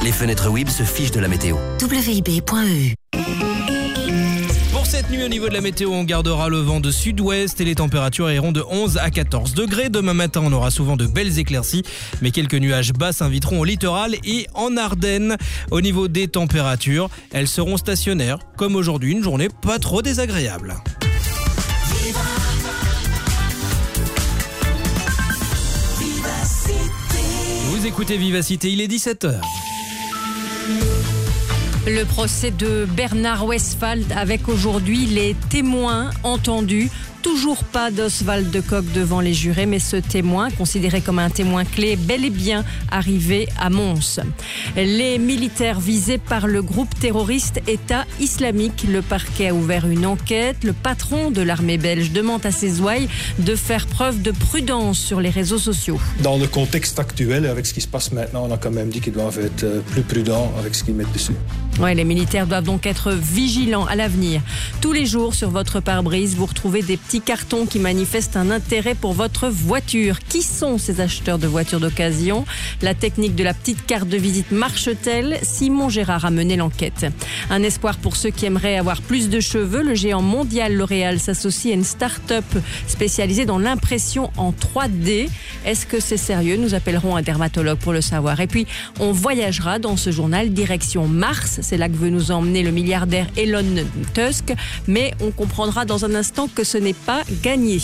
Les fenêtres WIB se fichent de la météo. WIB.eu. Pour cette nuit, au niveau de la météo, on gardera le vent de sud-ouest et les températures iront de 11 à 14 degrés. Demain matin, on aura souvent de belles éclaircies, mais quelques nuages bas s'inviteront au littoral et en Ardennes. Au niveau des températures, elles seront stationnaires, comme aujourd'hui, une journée pas trop désagréable. Vous écoutez Vivacité, il est 17h. Le procès de Bernard Westphal avec aujourd'hui les témoins entendus. Toujours pas d'Oswald de Cock devant les jurés, mais ce témoin, considéré comme un témoin clé, est bel et bien arrivé à Mons. Les militaires visés par le groupe terroriste État islamique. Le parquet a ouvert une enquête. Le patron de l'armée belge demande à ses ouailles de faire preuve de prudence sur les réseaux sociaux. Dans le contexte actuel, avec ce qui se passe maintenant, on a quand même dit qu'ils doivent être plus prudents avec ce qu'ils mettent dessus. Ouais, les militaires doivent donc être vigilants à l'avenir. Tous les jours, sur votre pare-brise, vous retrouvez des petits cartons qui manifestent un intérêt pour votre voiture. Qui sont ces acheteurs de voitures d'occasion ? La technique de la petite carte de visite marche-t-elle ? Simon Gérard a mené l'enquête. Un espoir pour ceux qui aimeraient avoir plus de cheveux. Le géant mondial L'Oréal s'associe à une start-up spécialisée dans l'impression en 3D. Est-ce que c'est sérieux ? Nous appellerons un dermatologue pour le savoir. Et puis, on voyagera dans ce journal direction Mars. C'est là que veut nous emmener le milliardaire Elon Musk. Mais on comprendra dans un instant que ce n'est pas gagné.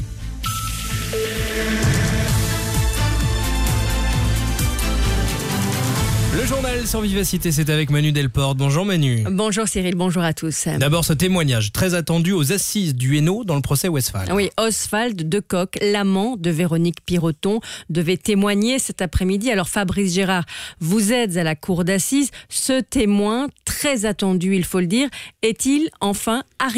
Le journal sur Vivacité, c'est avec Manu Delporte. Bonjour Manu. Bonjour Cyril, bonjour à tous. D'abord ce témoignage très attendu aux assises du Hainaut dans le procès Westphal. Oui, Oswald de Cock, l'amant de Véronique Piroton, devait témoigner cet après-midi. Alors Fabrice Gérard, vous êtes à la cour d'assises. Ce témoin, très attendu il faut le dire, est-il enfin arrivé ?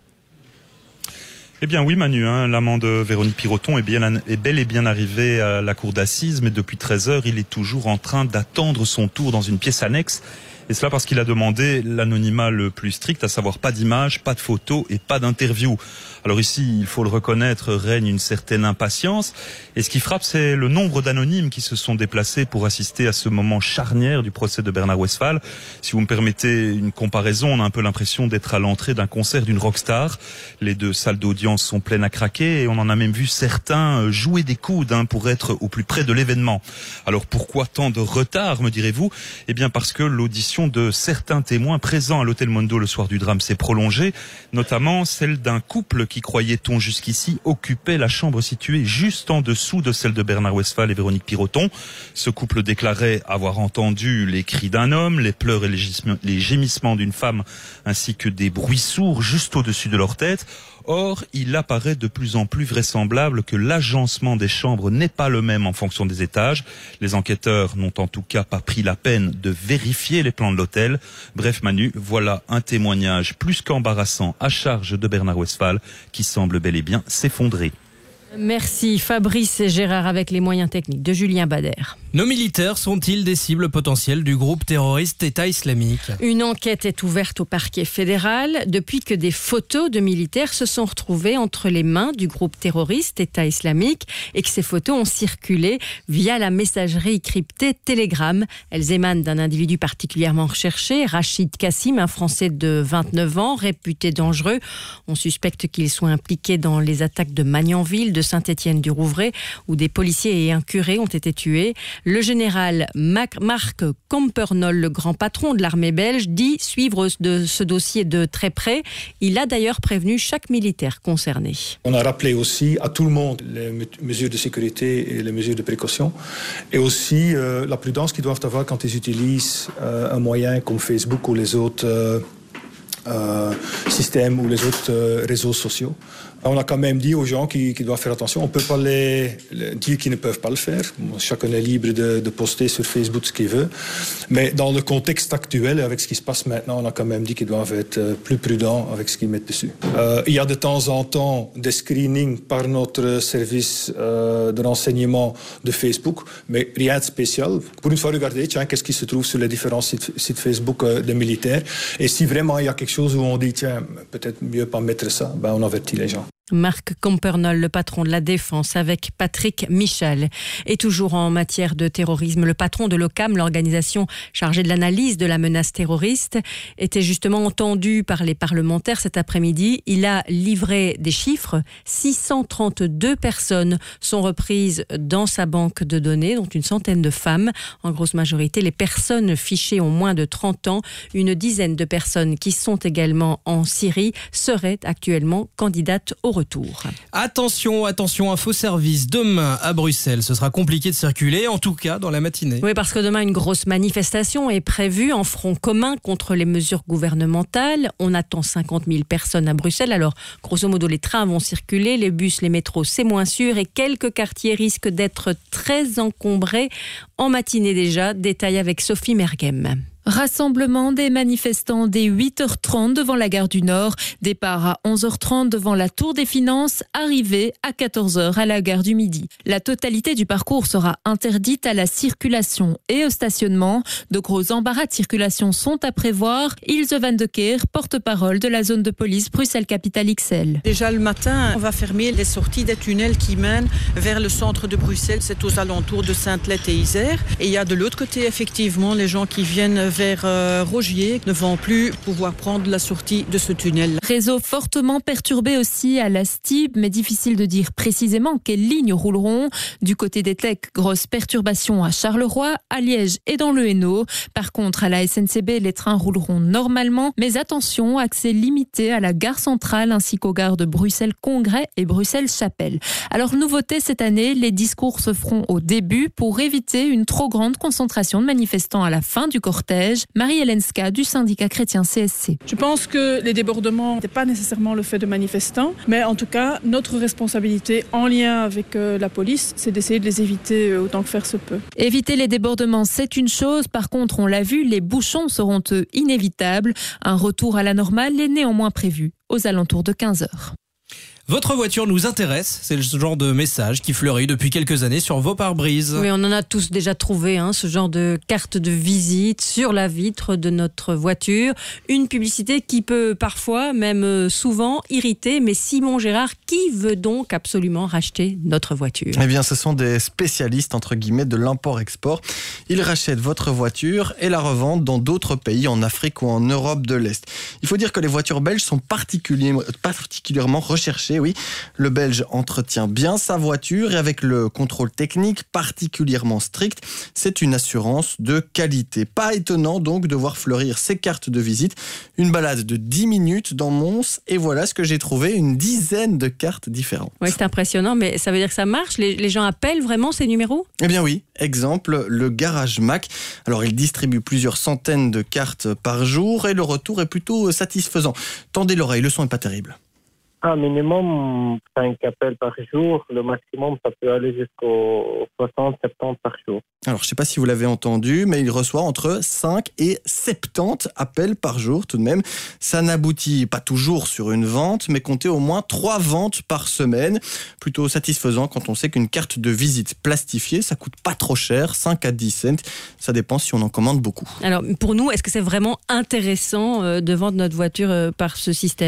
Eh bien oui Manu, l'amant de Véronique Piroton est bel et bien arrivé à la cour d'assises, mais depuis 13 heures, il est toujours en train d'attendre son tour dans une pièce annexe. Et cela parce qu'il a demandé l'anonymat le plus strict, à savoir pas d'image, pas de photos et pas d'interview. Alors ici, il faut le reconnaître, règne une certaine impatience. Et ce qui frappe, c'est le nombre d'anonymes qui se sont déplacés pour assister à ce moment charnière du procès de Bernard Westphal. Si vous me permettez une comparaison, on a un peu l'impression d'être à l'entrée d'un concert d'une rockstar. Les deux salles d'audience sont pleines à craquer et on en a même vu certains jouer des coudes pour être au plus près de l'événement. Alors pourquoi tant de retard, me direz-vous ? Eh bien parce que l'audition de certains témoins présents à l'hôtel Mondo le soir du drame s'est prolongée, notamment celle d'un couple qui, croyait-on jusqu'ici, occupait la chambre située juste en dessous de celle de Bernard Westphal et Véronique Piroton. Ce couple déclarait avoir entendu les cris d'un homme, les pleurs et les gémissements d'une femme, ainsi que des bruits sourds juste au-dessus de leur tête. Or, il apparaît de plus en plus vraisemblable que l'agencement des chambres n'est pas le même en fonction des étages. Les enquêteurs n'ont en tout cas pas pris la peine de vérifier les plans de l'hôtel. Bref Manu, voilà un témoignage plus qu'embarrassant à charge de Bernard Westphal qui semble bel et bien s'effondrer. Merci Fabrice et Gérard avec les moyens techniques de Julien Bader. Nos militaires sont-ils des cibles potentielles du groupe terroriste État islamique ? Une enquête est ouverte au parquet fédéral depuis que des photos de militaires se sont retrouvées entre les mains du groupe terroriste État islamique et que ces photos ont circulé via la messagerie cryptée Telegram. Elles émanent d'un individu particulièrement recherché, Rachid Kassim, un Français de 29 ans, réputé dangereux. On suspecte qu'il soit impliqué dans les attaques de Magnanville, de Saint-Étienne-du-Rouvray, où des policiers et un curé ont été tués. Le général Marc Campernol, le grand patron de l'armée belge, dit suivre ce dossier de très près. Il a d'ailleurs prévenu chaque militaire concerné. On a rappelé aussi à tout le monde les mesures de sécurité et les mesures de précaution, et aussi la prudence qu'ils doivent avoir quand ils utilisent un moyen comme Facebook ou les autres systèmes ou les autres réseaux sociaux. On a quand même dit aux gens qui doivent faire attention. On ne peut pas les dire qu'ils ne peuvent pas le faire. Chacun est libre de poster sur Facebook ce qu'il veut. Mais dans le contexte actuel, avec ce qui se passe maintenant, on a quand même dit qu'ils doivent être plus prudents avec ce qu'ils mettent dessus. Il y a de temps en temps des screenings par notre service de renseignement de Facebook, mais rien de spécial. Pour une fois, regardez, qu'est-ce qui se trouve sur les différents sites Facebook des militaires. Et si vraiment il y a quelque chose où on dit, peut-être mieux pas mettre ça, on avertit les gens. Marc Campernol, le patron de la Défense, avec Patrick Michel. Et toujours en matière de terrorisme, le patron de l'OCAM, l'organisation chargée de l'analyse de la menace terroriste, était justement entendu par les parlementaires cet après-midi. Il a livré des chiffres. 632 personnes sont reprises dans sa banque de données, dont une centaine de femmes. En grosse majorité, les personnes fichées ont moins de 30 ans. Une dizaine de personnes qui sont également en Syrie seraient actuellement candidates au retour. Attention, info service. Demain, à Bruxelles, ce sera compliqué de circuler, en tout cas dans la matinée. Oui, parce que demain, une grosse manifestation est prévue en front commun contre les mesures gouvernementales. On attend 50 000 personnes à Bruxelles. Alors, grosso modo, les trains vont circuler, les bus, les métros, c'est moins sûr. Et quelques quartiers risquent d'être très encombrés en matinée déjà. Détail avec Sophie Merghem. Rassemblement des manifestants dès 8h30 devant la gare du Nord, départ à 11h30 devant la Tour des Finances, arrivée à 14h à la gare du Midi. La totalité du parcours sera interdite à la circulation et au stationnement. De gros embarras de circulation sont à prévoir. Ilse van de Keer, porte-parole de la zone de police Bruxelles-Capitale XL. Déjà le matin, on va fermer les sorties des tunnels qui mènent vers le centre de Bruxelles. C'est aux alentours de Sainte-Lette et Isère. Et il y a de l'autre côté, effectivement, les gens qui viennent vers Rogier ne vont plus pouvoir prendre la sortie de ce tunnel. Réseau fortement perturbé aussi à la Stib, mais difficile de dire précisément quelles lignes rouleront. Du côté des techs, grosse perturbation à Charleroi, à Liège et dans le Hainaut. Par contre, à la SNCB, les trains rouleront normalement, mais attention, accès limité à la gare centrale ainsi qu'aux gares de Bruxelles-Congrès et Bruxelles-Chapelle. Alors, nouveauté cette année, les discours se feront au début pour éviter une trop grande concentration de manifestants à la fin du cortège. Marie-Hélène Ska du syndicat chrétien CSC. Je pense que les débordements n'étaient pas nécessairement le fait de manifestants, mais en tout cas, notre responsabilité en lien avec la police, c'est d'essayer de les éviter autant que faire se peut. Éviter les débordements, c'est une chose. Par contre, on l'a vu, les bouchons seront eux inévitables. Un retour à la normale est néanmoins prévu aux alentours de 15h. Votre voiture nous intéresse, c'est le genre de message qui fleurit depuis quelques années sur vos pare-brises. Oui, on en a tous déjà trouvé, ce genre de carte de visite sur la vitre de notre voiture. Une publicité qui peut parfois, même souvent, irriter. Mais Simon Gérard, qui veut donc absolument racheter notre voiture ? Eh bien, ce sont des spécialistes, entre guillemets, de l'import-export. Ils rachètent votre voiture et la revendent dans d'autres pays, en Afrique ou en Europe de l'Est. Il faut dire que les voitures belges sont particulièrement recherchées. Oui, le Belge entretient bien sa voiture et avec le contrôle technique particulièrement strict, c'est une assurance de qualité. Pas étonnant donc de voir fleurir ces cartes de visite. Une balade de 10 minutes dans Mons et voilà ce que j'ai trouvé, une dizaine de cartes différentes. Oui, c'est impressionnant, mais ça veut dire que ça marche ? Les gens appellent vraiment ces numéros ? Eh bien oui, exemple, le Garage Mac. Alors il distribue plusieurs centaines de cartes par jour et le retour est plutôt satisfaisant. Tendez l'oreille, le son n'est pas terrible. Un minimum 5 appels par jour. Le maximum, ça peut aller jusqu'aux 60-70 par jour. Alors, je ne sais pas si vous l'avez entendu, mais il reçoit entre 5 et 70 appels par jour tout de même. Ça n'aboutit pas toujours sur une vente, mais comptez au moins 3 ventes par semaine. Plutôt satisfaisant quand on sait qu'une carte de visite plastifiée, ça coûte pas trop cher, 5 à 10 cents. Ça dépend si on en commande beaucoup. Alors, pour nous, est-ce que c'est vraiment intéressant de vendre notre voiture par ce système ?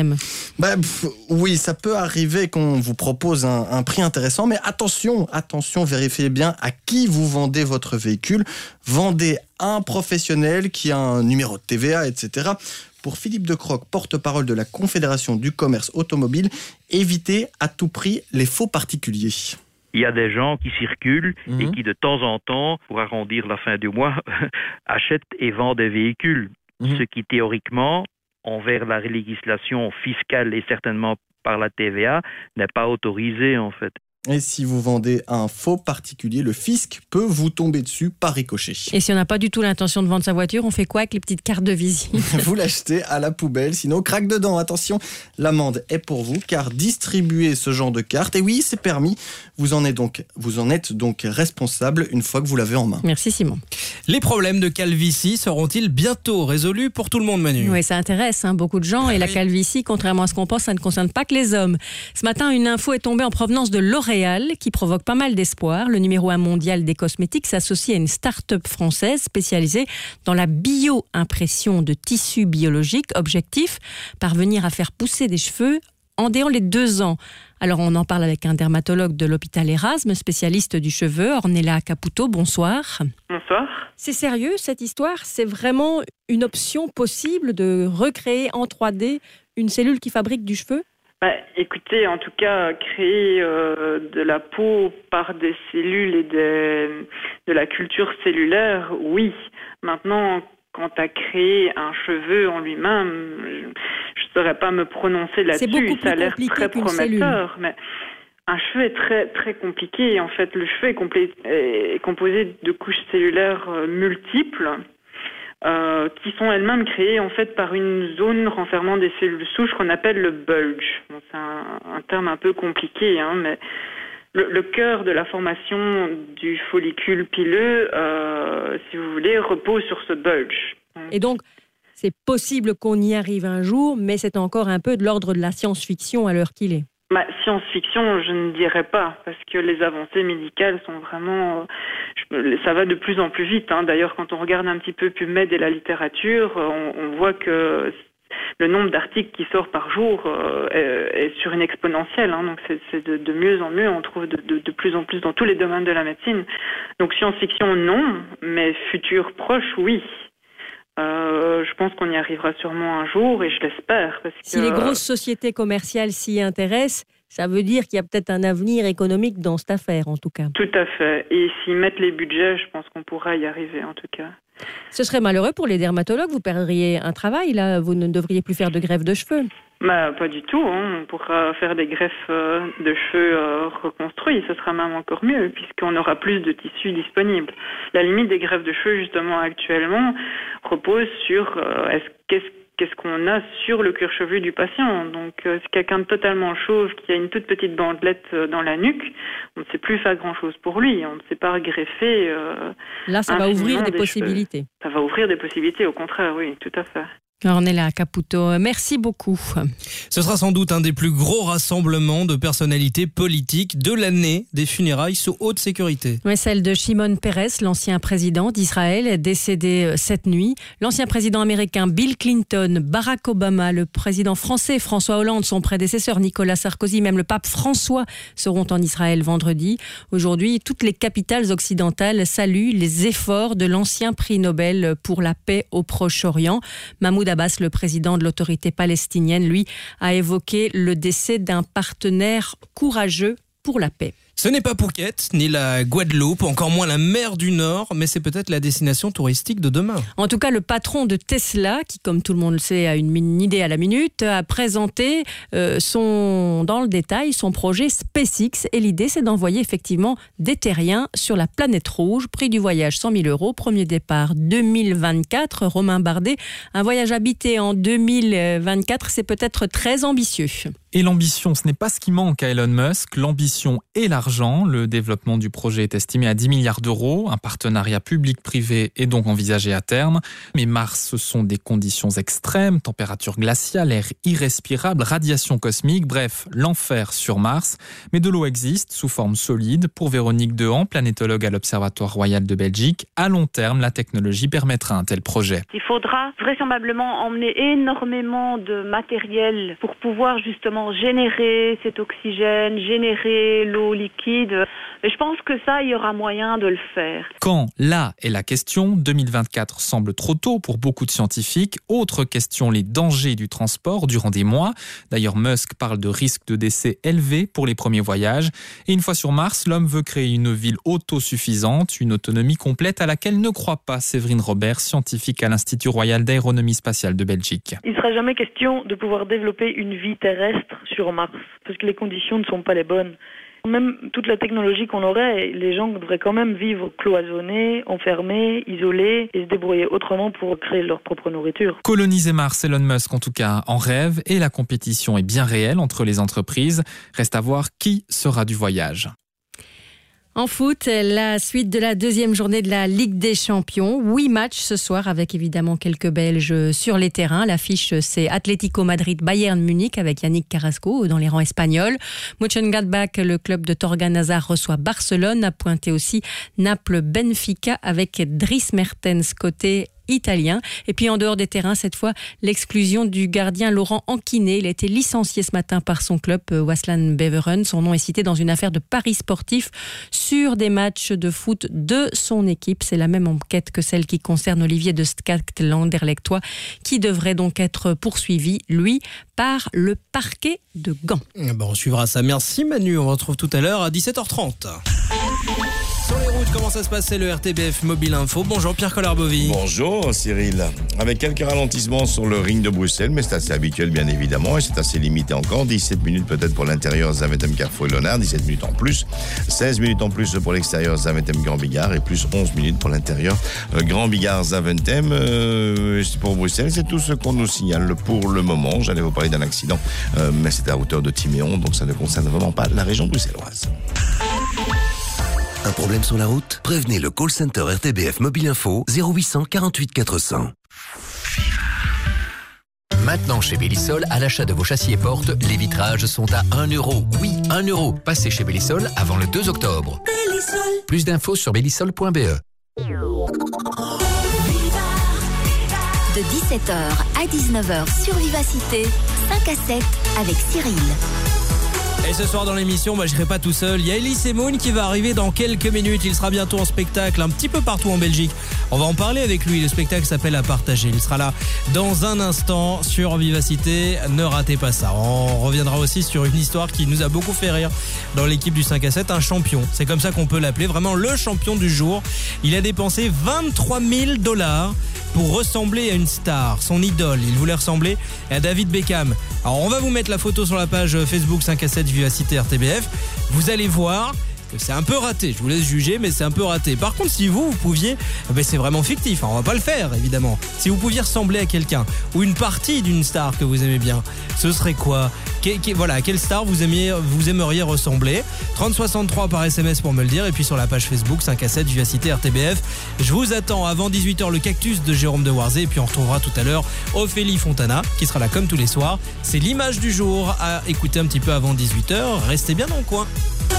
Oui, ça peut arriver qu'on vous propose un prix intéressant, mais attention, vérifiez bien à qui vous vendez votre véhicule. Vendez à un professionnel qui a un numéro de TVA, etc. Pour Philippe de Croc, porte-parole de la Confédération du commerce automobile, évitez à tout prix les faux particuliers. Il y a des gens qui circulent et qui de temps en temps, pour arrondir la fin du mois, achètent et vendent des véhicules. Ce qui théoriquement, envers la législation fiscale et certainement par la TVA, n'est pas autorisé en fait. Et si vous vendez à un faux particulier, le fisc peut vous tomber dessus par ricochet. Et si on n'a pas du tout l'intention de vendre sa voiture, on fait quoi avec les petites cartes de visite ? Vous l'achetez à la poubelle, sinon craque dedans. Attention, l'amende est pour vous, car distribuer ce genre de carte, et oui, c'est permis, vous en êtes donc responsable une fois que vous l'avez en main. Merci Simon. Les problèmes de calvitie seront-ils bientôt résolus pour tout le monde, Manu ? Oui, ça intéresse beaucoup de gens. Et la calvitie, contrairement à ce qu'on pense, ça ne concerne pas que les hommes. Ce matin, une info est tombée en provenance de L'Oréal qui provoque pas mal d'espoir. Le numéro 1 mondial des cosmétiques s'associe à une start-up française spécialisée dans la bio-impression de tissus biologiques. Objectif, parvenir à faire pousser des cheveux en déant les 2 ans. Alors on en parle avec un dermatologue de l'hôpital Erasme, spécialiste du cheveu, Ornella Caputo. Bonsoir. Bonsoir. C'est sérieux cette histoire? C'est vraiment une option possible de recréer en 3D une cellule qui fabrique du cheveu? Écoutez, en tout cas, créer de la peau par des cellules et de la culture cellulaire, oui. Maintenant, quant à créer un cheveu en lui-même, je ne saurais pas me prononcer là-dessus. C'est beaucoup plus Ça a l'air très prometteur, mais un cheveu est très très compliqué. En fait, le cheveu est composé de couches cellulaires multiples. Qui sont elles-mêmes créées en fait par une zone renfermant des cellules souches qu'on appelle le bulge. Bon, c'est un terme un peu compliqué, mais le cœur de la formation du follicule pileux, si vous voulez, repose sur ce bulge. Et donc, c'est possible qu'on y arrive un jour, mais c'est encore un peu de l'ordre de la science-fiction à l'heure qu'il est. Science-fiction, je ne dirais pas, parce que les avancées médicales sont vraiment... ça va de plus en plus vite. D'ailleurs, quand on regarde un petit peu PubMed et la littérature, on voit que le nombre d'articles qui sort par jour est sur une exponentielle. Donc c'est de mieux en mieux, on trouve de plus en plus dans tous les domaines de la médecine. Donc science-fiction, non, mais futur proche, oui. Je pense qu'on y arrivera sûrement un jour et je l'espère. Si les grosses sociétés commerciales s'y intéressent, ça veut dire qu'il y a peut-être un avenir économique dans cette affaire, en tout cas. Tout à fait. Et s'ils mettent les budgets, je pense qu'on pourra y arriver, en tout cas. Ce serait malheureux pour les dermatologues. Vous perdriez un travail, là. Vous ne devriez plus faire de greffe de cheveux. Pas du tout. On pourra faire des greffes de cheveux reconstruits. Ce sera même encore mieux, puisqu'on aura plus de tissus disponibles. La limite des greffes de cheveux, justement, actuellement, repose sur qu'est-ce qu'on a sur le cuir chevelu du patient. Donc, c'est quelqu'un de totalement chauve qui a une toute petite bandelette dans la nuque. On ne sait plus faire grand-chose pour lui. On ne sait pas greffer. Là, ça va ouvrir des possibilités. Ça va ouvrir des possibilités, au contraire, oui, tout à fait. Ornella Caputo, merci beaucoup. Ce sera sans doute un des plus gros rassemblements de personnalités politiques de l'année des funérailles sous haute sécurité. Oui, celle de Shimon Peres, l'ancien président d'Israël, décédé cette nuit. L'ancien président américain Bill Clinton, Barack Obama, le président français François Hollande, son prédécesseur Nicolas Sarkozy, même le pape François seront en Israël vendredi. Aujourd'hui, toutes les capitales occidentales saluent les efforts de l'ancien prix Nobel pour la paix au Proche-Orient. Mahmoud Abbas, le président de l'autorité palestinienne, lui, a évoqué le décès d'un partenaire courageux pour la paix. Ce n'est pas Phuket, ni la Guadeloupe, encore moins la mer du Nord, mais c'est peut-être la destination touristique de demain. En tout cas, le patron de Tesla, qui, comme tout le monde le sait, a une idée à la minute, a présenté dans le détail son projet SpaceX. Et l'idée, c'est d'envoyer effectivement des terriens sur la planète rouge. Prix du voyage, 100 000 €. Premier départ, 2024. Romain Bardet, un voyage habité en 2024, c'est peut-être très ambitieux. Et l'ambition, ce n'est pas ce qui manque à Elon Musk. L'ambition et l'argent. Le développement du projet est estimé à 10 milliards d'euros. Un partenariat public-privé est donc envisagé à terme. Mais Mars, ce sont des conditions extrêmes. Température glaciale, air irrespirable, radiation cosmique. Bref, l'enfer sur Mars. Mais de l'eau existe sous forme solide. Pour Véronique Dehan, planétologue à l'Observatoire Royal de Belgique, à long terme, la technologie permettra un tel projet. Il faudra vraisemblablement emmener énormément de matériel pour pouvoir justement générer cet oxygène, générer l'eau liquide. Mais je pense que ça, il y aura moyen de le faire. Quand? Là est la question. 2024 semble trop tôt pour beaucoup de scientifiques. Autre question, les dangers du transport durant des mois. D'ailleurs, Musk parle de risques de décès élevés pour les premiers voyages. Et une fois sur Mars, l'homme veut créer une ville autosuffisante, une autonomie complète à laquelle ne croit pas Séverine Robert, scientifique à l'Institut Royal d'Aéronomie Spatiale de Belgique. Il ne sera jamais question de pouvoir développer une vie terrestre sur Mars, parce que les conditions ne sont pas les bonnes. Même toute la technologie qu'on aurait, les gens devraient quand même vivre cloisonnés, enfermés, isolés et se débrouiller autrement pour créer leur propre nourriture. Coloniser Mars, Elon Musk en tout cas en rêve, et la compétition est bien réelle entre les entreprises. Reste à voir qui sera du voyage. En foot, la suite de la deuxième journée de la Ligue des Champions. 8 matchs ce soir avec évidemment quelques Belges sur les terrains. L'affiche, c'est Atlético Madrid, Bayern Munich avec Yannick Carrasco dans les rangs espagnols. Mönchengladbach, le club de Thorgan Hazard, reçoit Barcelone. A pointé aussi Naples Benfica avec Dries Mertens côté italien. Et puis en dehors des terrains, cette fois, l'exclusion du gardien Laurent Anquinet. Il a été licencié ce matin par son club Waasland Beveren. Son nom est cité dans une affaire de paris sportifs sur des matchs de foot de son équipe. C'est la même enquête que celle qui concerne Olivier de Skact, l'Anderlechtois, qui devrait donc être poursuivi, lui, par le parquet de Gand. Bon, on suivra ça. Merci Manu, on se retrouve tout à l'heure à 17h30. Sur les routes, comment ça se passe? C'est le RTBF Mobile Info. Bonjour Pierre Collard-Bovy. Bonjour Cyril. Avec quelques ralentissements sur le ring de Bruxelles, mais c'est assez habituel bien évidemment et c'est assez limité encore. 17 minutes peut-être pour l'intérieur Zaventem Carrefour et Lonard, 17 minutes en plus. 16 minutes en plus pour l'extérieur Zaventem Grand Bigard et plus 11 minutes pour l'intérieur Grand Bigard Zaventem. Pour Bruxelles, c'est tout ce qu'on nous signale pour le moment. J'allais vous parler d'un accident, mais c'est à hauteur de Timéon, donc ça ne concerne vraiment pas la région bruxelloise. Un problème sur la route? Prévenez le call center RTBF Mobile Info 0800 48 400. Maintenant chez Bellisol, à l'achat de vos châssis et portes, les vitrages sont à 1 €. Oui, 1 €. Passez chez Bellisol avant le 2 octobre. Bellisol. Plus d'infos sur bellisol.be. De 17h à 19h sur Vivacité, 5 à 7 avec Cyril. Et ce soir dans l'émission, je ne serai pas tout seul. Il y a Elie Semoun qui va arriver dans quelques minutes. Il sera bientôt en spectacle un petit peu partout en Belgique. On va en parler avec lui. Le spectacle s'appelle À partager. Il sera là dans un instant sur Vivacité. Ne ratez pas ça. On reviendra aussi sur une histoire qui nous a beaucoup fait rire dans l'équipe du 5 à 7. Un champion. C'est comme ça qu'on peut l'appeler. Vraiment le champion du jour. Il a dépensé $23 000 pour ressembler à une star, son idole. Il voulait ressembler à David Beckham. Alors on va vous mettre la photo sur la page Facebook 5 à 7 Vivacité RTBF. Vous allez voir que c'est un peu raté. Je vous laisse juger, mais c'est un peu raté. Par contre, si vous pouviez, c'est vraiment fictif. On va pas le faire, évidemment. Si vous pouviez ressembler à quelqu'un ou une partie d'une star que vous aimez bien, ce serait quoi? Voilà, quelle star vous aimeriez ressembler? 3063 par SMS pour me le dire. Et puis sur la page Facebook 5 à 7 Vivacité RTBF. Je vous attends avant 18h le cactus de Jérôme de Warzé. Et puis on retrouvera tout à l'heure Ophélie Fontana qui sera là comme tous les soirs. C'est l'image du jour à écouter un petit peu avant 18h. Restez bien dans le coin.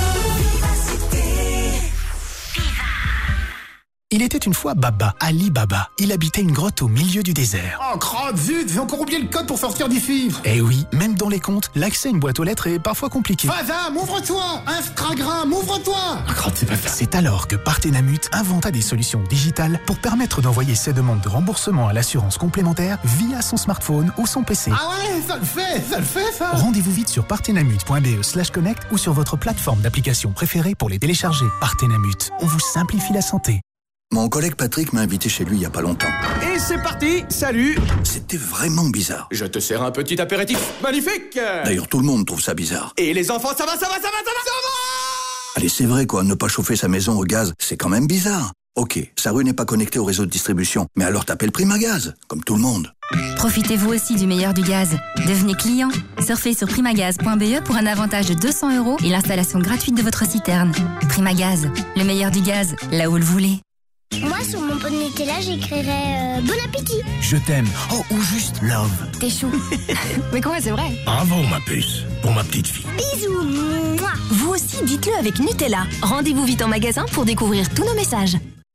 Il était une fois Baba, Ali Baba. Il habitait une grotte au milieu du désert. Oh, crotte, zut, j'ai encore oublié le code pour sortir du fivre. Eh oui, même dans les comptes, l'accès à une boîte aux lettres est parfois compliqué. Fazam, ouvre-toi. Instagram, ouvre-toi. Ah, crotte, c'est pas ça. C'est alors que Partenamut inventa des solutions digitales pour permettre d'envoyer ses demandes de remboursement à l'assurance complémentaire via son smartphone ou son PC. Ah ouais, ça le fait ça. Rendez-vous vite sur partenamut.be/connect ou sur votre plateforme d'application préférée pour les télécharger. Partenamut, on vous simplifie la santé. Mon collègue Patrick m'a invité chez lui il y a pas longtemps. Et c'est parti, salut. C'était vraiment bizarre. Je te sers un petit apéritif magnifique. D'ailleurs, tout le monde trouve ça bizarre. Et les enfants, ça va. Allez, c'est vrai quoi, ne pas chauffer sa maison au gaz, c'est quand même bizarre. Ok, sa rue n'est pas connectée au réseau de distribution, mais alors t'appelles Primagaz, comme tout le monde. Profitez-vous aussi du meilleur du gaz. Devenez client. Surfez sur primagaz.be pour un avantage de 200 € et l'installation gratuite de votre citerne. Primagaz, le meilleur du gaz, là où le voulez. Moi, sur mon pot de Nutella, j'écrirais bon appétit. Je t'aime. Oh, ou juste love. T'es chou. Mais quoi, c'est vrai. Bravo, ma puce. Pour ma petite fille. Bisous. Mouah. Vous aussi, dites-le avec Nutella. Rendez-vous vite en magasin pour découvrir tous nos messages.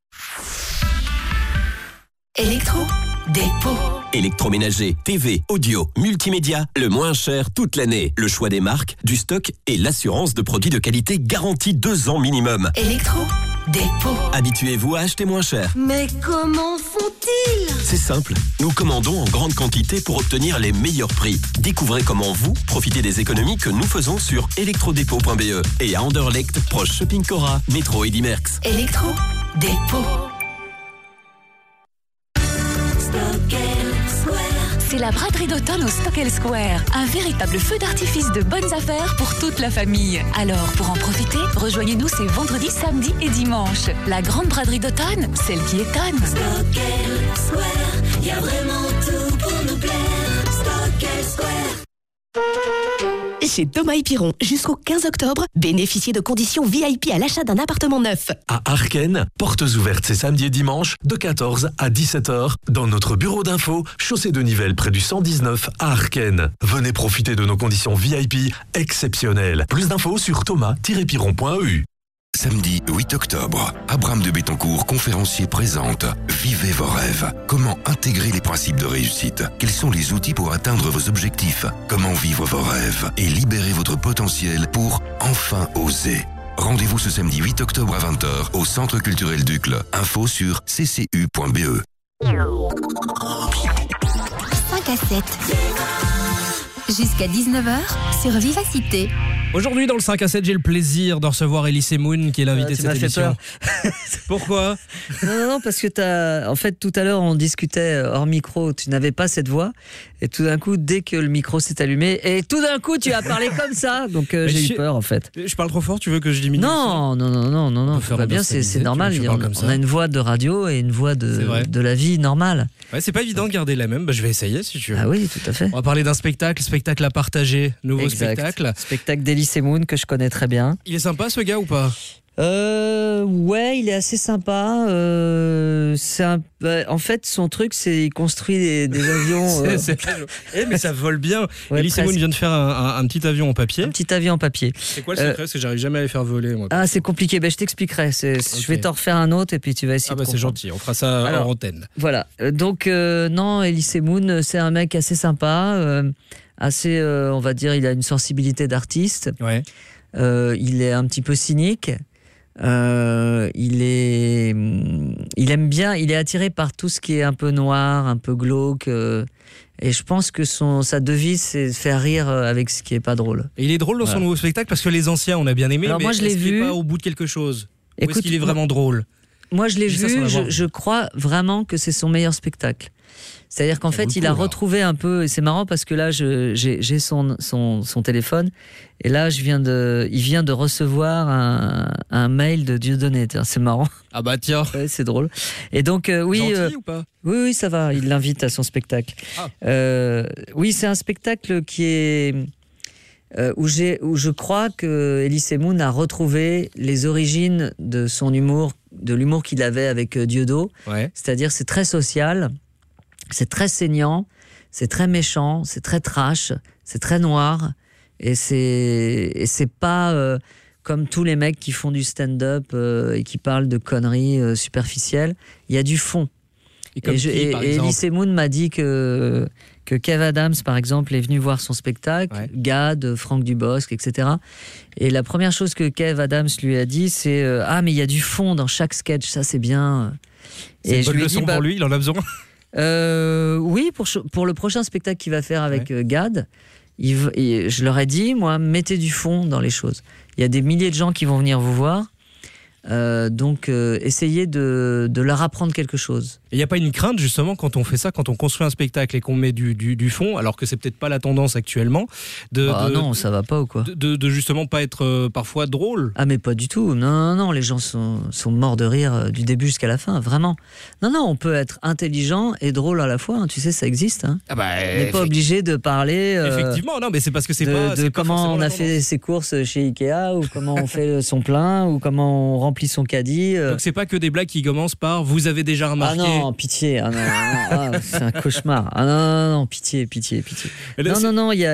Dépôt. Électroménager, TV, audio, multimédia, le moins cher toute l'année. Le choix des marques, du stock et l'assurance de produits de qualité garantie 2 ans minimum. Dépôt. Habituez-vous à acheter moins cher. Mais comment font-ils? C'est simple. Nous commandons en grande quantité pour obtenir les meilleurs prix. Découvrez comment vous profitez des économies que nous faisons sur electrodepot.be et à Anderlecht, proche Shopping Cora, métro Eddy Merckx. Dépôt. C'est la braderie d'automne au Stockel Square. Un véritable feu d'artifice de bonnes affaires pour toute la famille. Alors, pour en profiter, rejoignez-nous ces vendredis, samedis et dimanches. La grande braderie d'automne, celle qui étonne. Stockel Square, y a vraiment tout pour nous plaire. Stockel Square. Chez Thomas et Piron, jusqu'au 15 octobre, bénéficiez de conditions VIP à l'achat d'un appartement neuf. À Arken, portes ouvertes ces samedis et dimanches de 14 à 17h dans notre bureau d'info, chaussée de Nivelles près du 119 à Arken. Venez profiter de nos conditions VIP exceptionnelles. Plus d'infos sur thomas-piron.eu. Samedi 8 octobre, Abraham de Bettencourt, conférencier, présente Vivez vos rêves. Comment intégrer les principes de réussite? Quels sont les outils pour atteindre vos objectifs? Comment vivre vos rêves et libérer votre potentiel pour enfin oser? Rendez-vous ce samedi 8 octobre à 20h au Centre culturel d'Uccle. Info sur ccu.be. 5 à 7. Jusqu'à 19h sur Vivacité. Aujourd'hui, dans le 5 à 7, j'ai le plaisir de recevoir Elise Moon, qui est l'invitée de cette émission. Pourquoi ? Non, parce que en fait, tout à l'heure, on discutait hors micro, tu n'avais pas cette voix, et tout d'un coup, dès que le micro s'est allumé, et tout d'un coup, tu as parlé comme ça, donc j'ai eu peur, en fait. Je parle trop fort, tu veux que je diminue? Non, tout va bien, c'est normal. On a une voix de radio et une voix de la vie normale. Ouais, c'est pas évident de garder la même, je vais essayer si tu veux. Ah oui, tout à fait. On va parler d'un spectacle à partager, nouveau spectacle. Spectacle d'Elise Moon que je connais très bien. Il est sympa ce gars ou pas? Ouais, il est assez sympa. En fait, son truc, c'est qu'il construit des avions. Mais ça vole bien. Ouais, Elise Moon vient de faire un petit avion en papier. Un petit avion en papier. C'est quoi le secret? Parce que j'arrive jamais à les faire voler, moi. Ah, c'est compliqué. Je t'expliquerai. Je vais t'en refaire un autre et puis tu vas essayer de comprendre. C'est gentil. On fera ça en antenne. Voilà. Donc, non, Elise Moon, c'est un mec assez sympa. Assez, on va dire, il a une sensibilité d'artiste. Ouais. Il est un petit peu cynique. Il aime bien, il est attiré par tout ce qui est un peu noir, un peu glauque, et je pense que sa devise, c'est de faire rire avec ce qui est pas drôle. Et il est drôle dans son nouveau spectacle, parce que les anciens on a bien aimé. Alors mais moi je l'ai vu. Il est pas au bout de quelque chose? Écoute, ou est-ce qu'il est vraiment drôle? Moi je l'ai vu, je crois vraiment que c'est son meilleur spectacle. C'est-à-dire qu'en fait, il a retrouvé un peu, et c'est marrant parce que là, j'ai son téléphone, et là, il vient de recevoir un mail de Dieudonné. C'est marrant. Ah bah tiens. Ouais, c'est drôle. Et donc, oui. Gentil ou pas? Oui, ça va. Il l'invite à son spectacle. Oui, c'est un spectacle qui est où je crois que Elise Moon a retrouvé les origines de son humour, de l'humour qu'il avait avec Dieudo. Ouais. C'est-à-dire, c'est très social. C'est très saignant, c'est très méchant, c'est très trash, c'est très noir, et c'est pas comme tous les mecs qui font du stand-up et qui parlent de conneries superficielles. Il y a du fond. Et Elise Moon m'a dit que Kev Adams, par exemple, est venu voir son spectacle, Gad, Franck Dubosc, etc. Et la première chose que Kev Adams lui a dit, c'est mais il y a du fond dans chaque sketch, ça c'est bien. C'est une bonne leçon pour lui, il en a besoin. Oui, pour le prochain spectacle qu'il va faire avec Gad, je leur ai dit, moi, mettez du fond dans les choses. Il y a des milliers de gens qui vont venir vous voir, donc essayez de leur apprendre quelque chose. Il n'y a pas une crainte justement quand on fait ça, quand on construit un spectacle et qu'on met du fond, alors que c'est peut-être pas la tendance actuellement, non, ça va pas ou quoi, de justement pas être parfois drôle? Ah mais pas du tout, non, les gens sont morts de rire du début jusqu'à la fin, vraiment. Non, on peut être intelligent et drôle à la fois, hein, tu sais, ça existe. Hein. Ah bah, on n'est pas obligé de parler effectivement, non, mais c'est parce que c'est comment on a fait ses courses chez Ikea, ou comment on fait son plein, ou comment on remplit son caddie. Donc c'est pas que des blagues qui commencent par « vous avez déjà remarqué ». Ah non, pitié, c'est un cauchemar. Ah non, pitié. Non, il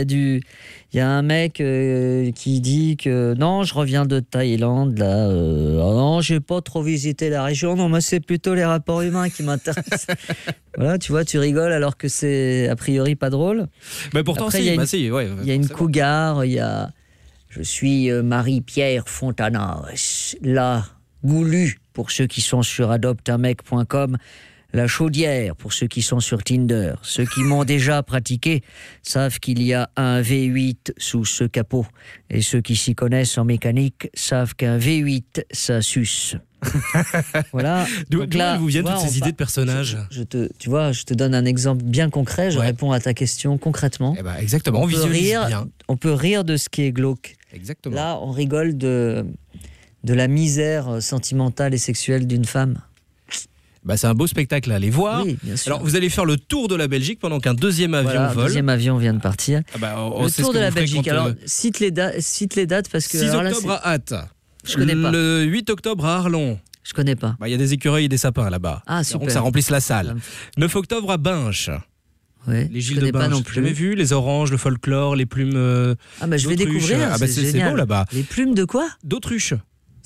y a un mec qui dit que non, je reviens de Thaïlande, là, non, j'ai pas trop visité la région, non, moi c'est plutôt les rapports humains qui m'intéressent. Voilà, tu vois, tu rigoles alors que c'est a priori pas drôle. Mais pourtant, il y a une cougar, je suis Marie-Pierre Fontana, la goulue pour ceux qui sont sur adopteunmec.com, la chaudière pour ceux qui sont sur Tinder. Ceux qui m'ont déjà pratiqué savent qu'il y a un V8 sous ce capot. Et ceux qui s'y connaissent en mécanique savent qu'un V8, ça suce. Voilà. D'où vous viennent toutes ces idées de personnages? Je te donne un exemple bien concret, je réponds à ta question concrètement. Exactement, on peut rire de ce qui est glauque. Exactement. Là, on rigole de la misère sentimentale et sexuelle d'une femme. C'est un beau spectacle à aller voir. Oui, bien sûr. Alors, vous allez faire le tour de la Belgique pendant qu'un deuxième avion vole. Le deuxième avion vient de partir. Le tour de la Belgique. Alors, cite les dates parce que... 6 octobre à Ath. Je connais pas. Le 8 octobre à Arlon. Je connais pas. Il y a des écureuils et des sapins là-bas. Ah, super. Donc ça remplisse la salle. 9 octobre à Binche. Ouais, les Gilles de Binche. J'ai jamais vu les oranges, le folklore, les plumes. Je vais découvrir. C'est beau là-bas. Les plumes de quoi? D'autruche.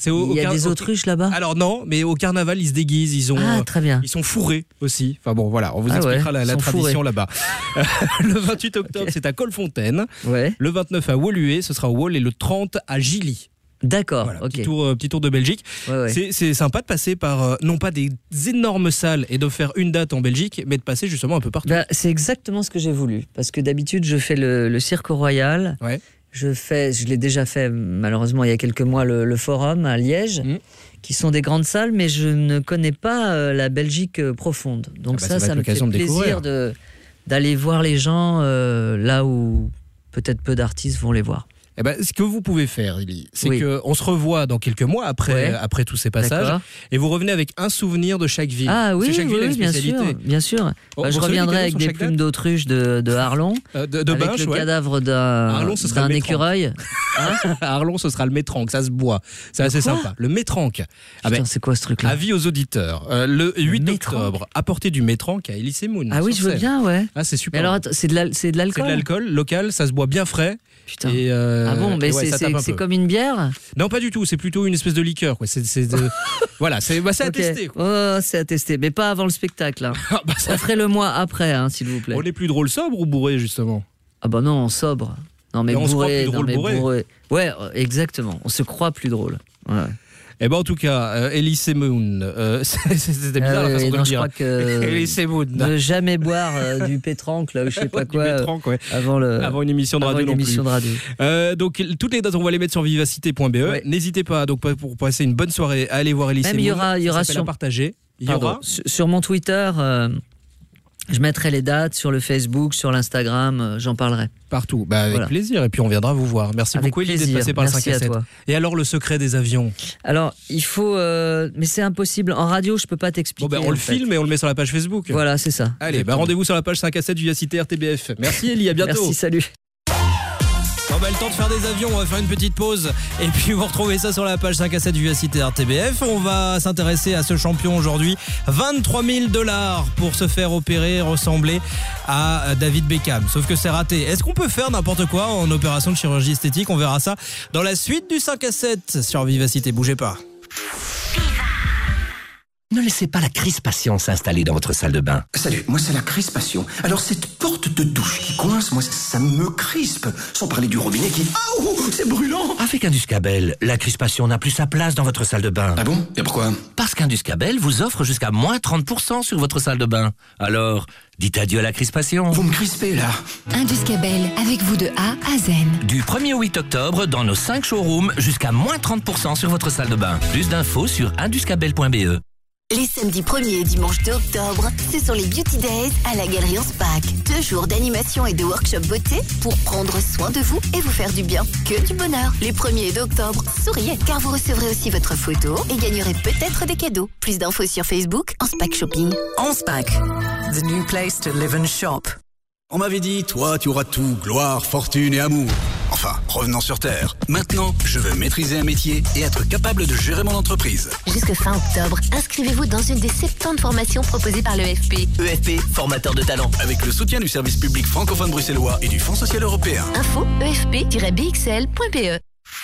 Il y a des autruches là-bas? Alors non, mais au carnaval, ils se déguisent. Très bien. Ils sont fourrés aussi. Enfin bon, voilà, on vous expliquera la tradition là-bas. Le 28 octobre, c'est à Colfontaine. Ouais. Le 29 à Woluwe, ce sera au Wall, et le 30 à Gilly. D'accord, voilà, ok. Petit tour de Belgique. Ouais. C'est sympa de passer par, non pas des énormes salles et de faire une date en Belgique, mais de passer justement un peu partout. C'est exactement ce que j'ai voulu. Parce que d'habitude, je fais le Cirque Royal. Ouais. Je l'ai déjà fait malheureusement il y a quelques mois, le Forum à Liège, qui sont des grandes salles, mais je ne connais pas la Belgique profonde. Donc ça me fait plaisir d'aller voir les gens là où peut-être peu d'artistes vont les voir. Ce que vous pouvez faire, Élie, c'est qu'on se revoit dans quelques mois après tous ces passages. D'accord. Et vous revenez avec un souvenir de chaque ville. Ah oui, chaque ville a une spécialité. bien sûr. Je reviendrai avec des plumes d'autruche de Arlon, avec Binche, le cadavre d'un écureuil. À Arlon, ce sera le métranque, ça se boit. C'est assez sympa. Le métranque. C'est quoi ce truc-là? Avis aux auditeurs. Le 8 octobre, apportez du métranque à Elysée Moon. Ah oui, je veux bien, ouais. Ah, c'est super. Mais alors, c'est de l'alcool? C'est de l'alcool local, ça se boit bien frais. Putain. Ah bon, mais c'est comme une bière? Non, pas du tout, c'est plutôt une espèce de liqueur. Quoi. Voilà, c'est à tester. Quoi. Oh, c'est à tester, mais pas avant le spectacle. Hein. Ça ferait le mois après, s'il vous plaît. On est plus drôle sobre ou bourré, justement? Ah bah non, sobre. Non, mais on bourré. Se croit plus drôle bourré. Ouais, exactement. On se croit plus drôle. Ouais. En tout cas, Elysée Moon, c'était bizarre la façon de le dire. Je crois que Elysée Moon. Ne jamais boire du pétranque, là, je sais pas quoi, avant une émission de radio. Donc toutes les dates, on va les mettre sur vivacité.be. Ouais. N'hésitez pas, donc pour passer une bonne soirée, à aller voir Elysée Moon. Il y aura à partager. Sur mon Twitter. Je mettrai les dates sur le Facebook, sur l'Instagram, j'en parlerai. Partout, avec plaisir. Et puis on viendra vous voir. Merci beaucoup, Élie, d'être passé par le 5 à 7. Et alors, le secret des avions? Alors, il faut... mais c'est impossible. En radio, je peux pas t'expliquer. On le filme et on le met sur la page Facebook. Voilà, c'est ça. Allez, rendez-vous sur la page 5 à 7 Vivacité RTBF. Merci, Élie, à bientôt. Merci, salut. Le temps de faire des avions, on va faire une petite pause et puis vous retrouvez ça sur la page 5 à 7 Vivacité RTBF. On va s'intéresser à ce champion aujourd'hui. 23 000 $ pour se faire opérer, ressembler à David Beckham. Sauf que c'est raté. Est-ce qu'on peut faire n'importe quoi en opération de chirurgie esthétique? On verra ça dans la suite du 5 à 7 sur Vivacité. Bougez pas. Ne laissez pas la crispation s'installer dans votre salle de bain. Salut, moi c'est la crispation. Alors cette porte de douche qui coince, moi ça me crispe. Sans parler du robinet qui... Ah, c'est brûlant. Avec Induscabel, la crispation n'a plus sa place dans votre salle de bain. Ah bon? Et pourquoi? Parce qu'Induscabel vous offre jusqu'à moins 30% sur votre salle de bain. Alors, dites adieu à la crispation. Vous me crispez là. Induscabel, avec vous de A à Z. Du 1er au 8 octobre, dans nos 5 showrooms, jusqu'à moins 30% sur votre salle de bain. Plus d'infos sur induscabel.be. Les samedis 1er et dimanche 2 octobre, ce sont les Beauty Days à la Galerie Anspach. 2 jours d'animation et de workshop beauté pour prendre soin de vous et vous faire du bien. Que du bonheur. Les 1er et 2 octobre, souriez car vous recevrez aussi votre photo et gagnerez peut-être des cadeaux. Plus d'infos sur Facebook, Anspach Shopping. Anspach, the new place to live and shop. On m'avait dit, toi, tu auras tout, gloire, fortune et amour. Enfin, revenons sur Terre. Maintenant, je veux maîtriser un métier et être capable de gérer mon entreprise. Jusque fin octobre, inscrivez-vous dans une des 70 formations proposées par l'EFP. EFP, formateur de talent. Avec le soutien du service public francophone bruxellois et du Fonds social européen. Info efp-bxl.be.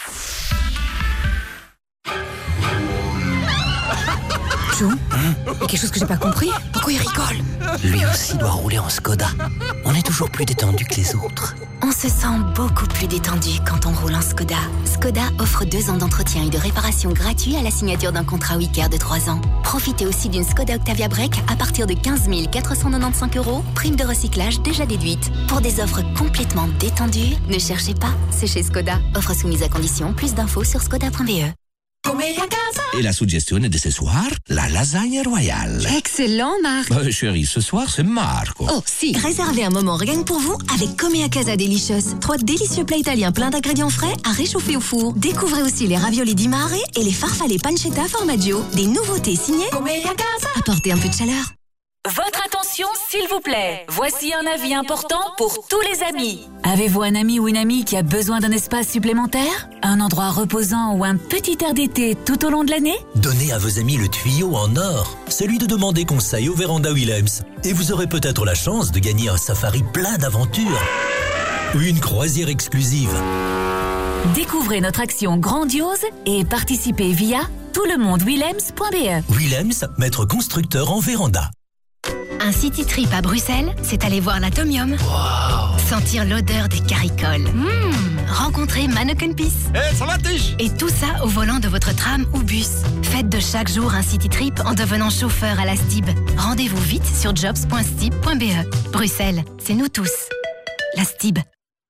Joe, il y a quelque chose que j'ai pas compris. Pourquoi il rigole? Lui aussi doit rouler en Skoda. On est toujours plus détendu que les autres. On se sent beaucoup plus détendu quand on roule en Skoda. Skoda offre 2 ans d'entretien et de réparation gratuits à la signature d'un contrat Wicker de 3 ans. Profitez aussi d'une Skoda Octavia Break à partir de 15 495 €, prime de recyclage déjà déduite. Pour des offres complètement détendues, ne cherchez pas, c'est chez Skoda. Offre soumise à condition, plus d'infos sur skoda.be. Et la suggestion de ce soir, la lasagne royale. Excellent, Marc. Chérie, ce soir, c'est Marco. Oh, si. Réservez un moment rien que pour vous avec Comea Casa Delicious. 3 délicieux plats italiens pleins d'ingrédients frais à réchauffer au four. Découvrez aussi les raviolis di mare et les farfalle pancetta formaggio. Des nouveautés signées Comea Casa. Apportez un peu de chaleur. Votre attention, s'il vous plaît. Voici un avis important pour tous les amis. Avez-vous un ami ou une amie qui a besoin d'un espace supplémentaire? Un endroit reposant ou un petit air d'été tout au long de l'année? Donnez à vos amis le tuyau en or, celui de demander conseil au Véranda Willems. Et vous aurez peut-être la chance de gagner un safari plein d'aventures. Ou une croisière exclusive. Découvrez notre action grandiose et participez via toulemondewillems.be. Willems, maître constructeur en véranda. Un city trip à Bruxelles, c'est aller voir l'Atomium. Sentir l'odeur des caricoles. Rencontrer Manneken Pis. Ça va, Tige? Et tout ça au volant de votre tram ou bus. Faites de chaque jour un city trip en devenant chauffeur à la STIB. Rendez-vous vite sur jobs.stib.be. Bruxelles, c'est nous tous. La STIB.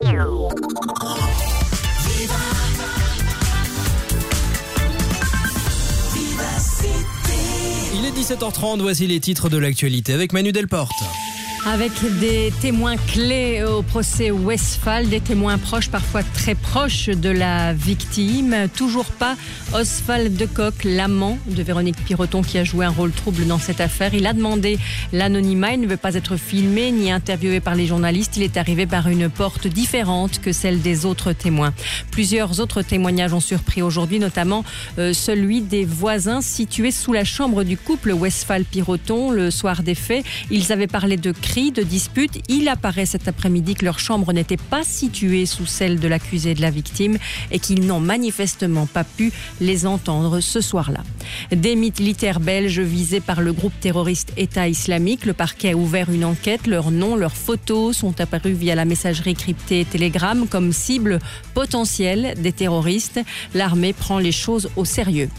Il est 17h30, voici les titres de l'actualité avec Manu Delporte. Avec des témoins clés au procès Westphal, des témoins proches, parfois très proches de la victime. Toujours pas Oswald de Kock, l'amant de Véronique Piroton, qui a joué un rôle trouble dans cette affaire. Il a demandé l'anonymat, il ne veut pas être filmé ni interviewé par les journalistes. Il est arrivé par une porte différente que celle des autres témoins. Plusieurs autres témoignages ont surpris aujourd'hui, notamment celui des voisins situés sous la chambre du couple Westphal-Piroton le soir des faits. Ils avaient parlé de cris, de disputes. Il apparaît cet après-midi que leur chambre n'était pas située sous celle de l'accusé et de la victime et qu'ils n'ont manifestement pas pu les entendre ce soir-là. Des militaires belges visés par le groupe terroriste État islamique. Le parquet a ouvert une enquête. Leurs noms, leurs photos sont apparus via la messagerie cryptée Telegram comme cible potentielle des terroristes. L'armée prend les choses au sérieux.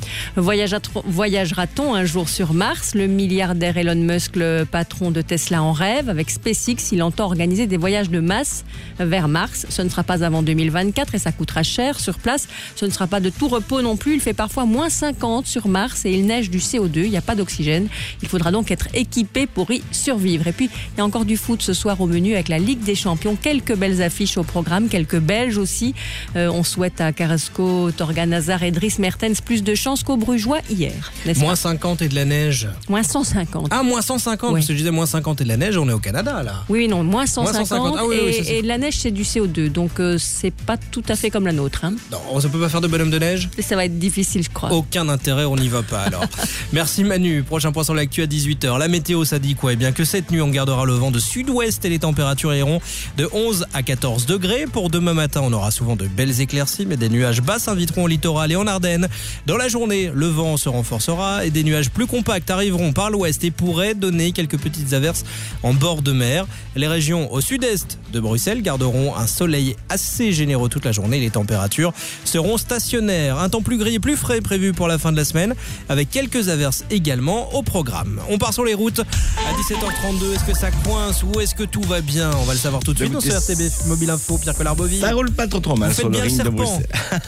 Voyagera-t-on un jour sur Mars? Le milliardaire Elon Musk, le patron de Tesla, en rêve. Avec SpaceX, il entend organiser des voyages de masse vers Mars. Ce ne sera pas avant 2024 et ça coûtera cher sur place. Ce ne sera pas de tout repos non plus. Il fait parfois moins 50 sur Mars et il neige du CO2. Il n'y a pas d'oxygène. Il faudra donc être équipé pour y survivre. Et puis, il y a encore du foot ce soir au menu avec la Ligue des Champions. Quelques belles affiches au programme, quelques Belges aussi. On souhaite à Carrasco, Torgan Hazard et Dries Mertens plus de chance qu'aux Brugeois hier. Moins 50 et de la neige. Moins 150. Ah, moins 150, parce que je disais moins 50 et de la neige, on est au Canada là. Oui, non, moins 150, Ah, oui, et la neige c'est du CO2, donc c'est pas tout à fait comme la nôtre. Hein. Non, ça peut pas faire de bonhomme de neige? Ça va être difficile, je crois. Aucun intérêt, on n'y va pas alors. Merci Manu. Prochain point sur l'actu à 18h. La météo, ça dit quoi? Eh bien que cette nuit on gardera le vent de sud-ouest et les températures iront de 11 à 14 degrés. Pour demain matin, on aura souvent de belles éclaircies, mais des nuages bas s'inviteront au littoral et en Ardennes. Dans la journée, le vent se renforcera et des nuages plus compacts arriveront par l'ouest et pourraient donner quelques petites averses en bord de mer. Les régions au sud-est de Bruxelles garderont un soleil assez généreux toute la journée. Les températures seront stationnaires. Un temps plus gris et plus frais prévu pour la fin de la semaine, avec quelques averses également au programme. On part sur les routes à 17h32. Est-ce que ça coince ou est-ce que tout va bien? On va le savoir tout de suite dans ce RTB Mobile Info. Pierre Colarboville. Ça roule pas trop mal sur le ring de Bruxelles.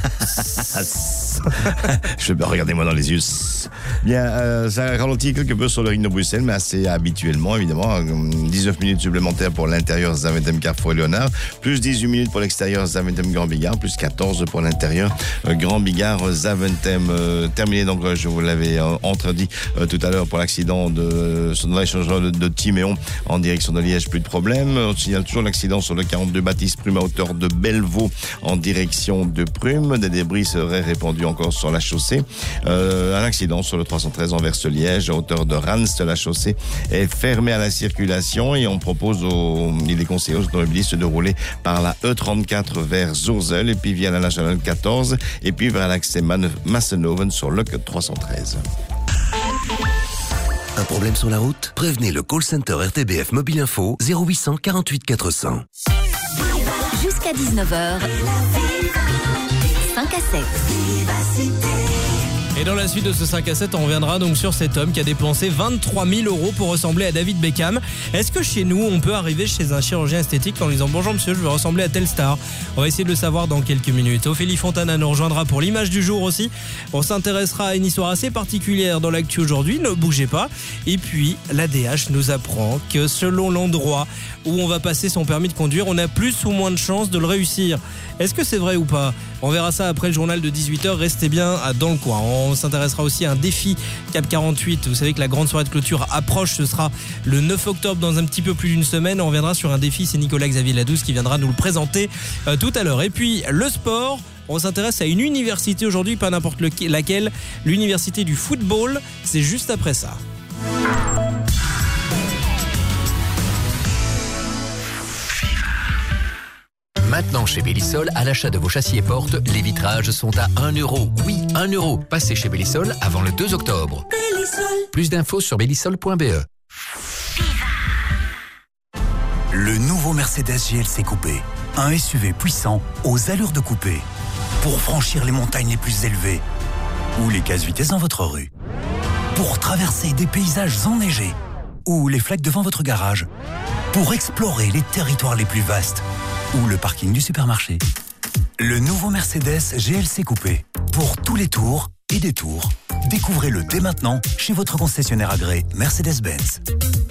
Regardez-moi dans les yeux. Bien, ça ralentit quelque peu sur le ring de Bruxelles, mais assez habituellement, évidemment. 19 minutes supplémentaires pour l'intérieur Zaventem Carrefour et Léonard, plus 18 minutes pour l'extérieur Zaventem Grand Bigard, plus 14 pour l'intérieur Grand Bigard Zaventem. Terminé, donc je vous l'avais entredit tout à l'heure pour l'accident dans l'échangeur de Timéon en direction de Liège, plus de problème. On signale toujours l'accident sur le 42 Baptiste Prume à hauteur de Bellevaux en direction de Prume. Des débris seraient répandus encore sur la chaussée. Un accident sur le 313 Anvers-Liège à hauteur de Rans. La chaussée est fermée à la circulation et on propose il est conseillé aux automobilistes de rouler par la E34 vers Zourzel et puis via la nationale 14 et puis vers l'accès Massenhoven sur le 313. Un problème sur la route? Prévenez le call center RTBF Mobile Info 0800 48 400. Jusqu'à 19h, 5 à 7. Et dans la suite de ce 5 à 7, on reviendra donc sur cet homme qui a dépensé 23 000 € pour ressembler à David Beckham. Est-ce que chez nous, on peut arriver chez un chirurgien esthétique en lui disant « Bonjour monsieur, je veux ressembler à telle star ». On va essayer de le savoir dans quelques minutes. Ophélie Fontana nous rejoindra pour l'image du jour aussi. On s'intéressera à une histoire assez particulière dans l'actu aujourd'hui, ne bougez pas. Et puis, l'ADH nous apprend que selon l'endroit où on va passer son permis de conduire, on a plus ou moins de chances de le réussir. Est-ce que c'est vrai ou pas? On verra ça après le journal de 18h. Restez bien dans le coin. On s'intéressera aussi à un défi Cap 48. Vous savez que la grande soirée de clôture approche. Ce sera le 9 octobre dans un petit peu plus d'une semaine. On reviendra sur un défi. C'est Nicolas Xavier Ladouce qui viendra nous le présenter tout à l'heure. Et puis le sport. On s'intéresse à une université aujourd'hui, pas n'importe laquelle. L'université du football. C'est juste après ça. Maintenant, chez Bellisol, à l'achat de vos châssis et portes, les vitrages sont à 1 euro. Oui, 1 euro. Passez chez Bellisol avant le 2 octobre. Bellisol. Plus d'infos sur bellisol.be. Le nouveau Mercedes GLC Coupé. Un SUV puissant aux allures de coupé. Pour franchir les montagnes les plus élevées. Ou les casse-vitesses dans votre rue. Pour traverser des paysages enneigés. Ou les flaques devant votre garage. Pour explorer les territoires les plus vastes. Ou le parking du supermarché. Le nouveau Mercedes GLC Coupé. Pour tous les tours et détours. Découvrez-le dès maintenant chez votre concessionnaire agréé Mercedes-Benz.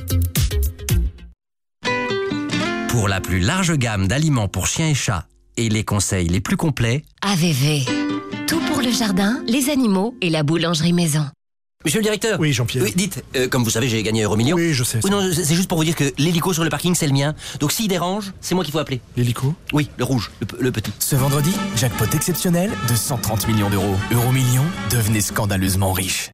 Pour la plus large gamme d'aliments pour chiens et chats et les conseils les plus complets, AVV. Tout pour le jardin, les animaux et la boulangerie maison. Monsieur le directeur. Oui, Jean-Pierre. Oui, dites, comme vous savez, j'ai gagné Euromillion. Oui, je sais. Oui, non, c'est juste pour vous dire que l'hélico sur le parking, c'est le mien. Donc s'il dérange, c'est moi qu'il faut appeler. L'hélico ? Oui, le rouge, le petit. Ce vendredi, jackpot exceptionnel de 130 millions d'euros. Euromillion, devenez scandaleusement riche.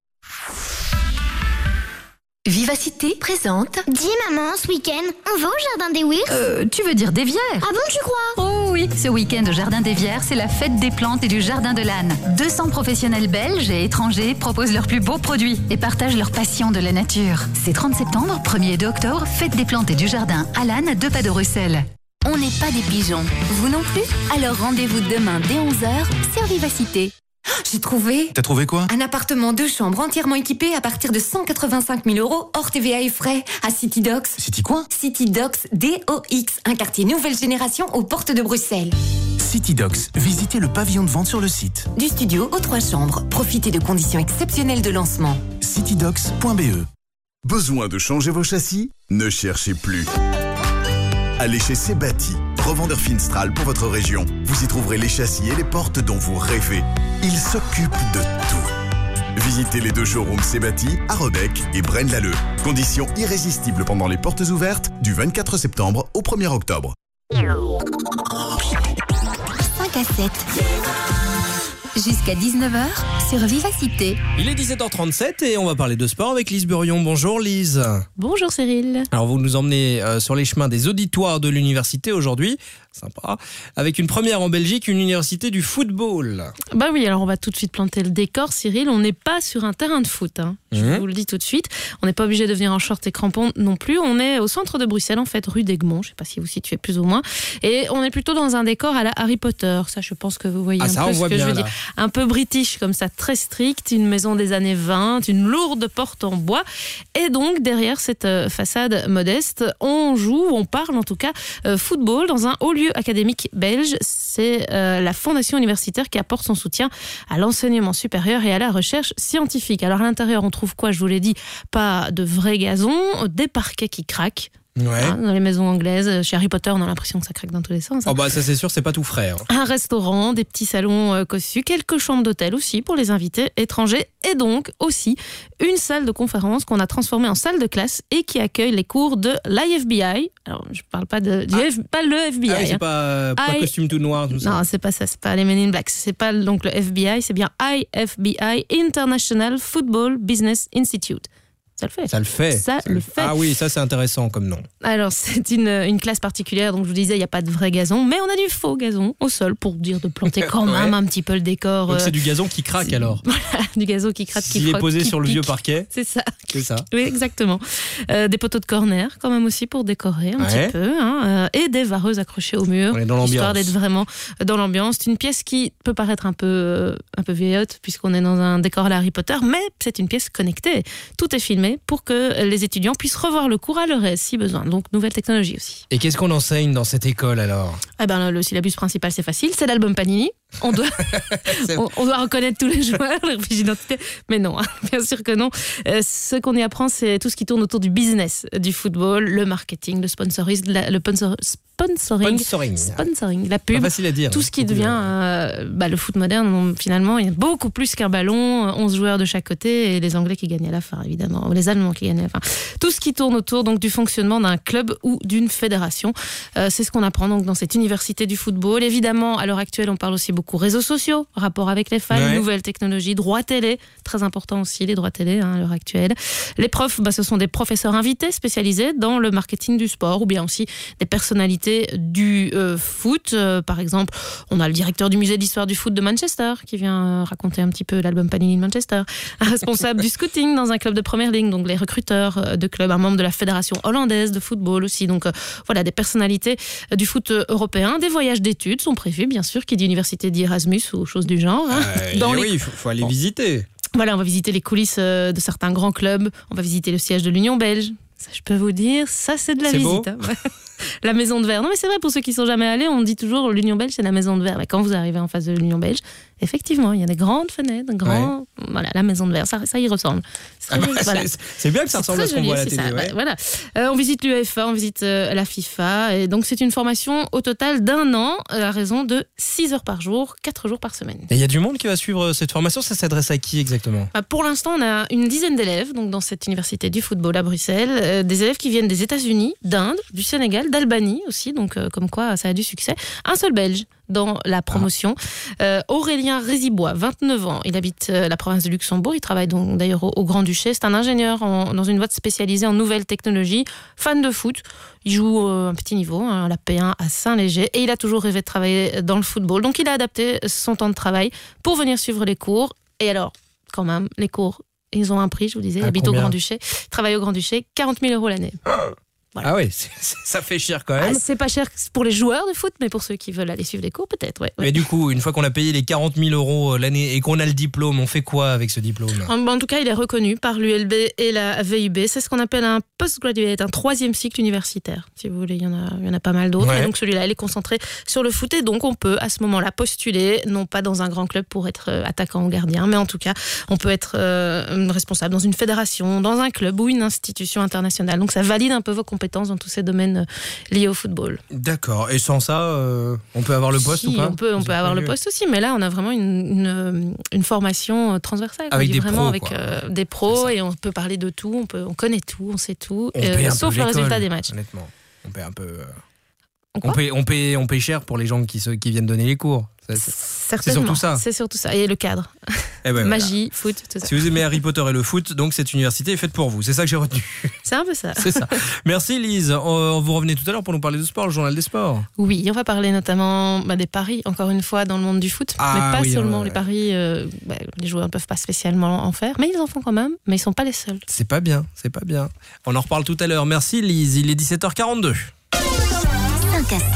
Vivacité présente. Dis maman, ce week-end, on va au jardin des Wirs? Tu veux dire des Vières? Ah bon, tu crois? Oh oui, ce week-end au jardin des Vières, c'est la fête des plantes et du jardin de l'âne. 200 professionnels belges et étrangers proposent leurs plus beaux produits et partagent leur passion de la nature. C'est 30 septembre, 1er et 2 octobre, fête des plantes et du jardin à l'âne à 2 pas de Bruxelles. On n'est pas des pigeons. Vous non plus? Alors rendez-vous demain dès 11h sur Vivacité. J'ai trouvé. T'as trouvé quoi? Un appartement 2 chambres entièrement équipé à partir de 185 000 euros hors TVA et frais à City Docks. City quoi? City Docks DOX, un quartier nouvelle génération aux portes de Bruxelles. City Docks, visitez le pavillon de vente sur le site. Du studio aux 3 chambres. Profitez de conditions exceptionnelles de lancement. citydocks.be. Besoin de changer vos châssis? Ne cherchez plus. Allez chez Sebati, revendeur Finstral pour votre région. Vous y trouverez les châssis et les portes dont vous rêvez. Ils s'occupent de tout. Visitez les 2 showrooms Sebati à Rebec et Braine-l'Alleud. Conditions irrésistibles pendant les portes ouvertes du 24 septembre au 1er octobre. 5 à 7. Jusqu'à 19h sur Vivacité. Il est 17h37 et on va parler de sport avec Lise Burion. Bonjour Lise. Bonjour Cyril. Alors vous nous emmenez sur les chemins des auditoires de l'université aujourd'hui. Sympa. Avec une première en Belgique, une université du football. Bah oui, alors on va tout de suite planter le décor, Cyril. On n'est pas sur un terrain de foot, hein. Je vous le dis tout de suite. On n'est pas obligé de venir en short et crampons non plus. On est au centre de Bruxelles, en fait, rue d'Egmont. Je ne sais pas si vous situez plus ou moins. Et on est plutôt dans un décor à la Harry Potter. Ça, je pense que vous voyez un peu ce que je veux dire. Un peu british, comme ça, très strict. Une maison des années 20, une lourde porte en bois. Et donc, derrière cette façade modeste, on joue, on parle en tout cas, football dans un haut lieu académique belge. C'est la fondation universitaire qui apporte son soutien à l'enseignement supérieur et à la recherche scientifique. Alors à l'intérieur, on trouve quoi? Je vous l'ai dit, pas de vrai gazon, des parquets qui craquent. Ouais. Hein, dans les maisons anglaises, chez Harry Potter, on a l'impression que ça craque dans tous les sens. Hein. Oh bah ça c'est sûr, c'est pas tout frais. Hein. Un restaurant, des petits salons cossus, quelques chambres d'hôtel aussi pour les invités étrangers et donc aussi une salle de conférence qu'on a transformée en salle de classe et qui accueille les cours de l'IFBI. Alors je parle pas de pas le FBI. Ah oui, c'est pas costume tout noir tout ça. Non, c'est pas ça, c'est pas les Men in Black, c'est pas donc le FBI, c'est bien IFBI, International Football Business Institute. Ça le fait. Ça le fait. Ça le fait. Ah oui, ça c'est intéressant comme nom. Alors c'est une classe particulière, donc je vous disais, il n'y a pas de vrai gazon, mais on a du faux gazon au sol pour dire de planter quand même un petit peu le décor. Donc c'est du gazon qui craque alors. Voilà, du gazon qui craque, qui frotte. Il est posé qui sur pique. le vieux parquet. C'est ça. C'est ça. Oui, exactement. Des poteaux de corner quand même aussi pour décorer un petit peu. Hein, et des vareuses accrochées au mur. On est dans l'ambiance. Histoire d'être vraiment dans l'ambiance. C'est une pièce qui peut paraître un peu vieillotte puisqu'on est dans un décor à la Harry Potter, mais c'est une pièce connectée. Tout est filmé pour que les étudiants puissent revoir le cours à leur aise si besoin. Donc nouvelle technologie aussi. Et qu'est-ce qu'on enseigne dans cette école alors? Eh ben, le syllabus principal c'est facile, c'est l'album Panini. On doit reconnaître tous les joueurs, leur fiche d'identité. Mais non, hein, bien sûr que non. Ce qu'on y apprend, c'est tout ce qui tourne autour du business du football, le marketing, le sponsoring, la pub. Pas facile à dire. Tout ce qui devient le foot moderne, finalement, il y a beaucoup plus qu'un ballon, 11 joueurs de chaque côté et les Anglais qui gagnent à la fin, évidemment, ou les Allemands qui gagnent à la fin. Tout ce qui tourne autour donc, du fonctionnement d'un club ou d'une fédération. C'est ce qu'on apprend donc, dans cette université du football. Évidemment, à l'heure actuelle, on parle aussi beaucoup beaucoup réseaux sociaux, rapport avec les fans, nouvelles technologies, droits télé, très important aussi les droits télé à l'heure actuelle. Les profs, ce sont des professeurs invités spécialisés dans le marketing du sport ou bien aussi des personnalités du foot. Par exemple, on a le directeur du musée d'histoire du foot de Manchester qui vient raconter un petit peu l'album Panini de Manchester, un responsable du scouting dans un club de première ligne, donc les recruteurs de clubs, un membre de la fédération hollandaise de football aussi. Donc voilà, des personnalités du foot européen. Des voyages d'études sont prévus, bien sûr, qui dit université dit Erasmus ou choses du genre. Oui, il faut aller visiter. Voilà, on va visiter les coulisses de certains grands clubs. On va visiter le siège de l'Union belge. Ça, je peux vous dire, ça, c'est de la visite. Hein. La maison de verre. Non, mais c'est vrai, pour ceux qui ne sont jamais allés, on dit toujours l'Union belge, c'est la maison de verre. Mais quand vous arrivez en face de l'Union belge, effectivement, il y a des grandes fenêtres, voilà, la maison de verre, ça y ressemble. C'est bien que ça ressemble à ce qu'on voit à la télé. Voilà. On visite l'UEFA, on visite la FIFA. Et donc, c'est une formation au total d'1 an, à raison de 6 heures par jour, 4 jours par semaine. Et il y a du monde qui va suivre cette formation. Ça s'adresse à qui exactement ? Pour l'instant, on a une dizaine d'élèves donc dans cette université du football à Bruxelles. Des élèves qui viennent des États-Unis, d'Inde, du Sénégal, d'Albanie aussi. Donc, comme quoi, ça a du succès. Un seul Belge dans la promotion. Aurélien Rézibois, 29 ans. Il habite la province de Luxembourg. Il travaille donc d'ailleurs au Grand-Duché. C'est un ingénieur dans une boîte spécialisée en nouvelles technologies. Fan de foot. Il joue un petit niveau, la P1 à Saint-Léger. Et il a toujours rêvé de travailler dans le football. Donc il a adapté son temps de travail pour venir suivre les cours. Et alors, quand même, les cours, ils ont un prix, je vous disais. Il habite au Grand-Duché. Il travaille au Grand-Duché. 40 000 € l'année. Voilà. Ah oui, ça fait cher quand même. C'est pas cher pour les joueurs de foot, mais pour ceux qui veulent aller suivre les cours, peut-être. Mais du coup, une fois qu'on a payé les 40 000 € l'année et qu'on a le diplôme, on fait quoi avec ce diplôme ? En tout cas, il est reconnu par l'ULB et la VUB. C'est ce qu'on appelle un postgraduate, un 3e cycle universitaire. Si vous voulez, il y en a pas mal d'autres. Et donc celui-là, il est concentré sur le foot. Et donc, on peut à ce moment-là postuler, non pas dans un grand club pour être attaquant ou gardien, mais en tout cas, on peut être responsable dans une fédération, dans un club ou une institution internationale. Donc, ça valide un peu vos compétences dans tous ces domaines liés au football. D'accord. Et sans ça, on peut avoir le poste ou pas ? On peut avoir le poste aussi, mais là, on a vraiment une formation transversale. Avec des vraiment pros, avec des pros, et on peut parler de tout, on connaît tout, on sait tout, sauf le résultat des matchs. Honnêtement, on paie un peu... On paye cher pour les gens qui viennent donner les cours. C'est surtout ça. C'est surtout ça. Et le cadre. Magie, foot, tout ça. Si vous aimez Harry Potter et le foot, donc cette université est faite pour vous. C'est ça que j'ai retenu. C'est un peu ça. C'est ça. Merci Lise. Vous revenez tout à l'heure pour nous parler de sport, le journal des sports. Oui, on va parler notamment des paris, encore une fois, dans le monde du foot. Mais pas seulement les paris. Les joueurs ne peuvent pas spécialement en faire, mais ils en font quand même. Mais ils ne sont pas les seuls. C'est pas bien. On en reparle tout à l'heure. Merci Lise. Il est 17h42. 5 à 7.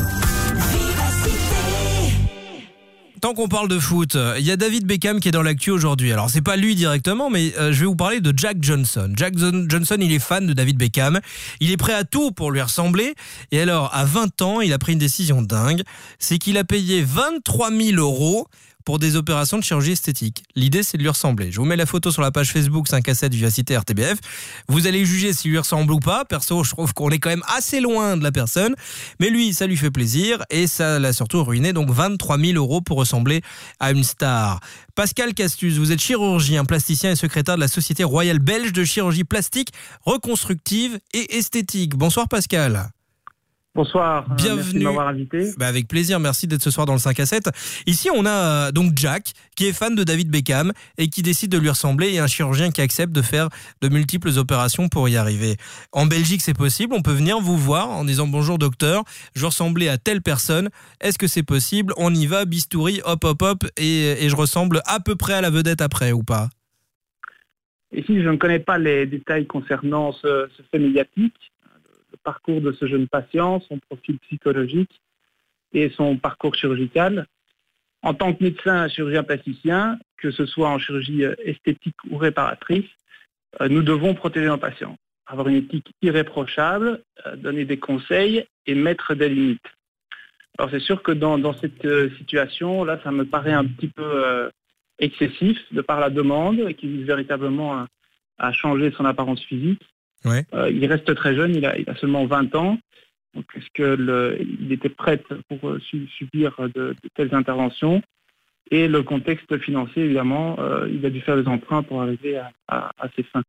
Tant qu'on parle de foot, il y a David Beckham qui est dans l'actu aujourd'hui. Alors c'est pas lui directement, mais je vais vous parler de Jack Johnson. Jack Johnson, il est fan de David Beckham. Il est prêt à tout pour lui ressembler. Et alors, à 20 ans, il a pris une décision dingue. C'est qu'il a payé 23 000 € pour des opérations de chirurgie esthétique. L'idée, c'est de lui ressembler. Je vous mets la photo sur la page Facebook 5 à 7 Vivacité RTBF. Vous allez juger s'il lui ressemble ou pas. Perso, je trouve qu'on est quand même assez loin de la personne. Mais lui, ça lui fait plaisir et ça l'a surtout ruiné. Donc 23 000 € pour ressembler à une star. Pascal Castus, vous êtes chirurgien, plasticien et secrétaire de la Société royale belge de chirurgie plastique, reconstructive et esthétique. Bonsoir Pascal. Bonsoir, bienvenue. Merci de m'avoir invité. Avec plaisir, merci d'être ce soir dans le 5 à 7. Ici, on a donc Jack, qui est fan de David Beckham et qui décide de lui ressembler, et un chirurgien qui accepte de faire de multiples opérations pour y arriver. En Belgique, c'est possible, on peut venir vous voir en disant « Bonjour docteur, je ressemblais à telle personne, est-ce que c'est possible ? On y va, bistouri, hop, hop, hop, et je ressemble à peu près à la vedette après, ou pas ?» Ici, je ne connais pas les détails concernant ce fait médiatique. Le parcours de ce jeune patient, son profil psychologique et son parcours chirurgical. En tant que médecin, chirurgien plasticien, que ce soit en chirurgie esthétique ou réparatrice, nous devons protéger nos patients, avoir une éthique irréprochable, donner des conseils et mettre des limites. Alors c'est sûr que dans cette situation, là, ça me paraît un petit peu excessif de par la demande qui vise véritablement à changer son apparence physique. Ouais. Il reste très jeune, il a seulement 20 ans. Donc, est-ce qu'il était prêt pour subir de telles interventions ? Et le contexte financier, évidemment, il a dû faire des emprunts pour arriver à ses fins.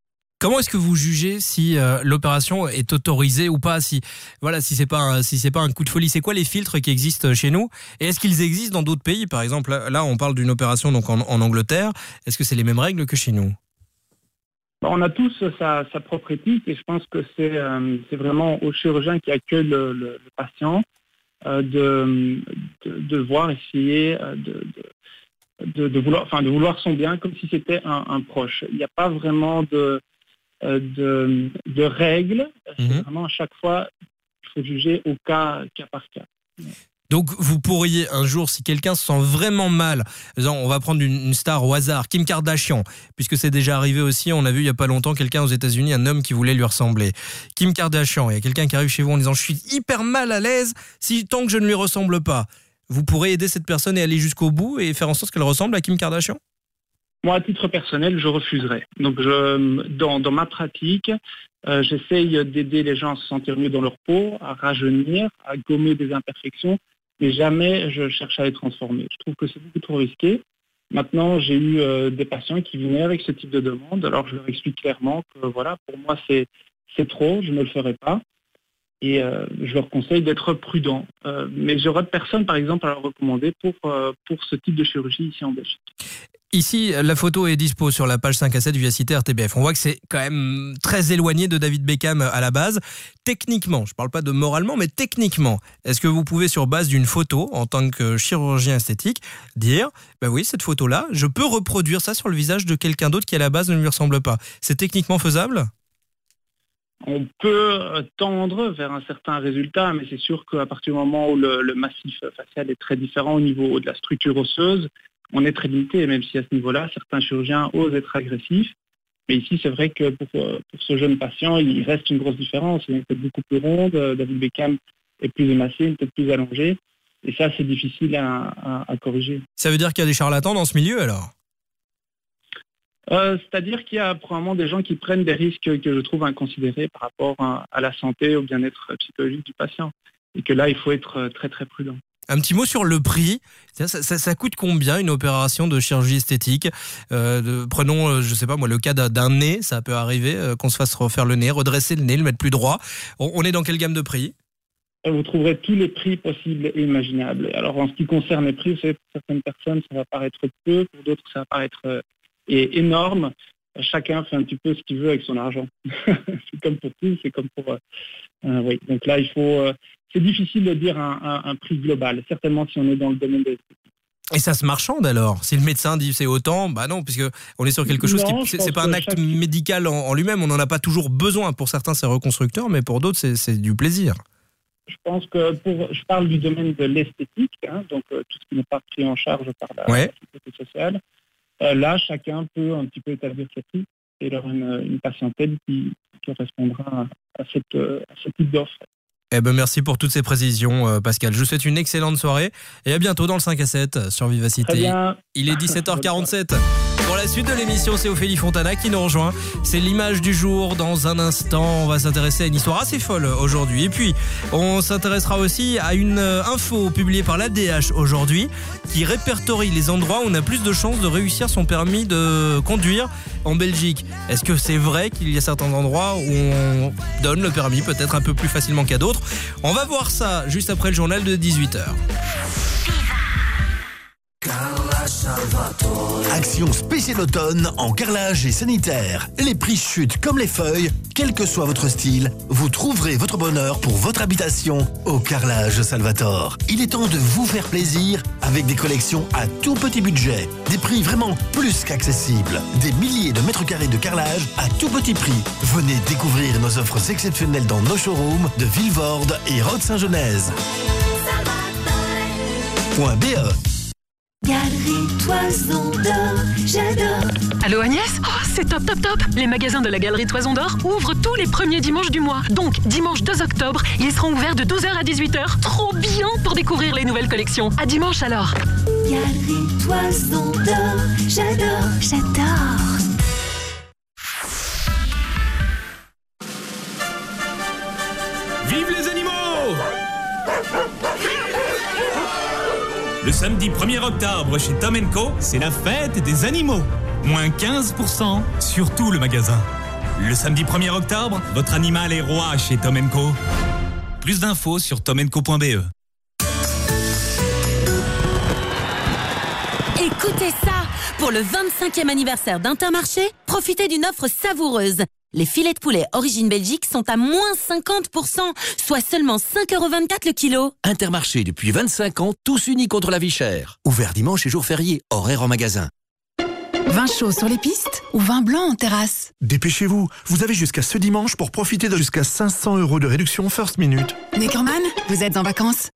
Comment est-ce que vous jugez si l'opération est autorisée ou pas, si c'est pas un coup de folie? C'est quoi les filtres qui existent chez nous? Et est-ce qu'ils existent dans d'autres pays? Par exemple, là, on parle d'une opération donc en Angleterre. Est-ce que c'est les mêmes règles que chez nous? On a tous sa propre éthique et je pense que c'est vraiment au chirurgien qui accueille le patient de devoir essayer de vouloir son bien comme si c'était un proche. Il n'y a pas vraiment de règles. C'est vraiment à chaque fois, il faut juger au cas par cas. Donc vous pourriez un jour, si quelqu'un se sent vraiment mal, on va prendre une star au hasard, Kim Kardashian, puisque c'est déjà arrivé aussi, on a vu il n'y a pas longtemps quelqu'un aux États-Unis, un homme qui voulait lui ressembler. Kim Kardashian, il y a quelqu'un qui arrive chez vous en disant « je suis hyper mal à l'aise tant que je ne lui ressemble pas ». Vous pourrez aider cette personne et aller jusqu'au bout et faire en sorte qu'elle ressemble à Kim Kardashian? Moi, à titre personnel, je refuserais. Donc dans ma pratique, j'essaye d'aider les gens à se sentir mieux dans leur peau, à rajeunir, à gommer des imperfections, mais jamais je cherche à les transformer. Je trouve que c'est beaucoup trop risqué. Maintenant, j'ai eu des patients qui venaient avec ce type de demande. Alors, je leur explique clairement que voilà, pour moi, c'est trop, je ne le ferai pas. Et je leur conseille d'être prudents. Mais j'aurais personne, par exemple, à leur recommander pour ce type de chirurgie ici en Belgique. Ici, la photo est dispo sur la page 5 à 7 Vivacité RTBF. On voit que c'est quand même très éloigné de David Beckham à la base. Techniquement, je ne parle pas de moralement, mais techniquement, est-ce que vous pouvez, sur base d'une photo, en tant que chirurgien esthétique, dire « bah oui, cette photo-là, je peux reproduire ça sur le visage de quelqu'un d'autre qui à la base ne lui ressemble pas ». C'est techniquement faisable ? On peut tendre vers un certain résultat, mais c'est sûr qu'à partir du moment où le massif facial est très différent au niveau de la structure osseuse, on est très limité, même si à ce niveau-là, certains chirurgiens osent être agressifs. Mais ici, c'est vrai que pour ce jeune patient, il reste une grosse différence. Il est peut-être beaucoup plus ronde, David Beckham est plus émacié, peut-être plus allongé. Et ça, c'est difficile à corriger. Ça veut dire qu'il y a des charlatans dans ce milieu, alors ? C'est-à-dire qu'il y a probablement des gens qui prennent des risques que je trouve inconsidérés par rapport à la santé, au bien-être psychologique du patient. Et que là, il faut être très très prudent. Un petit mot sur le prix. Ça coûte combien une opération de chirurgie esthétique? Prenons, je sais pas moi, le cas d'un nez. Ça peut arriver qu'on se fasse refaire le nez, redresser le nez, le mettre plus droit. On est dans quelle gamme de prix? Vous trouverez tous les prix possibles et imaginables. Alors en ce qui concerne les prix, vous savez, pour certaines personnes, ça va paraître peu, pour d'autres, ça va paraître énorme. Chacun fait un petit peu ce qu'il veut avec son argent. C'est comme pour tout, c'est comme pour... oui, donc là, il faut... c'est difficile de dire un prix global, certainement si on est dans le domaine des... Et ça se marchande alors? Si le médecin dit c'est autant, bah non, puisque on est sur quelque chose c'est pas un acte médical en lui-même, on n'en a pas toujours besoin. Pour certains, c'est reconstructeur, mais pour d'autres, c'est du plaisir. Je pense que je parle du domaine de l'esthétique, donc tout ce qui n'est pas pris en charge par la sécurité sociale. Là, chacun peut un petit peu établir ses prix et leur une patientèle qui correspondra à ce type d'offre. Eh ben merci pour toutes ces précisions, Pascal. Je vous souhaite une excellente soirée et à bientôt dans le 5 à 7 sur Vivacité. Il est 17h47. Pour la suite de l'émission, c'est Ophélie Fontana qui nous rejoint. C'est l'image du jour. Dans un instant, on va s'intéresser à une histoire assez folle aujourd'hui. Et puis, on s'intéressera aussi à une info publiée par l'ADH aujourd'hui qui répertorie les endroits où on a plus de chances de réussir son permis de conduire en Belgique. Est-ce que c'est vrai qu'il y a certains endroits où on donne le permis peut-être un peu plus facilement qu'à d'autres? On va voir ça juste après le journal de 18h. Action spéciale automne en carrelage et sanitaire. Les prix chutent comme les feuilles. Quel que soit votre style, vous trouverez votre bonheur pour votre habitation au Carrelage Salvatore. Il est temps de vous faire plaisir avec des collections à tout petit budget. Des prix vraiment plus qu'accessibles. Des milliers de mètres carrés de carrelage à tout petit prix. Venez découvrir nos offres exceptionnelles dans nos showrooms de Villevorde et Rode-Saint-Genèse. .be Galerie Toison d'Or, j'adore. Allô Agnès? Oh, c'est top, top, top. Les magasins de la Galerie Toison d'Or ouvrent tous les premiers dimanches du mois. Donc, dimanche 2 octobre, ils seront ouverts de 12h à 18h. Trop bien pour découvrir les nouvelles collections. À dimanche alors. Galerie Toison d'Or, j'adore, j'adore. Vive les animaux! Le samedi 1er octobre chez Tom & Co, c'est la fête des animaux. Moins 15% sur tout le magasin. Le samedi 1er octobre, votre animal est roi chez Tom & Co. Plus d'infos sur tomandco.be. Écoutez ça! Pour le 25e anniversaire d'Intermarché, profitez d'une offre savoureuse. Les filets de poulet Origine Belgique sont à moins 50%, soit seulement 5,24€ le kilo. Intermarché depuis 25 ans, tous unis contre la vie chère. Ouvert dimanche et jours fériés, horaire en magasin. Vin chaud sur les pistes ou vin blanc en terrasse? Dépêchez-vous, vous avez jusqu'à ce dimanche pour profiter de jusqu'à 500 € de réduction First Minute. Neckerman, vous êtes en vacances?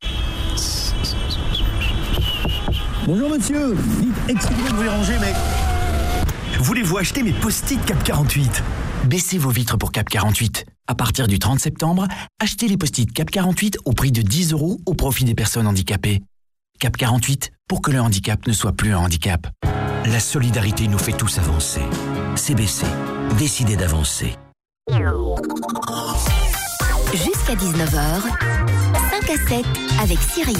Bonjour monsieur, dites, excusez-moi de vous déranger, mais... Voulez-vous acheter mes post-it Cap 48? Baissez vos vitres pour Cap 48. À partir du 30 septembre, achetez les post-it Cap 48 au prix de 10 € au profit des personnes handicapées. Cap 48, pour que le handicap ne soit plus un handicap. La solidarité nous fait tous avancer. CBC, décidez d'avancer. Jusqu'à 19h, 5 à 7 avec Cyril.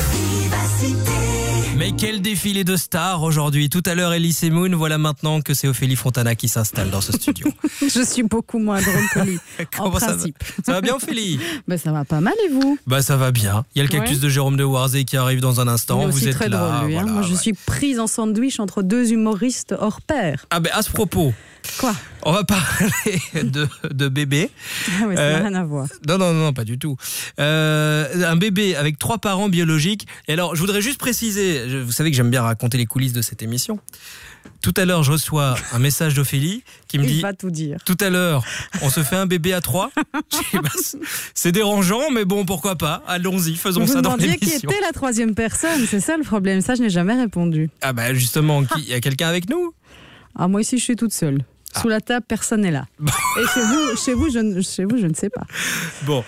Mais quel défilé de stars aujourd'hui. Tout à l'heure, Elise Moon. Voilà maintenant que c'est Ophélie Fontana qui s'installe dans ce studio. Je suis beaucoup moins drôle que lui, en principe. Ça va bien, Ophélie? Ça va pas mal, et vous? Ça va bien. Il y a le cactus de Jérôme de Warzé qui arrive dans un instant. Vous êtes très là. drôle, lui, voilà, Moi, je suis prise en sandwich entre deux humoristes hors pair. À ce propos... Quoi? On va parler de bébé. Ah ouais, ça n'a rien à voir. Non, pas du tout. Un bébé avec 3 parents biologiques. Et alors, je voudrais juste préciser, vous savez que j'aime bien raconter les coulisses de cette émission. Tout à l'heure, je reçois un message d'Ophélie qui me dit... Il va tout dire. Tout à l'heure, on se fait un bébé à 3. C'est dérangeant, mais bon, pourquoi pas. Allons-y, faisons ça dans l'émission. Vous demandiez qui était la 3e personne, c'est ça le problème. Ça, je n'ai jamais répondu. Justement, il y a quelqu'un avec nous? Moi ici, je suis toute seule. Sous la table, personne n'est là. Et chez vous, je ne sais pas. Bon,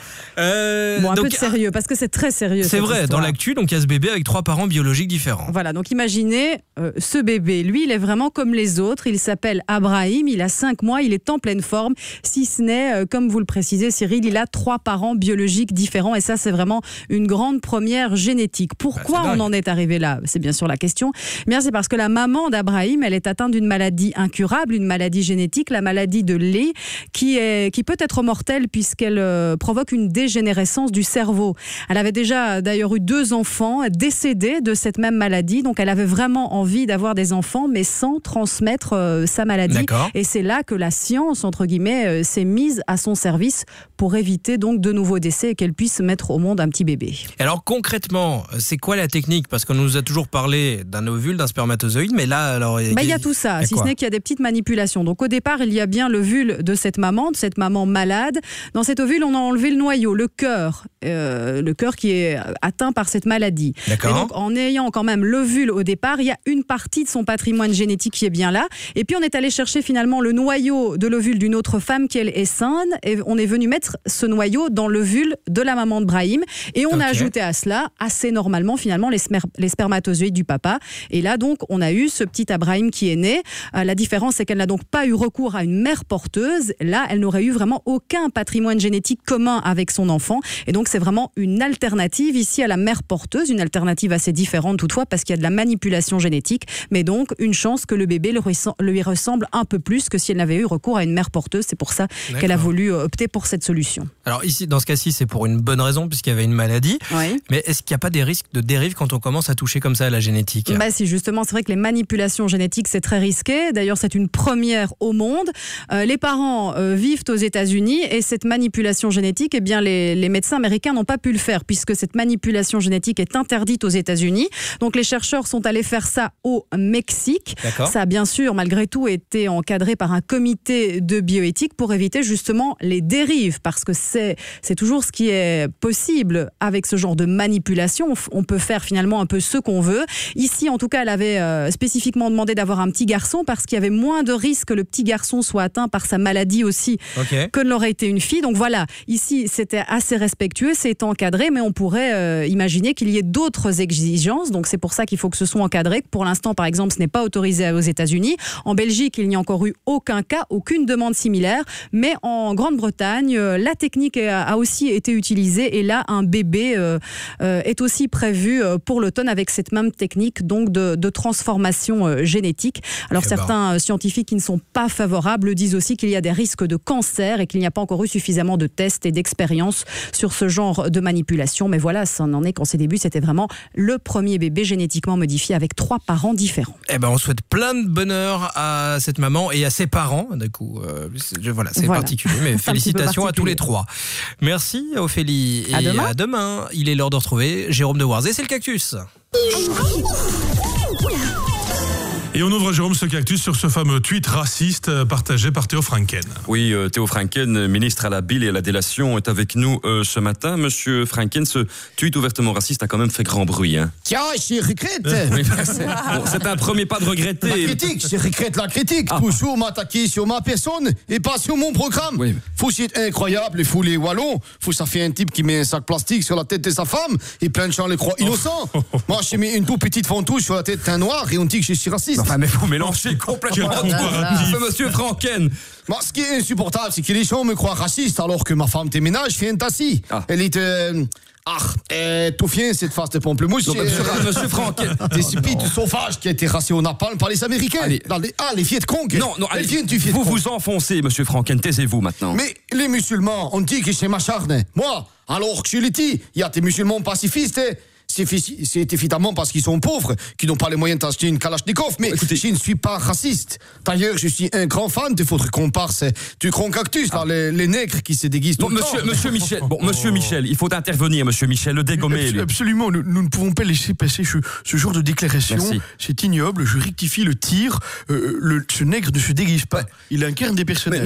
un peu de sérieux, parce que c'est très sérieux. C'est vrai, histoire. dans l'actu, donc il y a ce bébé avec 3 parents biologiques différents. Voilà, donc imaginez ce bébé. Lui, il est vraiment comme les autres. Il s'appelle Abrahim, il a 5 mois, il est en pleine forme. Si ce n'est, comme vous le précisez, Cyril, il a 3 parents biologiques différents. Et ça, c'est vraiment une grande première génétique. Pourquoi on en est arrivé là? C'est bien sûr la question. C'est parce que la maman d'Abrahim, elle est atteinte d'une maladie incurable, une maladie génétique, la maladie de Leigh, qui peut être mortelle puisqu'elle provoque une dégénérescence du cerveau. Elle avait déjà d'ailleurs eu 2 enfants décédés de cette même maladie, donc elle avait vraiment envie d'avoir des enfants mais sans transmettre sa maladie. D'accord. Et c'est là que la science, entre guillemets, s'est mise à son service pour éviter donc de nouveaux décès et qu'elle puisse mettre au monde un petit bébé. Alors concrètement, c'est quoi la technique? Parce qu'on nous a toujours parlé d'un ovule, d'un spermatozoïde, mais là, alors... Il y a tout ça, si ce n'est qu'il y a des petites manipulations. Donc au départ, il y a bien l'ovule de cette maman malade. Dans cet ovule, on a enlevé le noyau, le cœur qui est atteint par cette maladie. D'accord. Et donc, en ayant quand même l'ovule au départ, il y a une partie de son patrimoine génétique qui est bien là. Et puis, on est allé chercher finalement le noyau de l'ovule d'une autre femme qui, elle, est saine. Et on est venu mettre ce noyau dans l'ovule de la maman de Brahim. Et on a ajouté à cela, assez normalement, finalement, les spermatozoïdes du papa. Et là, donc, on a eu ce petit Abraham qui est né. La différence, c'est qu'elle n'a donc pas eu recours à une mère porteuse. Là, elle n'aurait eu vraiment aucun patrimoine génétique commun avec son enfant. Et donc, c'est vraiment une alternative ici à la mère porteuse, une alternative assez différente toutefois parce qu'il y a de la manipulation génétique, mais donc une chance que le bébé lui ressemble un peu plus que si elle n'avait eu recours à une mère porteuse. C'est pour ça qu'elle a voulu opter pour cette solution. Alors ici, dans ce cas-ci, c'est pour une bonne raison puisqu'il y avait une maladie. Oui. Mais est-ce qu'il n'y a pas des risques de dérive quand on commence à toucher comme ça à la génétique? Si, justement, c'est vrai que les manipulations génétiques, c'est très risqué. D'ailleurs, c'est une première au monde. Les parents vivent aux États-Unis et cette manipulation génétique, les médecins américains n'ont pas pu le faire puisque cette manipulation génétique est interdite aux États-Unis. Donc les chercheurs sont allés faire ça au Mexique. D'accord. Ça a bien sûr, malgré tout, été encadré par un comité de bioéthique pour éviter justement les dérives parce que c'est toujours ce qui est possible avec ce genre de manipulation. On peut faire finalement un peu ce qu'on veut. Ici, en tout cas, elle avait spécifiquement demandé d'avoir un petit garçon parce qu'il y avait moins de risques que le petit garçon soit atteint par sa maladie aussi que ne l'aurait été une fille. Donc voilà, ici, c'était assez respectueux, c'est encadré, mais on pourrait imaginer qu'il y ait d'autres exigences. Donc c'est pour ça qu'il faut que ce soit encadré. Pour l'instant, par exemple, ce n'est pas autorisé aux États-Unis. En Belgique, il n'y a encore eu aucun cas, aucune demande similaire. Mais en Grande-Bretagne, la technique a aussi été utilisée et là, un bébé est aussi prévu pour l'automne avec cette même technique donc de transformation génétique. Alors certains scientifiques qui ne sont pas favorables, disent aussi qu'il y a des risques de cancer et qu'il n'y a pas encore eu suffisamment de tests et d'expériences sur ce genre de manipulation. Mais voilà, ça en est qu'en ses débuts, c'était vraiment le premier bébé génétiquement modifié avec 3 parents différents. Eh ben, on souhaite plein de bonheur à cette maman et à ses parents. Du coup, c'est particulier, mais félicitations à tous les 3. Merci Ophélie. Et à demain. Il est l'heure de retrouver Jérôme de Warzé, c'est le cactus. Et on ouvre, Jérôme, ce cactus sur ce fameux tweet raciste partagé par Théo Franken. Oui, Théo Franken, ministre à la bile et à la délation, est avec nous ce matin. Monsieur Franken, ce tweet ouvertement raciste a quand même fait grand bruit. Hein. Tiens, je regrette. Oui, c'est un premier pas de regretter. La critique, je regrette la critique. Toujours m'attaquer sur ma personne et pas sur mon programme. Oui. Faut c'est incroyable, les fous les wallons. Faut ça fait un type qui met un sac plastique sur la tête de sa femme et plein de gens les croient innocents. Moi, j'ai mis une toute petite fantouche sur la tête d'un noir et on dit que je suis raciste. Enfin, mais vous mélangez complètement Monsieur Franken. Moi, ce qui est insupportable, c'est que les gens me croient raciste alors que ma femme déménage, fait un tassi. Elle est tout fier cette face de pamplemousse. Monsieur Franken. Des stupides sauvages qui a été rassé au napalm par les Américains. Les Viet Cong. Non, allez, vous vous enfoncez, Monsieur Franken, taisez-vous maintenant. Mais les musulmans, on dit que c'est macharne. Moi, alors que je l'ai dit, il y a des musulmans pacifistes. C'est évidemment parce qu'ils sont pauvres, qu'ils n'ont pas les moyens d'acheter une Kalachnikov, mais écoutez, je ne suis pas raciste. D'ailleurs, je suis un grand fan de votre comparse du grand cactus, là, les nègres qui se déguisent tout le temps. Monsieur Michel, Monsieur Michel, il faut intervenir, Monsieur Michel, le dégommer. Absolument, nous ne pouvons pas laisser passer ce genre de déclaration. Merci. C'est ignoble, je rectifie le tir. Ce nègre ne se déguise pas, il incarne des personnages.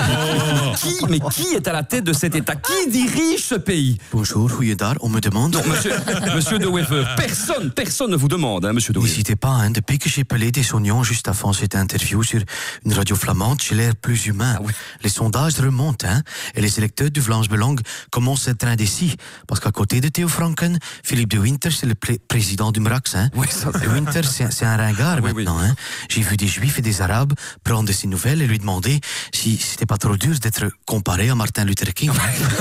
Mais qui est à la tête de cet État? Qui dirige ce pays? Bonjour, Fouilledard, on me demande. Non, Monsieur De Wever, personne ne vous demande, hein, Monsieur De Wever. N'hésitez pas, hein, depuis que j'ai pelé des oignons juste avant cette interview sur une radio flamande, j'ai l'air plus humain. Ah oui. Les sondages remontent, hein, et les électeurs du Vlaams Belang commencent à être indécis. Parce qu'à côté de Théo Franken, Philippe de Winter, c'est le président du Mrax. Hein. Oui, de Winter, c'est un ringard maintenant. Hein. J'ai vu des Juifs et des Arabes prendre de ses nouvelles et lui demander si c'était pas trop dur d'être comparé à Martin Luther King.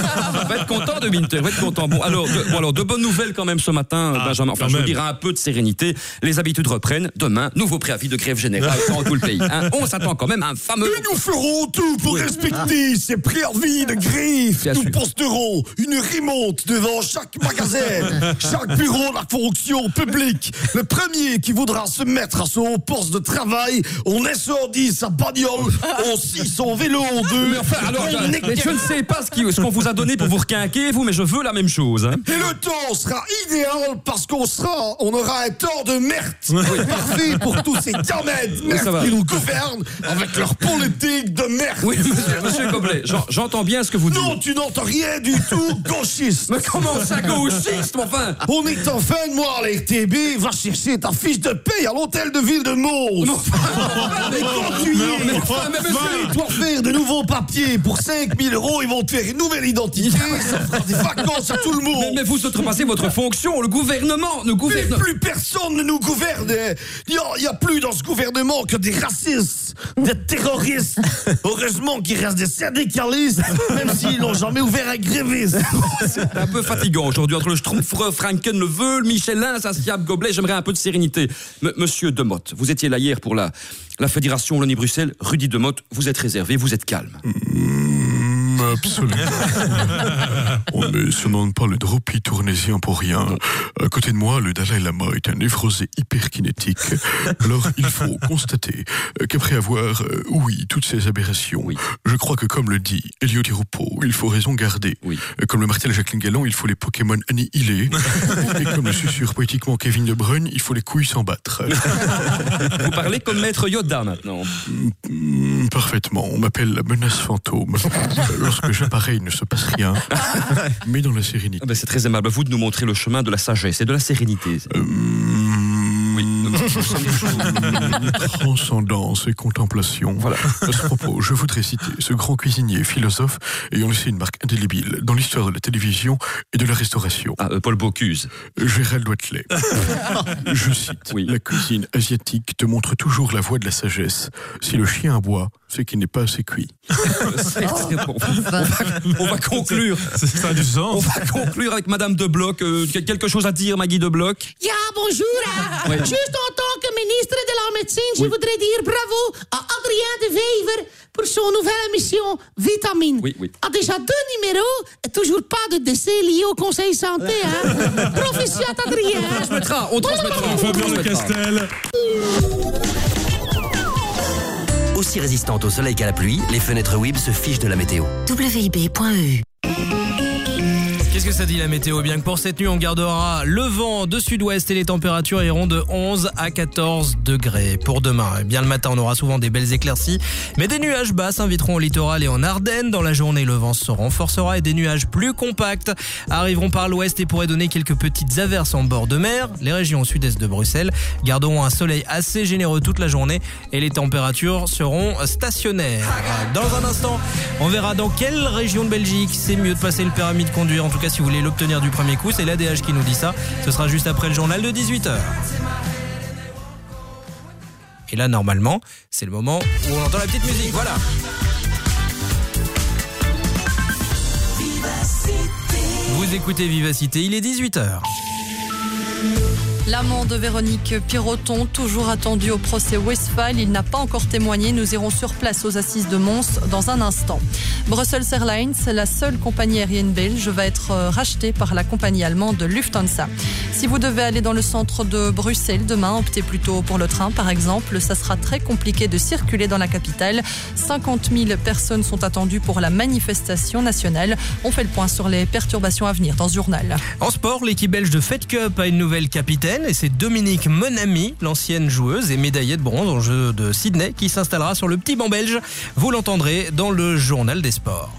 Va être content de Winter, va être content. Bon, alors, de bonnes nouvelles quand même ce matin, Benjamin. Enfin, je vous dirais un peu de sérénité. Les habitudes reprennent. Demain, nouveau préavis de grève générale dans tout le pays. Hein. On s'attend quand même à un fameux... Et nous ferons tout pour respecter ces préavis de grève. Nous posterons une remonte devant chaque magasin, chaque bureau de la fonction publique. Le premier qui voudra se mettre à son poste de travail, on incendie sa bagnole, on scie son vélo en deux. Mais enfin, alors, je ne sais pas ce qu'on vous a donné pour vous requinquer, vous, mais je veux la même chose. Hein. Et le temps sera idéal parce qu'on aura un temps de merde. Parfait pour tous ces gamètes qui nous gouvernent avec leur politique de merde. Oui, monsieur Goblet, j'entends bien ce que vous dites. Non, tu n'entends rien du tout, gauchiste. Mais comment ça, gauchiste, enfin? On est en fin de mois, la RTB va chercher ta fiche de paye à l'hôtel de ville de Mons. Mais quand tu y es, tu dois faire de nouveaux papiers. Pour 5 000 €, ils vont te faire une nouvelle identité. Ça fera des vacances à tout le monde. Mais vous outrepassez votre fonction, le gouvernement. Mais plus personne ne nous gouverne. Il n'y a plus dans ce gouvernement que des racistes, des terroristes. Heureusement qu'il reste des syndicalistes, même s'ils n'ont jamais ouvert un gréviste. C'est un peu fatigant aujourd'hui entre le Schtroumpfre, Franken, le Veul, Michelin, Sassiab, Goblet. J'aimerais un peu de sérénité. Monsieur Demotte, vous étiez là hier pour la Fédération Wallonie-Bruxelles. Rudy Demotte, vous êtes réservé, vous êtes calme. Absolument. On ne surnomme pas le dropi tournésien pour rien. À côté de moi, le Dalai Lama est un névrosé hyperkinétique. Alors, il faut constater qu'après avoir, toutes ces aberrations, je crois que comme le dit Elio Di Rupo, il faut raison garder. Comme le martèle Jacqueline Galland, il faut les Pokémon annihiler. Et comme le susurre poétiquement Kevin De Bruyne, il faut les couilles s'en battre. Vous parlez comme Maître Yoda maintenant. Parfaitement. On m'appelle la menace fantôme. Lorsque j'apparais, il ne se passe rien, mais dans la sérénité. C'est très aimable à vous de nous montrer le chemin de la sagesse et de la sérénité. Transcendance et contemplation. Voilà. À ce propos, je voudrais citer ce grand cuisinier philosophe ayant laissé une marque indélébile dans l'histoire de la télévision et de la restauration. Paul Bocuse. Gérald Watley. Je cite, la cuisine asiatique te montre toujours la voie de la sagesse. Si le chien aboie, c'est qu'il n'est pas assez cuit. On va conclure. Ça a du sens. On va conclure avec Madame de Bloch. Quelque chose à dire, Maggie de Bloch? Bonjour. Oui. Juste en tant que ministre de la Médecine, je voudrais dire bravo à Adrien de Wever pour son nouvelle émission Vitamine. Oui. A déjà 2 numéros et toujours pas de décès lié au Conseil Santé. Hein. Proficiat, Adrien. On transmettra. Fabien Le Castel. Aussi résistantes au soleil qu'à la pluie, les fenêtres WIB se fichent de la météo. WIB.eu. Qu'est-ce que ça dit la météo? Bien que pour cette nuit, on gardera le vent de sud-ouest et les températures iront de 11 à 14 degrés. Pour demain, bien le matin, on aura souvent des belles éclaircies, mais des nuages bas s'inviteront au littoral et en Ardennes. Dans la journée, le vent se renforcera et des nuages plus compacts arriveront par l'ouest et pourraient donner quelques petites averses en bord de mer. Les régions au sud-est de Bruxelles garderont un soleil assez généreux toute la journée et les températures seront stationnaires. Dans un instant, on verra dans quelle région de Belgique c'est mieux de passer le permis de conduire. En tout cas, si vous voulez l'obtenir du premier coup, c'est l'ADH qui nous dit ça. Ce sera juste après le journal de 18h. Et là, normalement, c'est le moment où on entend la petite musique. Voilà. Vous écoutez Vivacité, il est 18h. L'amant de Véronique Piroton, toujours attendu au procès Westphal, il n'a pas encore témoigné. Nous irons sur place aux assises de Mons dans un instant. Brussels Airlines, la seule compagnie aérienne belge, va être rachetée par la compagnie allemande Lufthansa. Si vous devez aller dans le centre de Bruxelles demain, optez plutôt pour le train par exemple. Ça sera très compliqué de circuler dans la capitale. 50 000 personnes sont attendues pour la manifestation nationale. On fait le point sur les perturbations à venir dans ce journal. En sport, l'équipe belge de Fed Cup a une nouvelle capitaine. Et c'est Dominique Monami, l'ancienne joueuse et médaillée de bronze aux Jeux de Sydney, qui s'installera sur le petit banc belge. Vous l'entendrez dans le journal des sports.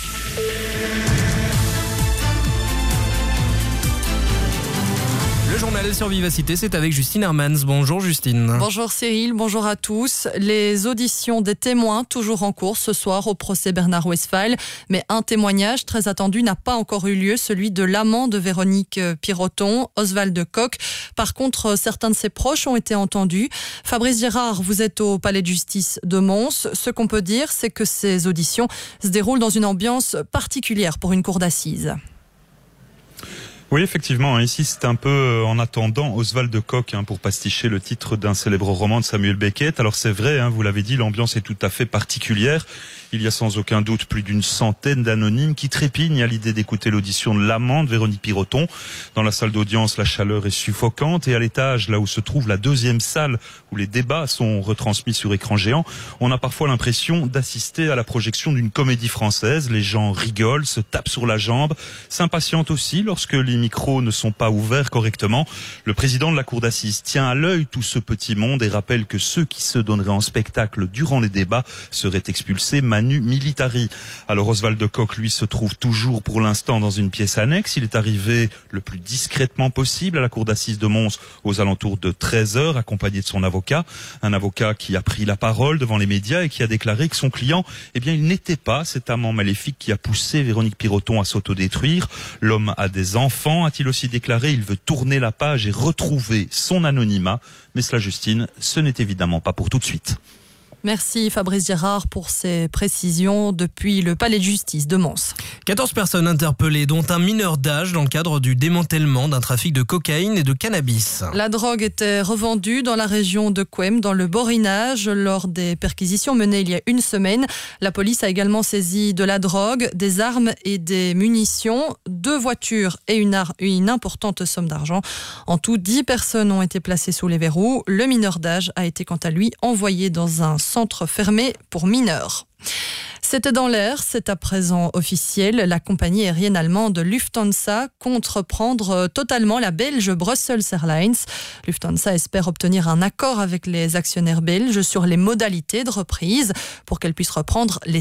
Le journal sur Vivacité, c'est avec Justine Hermans. Bonjour Justine. Bonjour Cyril, bonjour à tous. Les auditions des témoins toujours en cours ce soir au procès Bernard Westphal. Mais un témoignage très attendu n'a pas encore eu lieu, celui de l'amant de Véronique Piroton, Oswald de Kock. Par contre, certains de ses proches ont été entendus. Fabrice Gérard, vous êtes au palais de justice de Mons. Ce qu'on peut dire, c'est que ces auditions se déroulent dans une ambiance particulière pour une cour d'assises. Oui, effectivement. Ici, c'est un peu en attendant Oswald de Kock pour pasticher le titre d'un célèbre roman de Samuel Beckett. Alors c'est vrai, vous l'avez dit, l'ambiance est tout à fait particulière. Il y a sans aucun doute plus d'une centaine d'anonymes qui trépignent à l'idée d'écouter l'audition de l'amant de Véronique Piroton. Dans la salle d'audience, la chaleur est suffocante et à l'étage, là où se trouve la deuxième salle où les débats sont retransmis sur écran géant, on a parfois l'impression d'assister à la projection d'une comédie française. Les gens rigolent, se tapent sur la jambe, s'impatientent aussi lorsque les micros ne sont pas ouverts correctement. Le président de la cour d'assises tient à l'œil tout ce petit monde et rappelle que ceux qui se donneraient en spectacle durant les débats seraient expulsés manu militari. Alors Oswald de Kock, lui, se trouve toujours pour l'instant dans une pièce annexe. Il est arrivé le plus discrètement possible à la cour d'assises de Mons aux alentours de 13h, accompagné de son avocat. Un avocat qui a pris la parole devant les médias et qui a déclaré que son client, il n'était pas cet amant maléfique qui a poussé Véronique Piroton à s'autodétruire. L'homme a des enfants, a-t-il aussi déclaré. Il veut tourner la page et retrouver son anonymat. Mais cela, Justine, ce n'est évidemment pas pour tout de suite. Merci Fabrice Gérard pour ces précisions depuis le palais de justice de Mons. 14 personnes interpellées, dont un mineur d'âge dans le cadre du démantèlement d'un trafic de cocaïne et de cannabis. La drogue était revendue dans la région de Couem, dans le Borinage, lors des perquisitions menées il y a une semaine. La police a également saisi de la drogue, des armes et des munitions, 2 voitures et une importante somme d'argent. En tout, 10 personnes ont été placées sous les verrous. Le mineur d'âge a été quant à lui envoyé dans un centre fermé pour mineurs. C'était dans l'air, c'est à présent officiel. La compagnie aérienne allemande Lufthansa compte reprendre totalement la belge Brussels Airlines. Lufthansa espère obtenir un accord avec les actionnaires belges sur les modalités de reprise pour qu'elle puisse reprendre les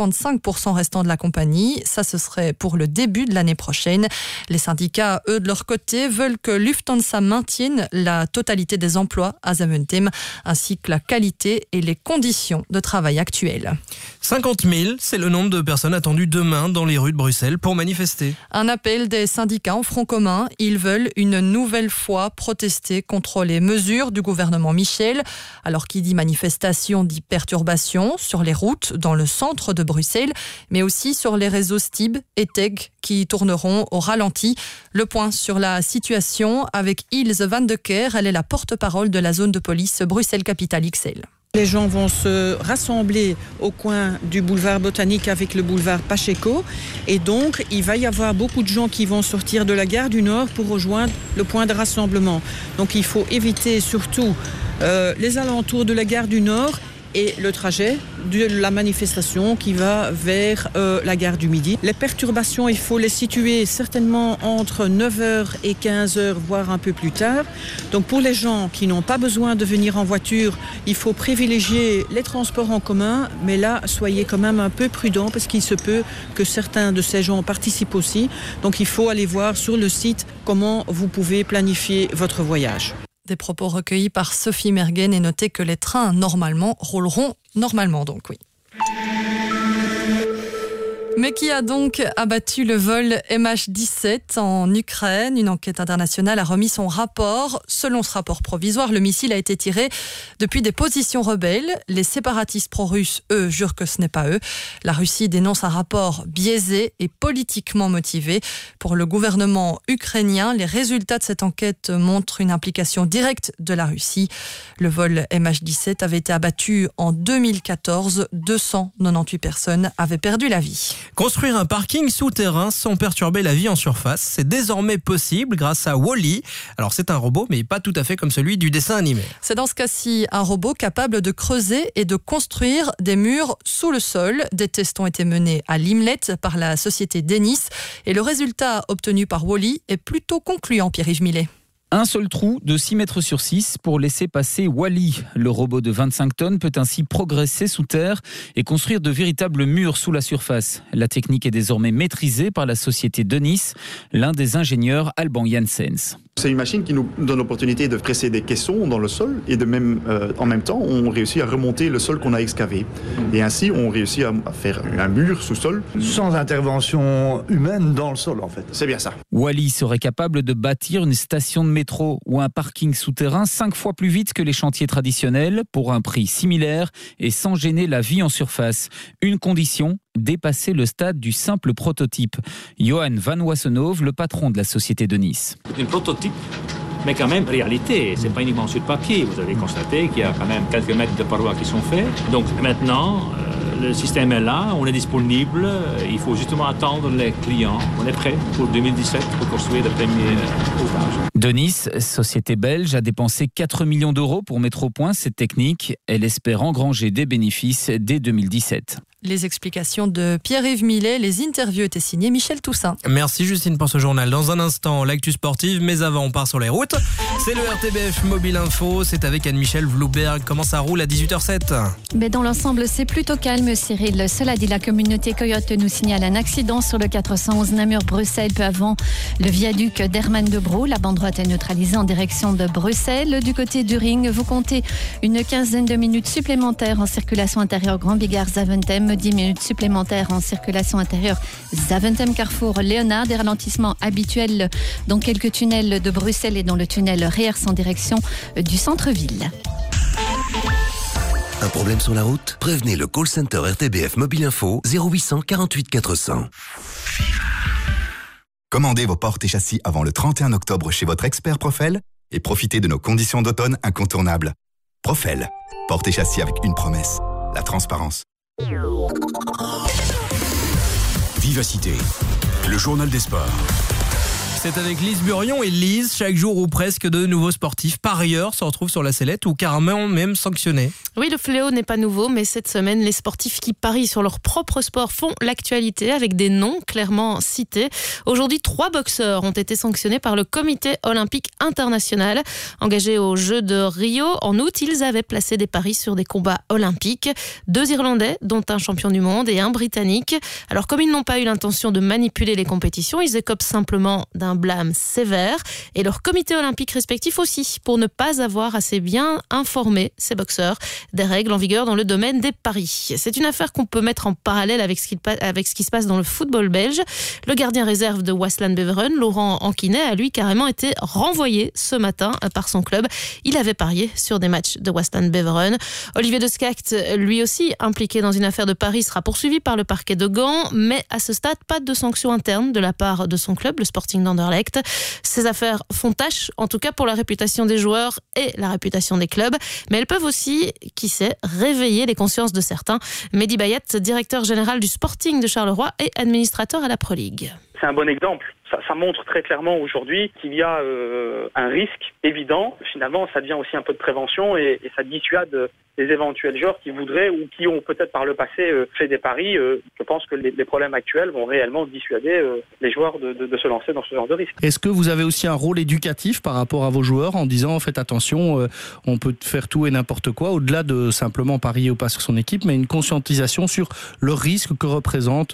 55% restants de la compagnie. Ça, ce serait pour le début de l'année prochaine. Les syndicats, eux, de leur côté, veulent que Lufthansa maintienne la totalité des emplois à Zaventem, ainsi que la qualité et les conditions de travail actuelles. 50 000, c'est le nombre de personnes attendues demain dans les rues de Bruxelles pour manifester. Un appel des syndicats en front commun. Ils veulent une nouvelle fois protester contre les mesures du gouvernement Michel. Alors qui dit manifestation dit perturbation sur les routes dans le centre de Bruxelles, mais aussi sur les réseaux Stib et TEG qui tourneront au ralenti. Le point sur la situation avec Ilse Van de Kerr. Elle est la porte-parole de la zone de police Bruxelles-Capitale XL. Les gens vont se rassembler au coin du boulevard Botanique avec le boulevard Pacheco. Et donc, il va y avoir beaucoup de gens qui vont sortir de la gare du Nord pour rejoindre le point de rassemblement. Donc, il faut éviter surtout les alentours de la gare du Nord et le trajet de la manifestation qui va vers la gare du Midi. Les perturbations, il faut les situer certainement entre 9h et 15h, voire un peu plus tard. Donc pour les gens qui n'ont pas besoin de venir en voiture, il faut privilégier les transports en commun, mais là, soyez quand même un peu prudents parce qu'il se peut que certains de ces gens participent aussi. Donc il faut aller voir sur le site comment vous pouvez planifier votre voyage. Des propos recueillis par Sophie Mergen et notez que les trains normalement rouleront normalement donc oui. Mais qui a donc abattu le vol MH17 en Ukraine? Une enquête internationale a remis son rapport. Selon ce rapport provisoire, le missile a été tiré depuis des positions rebelles. Les séparatistes pro-russes, eux, jurent que ce n'est pas eux. La Russie dénonce un rapport biaisé et politiquement motivé. Pour le gouvernement ukrainien, les résultats de cette enquête montrent une implication directe de la Russie. Le vol MH17 avait été abattu en 2014. 298 personnes avaient perdu la vie. Construire un parking souterrain sans perturber la vie en surface, c'est désormais possible grâce à Wall-E. Alors c'est un robot, mais pas tout à fait comme celui du dessin animé. C'est dans ce cas-ci un robot capable de creuser et de construire des murs sous le sol. Des tests ont été menés à Limlet par la société Denis. Et le résultat obtenu par Wall-E est plutôt concluant, Pierre-Yves Millet. Un seul trou de 6 mètres sur 6 pour laisser passer Wall-E. Le robot de 25 tonnes peut ainsi progresser sous terre et construire de véritables murs sous la surface. La technique est désormais maîtrisée par la société Denis, l'un des ingénieurs Alban Janssens. C'est une machine qui nous donne l'opportunité de presser des caissons dans le sol et en même temps, on réussit à remonter le sol qu'on a excavé. Et ainsi, on réussit à faire un mur sous-sol. Sans intervention humaine dans le sol, en fait. C'est bien ça. Wall-E serait capable de bâtir une station de métro ou un parking souterrain 5 fois plus vite que les chantiers traditionnels pour un prix similaire et sans gêner la vie en surface. Une condition, dépasser le stade du simple prototype. Johan Van Wassenhoven, le patron de la société de Nice. Un prototype, mais quand même réalité. C'est pas uniquement sur papier. Vous avez constaté qu'il y a quand même quelques mètres de parois qui sont faits. Donc maintenant, le système est là, on est disponible. Il faut justement attendre les clients. On est prêt pour 2017 pour construire le premier ouvrage. Denis, société belge, a dépensé 4 millions d'euros pour mettre au point cette technique. Elle espère engranger des bénéfices dès 2017. Les explications de Pierre-Yves Millet, les interviews étaient signées Michel Toussaint. Merci Justine pour ce journal. Dans un instant, l'actu sportive, mais avant on part sur les routes. C'est le RTBF Mobile Info, c'est avec Anne-Michel Vlouberg. Comment ça roule à 18h07 ? Mais dans l'ensemble, c'est plutôt calme, Cyril. Cela dit, la communauté Coyote nous signale un accident sur le 411 Namur-Bruxelles, peu avant le viaduc d'Hermann de Brou. La bande droite est neutralisée en direction de Bruxelles. Du côté du Ring, vous comptez une quinzaine de minutes supplémentaires en circulation intérieure Grand Bigard-Zaventem. 10 minutes supplémentaires en circulation intérieure Zaventem-Carrefour Léonard. Des ralentissements habituels dans quelques tunnels de Bruxelles et dans le tunnel Reers en direction du centre-ville. Un problème sur la route ? Prévenez le call center RTBF Mobile Info 0800 48 400. Commandez vos portes et châssis avant le 31 octobre chez votre expert Profel et profitez de nos conditions d'automne incontournables. Profel, portes et châssis avec une promesse, la transparence. Vivacité, le journal des sports. C'est avec Lise Burion et Lise, chaque jour ou presque de nouveaux sportifs parieurs se retrouvent sur la sellette ou carrément même sanctionnés. Oui, le fléau n'est pas nouveau, mais cette semaine, les sportifs qui parient sur leur propre sport font l'actualité avec des noms clairement cités. Aujourd'hui, 3 boxeurs ont été sanctionnés par le Comité olympique international. Engagés aux Jeux de Rio, en août, ils avaient placé des paris sur des combats olympiques. 2 Irlandais, dont un champion du monde et un Britannique. Alors, comme ils n'ont pas eu l'intention de manipuler les compétitions, ils écopent simplement d'un un blâme sévère et leur comité olympique respectif aussi pour ne pas avoir assez bien informé ces boxeurs des règles en vigueur dans le domaine des paris. C'est une affaire qu'on peut mettre en parallèle avec ce qui se passe dans le football belge. Le gardien réserve de Waasland-Beveren, Laurent Anquinet, a lui carrément été renvoyé ce matin par son club. Il avait parié sur des matchs de Waasland-Beveren. Olivier de Schacht, lui aussi impliqué dans une affaire de paris, sera poursuivi par le parquet de Gand, mais à ce stade, pas de sanctions internes de la part de son club, le Sporting d'Anderlecht. Ces affaires font tâche, en tout cas pour la réputation des joueurs et la réputation des clubs, mais elles peuvent aussi, qui sait, réveiller les consciences de certains. Mehdi Bayat, directeur général du Sporting de Charleroi et administrateur à la Pro League. C'est un bon exemple. Ça montre très clairement aujourd'hui qu'il y a un risque évident. Finalement, ça devient aussi un peu de prévention et ça dissuade les éventuels joueurs qui voudraient ou qui ont peut-être par le passé fait des paris. Je pense que les problèmes actuels vont réellement dissuader les joueurs de se lancer dans ce genre de risque. Est-ce que vous avez aussi un rôle éducatif par rapport à vos joueurs en disant faites attention, on peut faire tout et n'importe quoi, au-delà de simplement parier ou pas sur son équipe, mais une conscientisation sur le risque que représente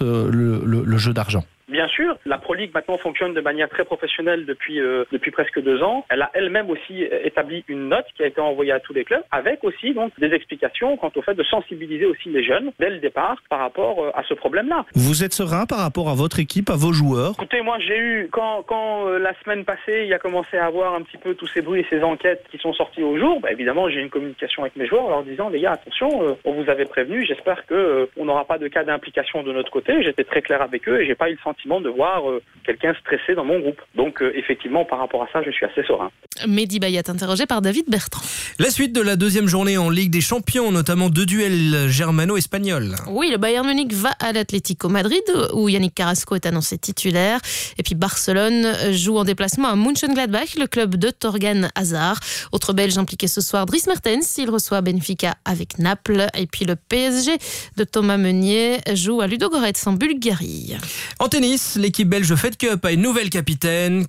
le jeu d'argent? Bien sûr, la Pro League maintenant fonctionne de manière très professionnelle depuis presque 2 ans. Elle a elle-même aussi établi une note qui a été envoyée à tous les clubs, avec aussi donc des explications quant au fait de sensibiliser aussi les jeunes dès le départ par rapport à ce problème-là. Vous êtes serein par rapport à votre équipe, à vos joueurs? Écoutez, moi j'ai eu, quand la semaine passée, il a commencé à avoir un petit peu tous ces bruits et ces enquêtes qui sont sorties au jour, évidemment j'ai eu une communication avec mes joueurs en leur disant les gars, attention, on vous avait prévenu, j'espère qu'on n'aura pas de cas d'implication de notre côté. J'étais très clair avec eux et j'ai pas eu le sentiment de voir quelqu'un stressé dans mon groupe. Donc effectivement, par rapport à ça, je suis assez serein. Mehdi Bayat, interrogé par David Bertrand. La suite de la deuxième journée en Ligue des Champions, notamment 2 duels germano-espagnols. Oui, le Bayern Munich va à l'Atlético Madrid, où Yannick Carrasco est annoncé titulaire. Et puis Barcelone joue en déplacement à Mönchengladbach, le club de Thorgan Hazard. Autre Belge impliqué ce soir, Dries Mertens, il reçoit Benfica avec Naples. Et puis le PSG de Thomas Meunier joue à Ludogorets en Bulgarie. En tennis, l'équipe belge Fed Cup a une nouvelle capitaine.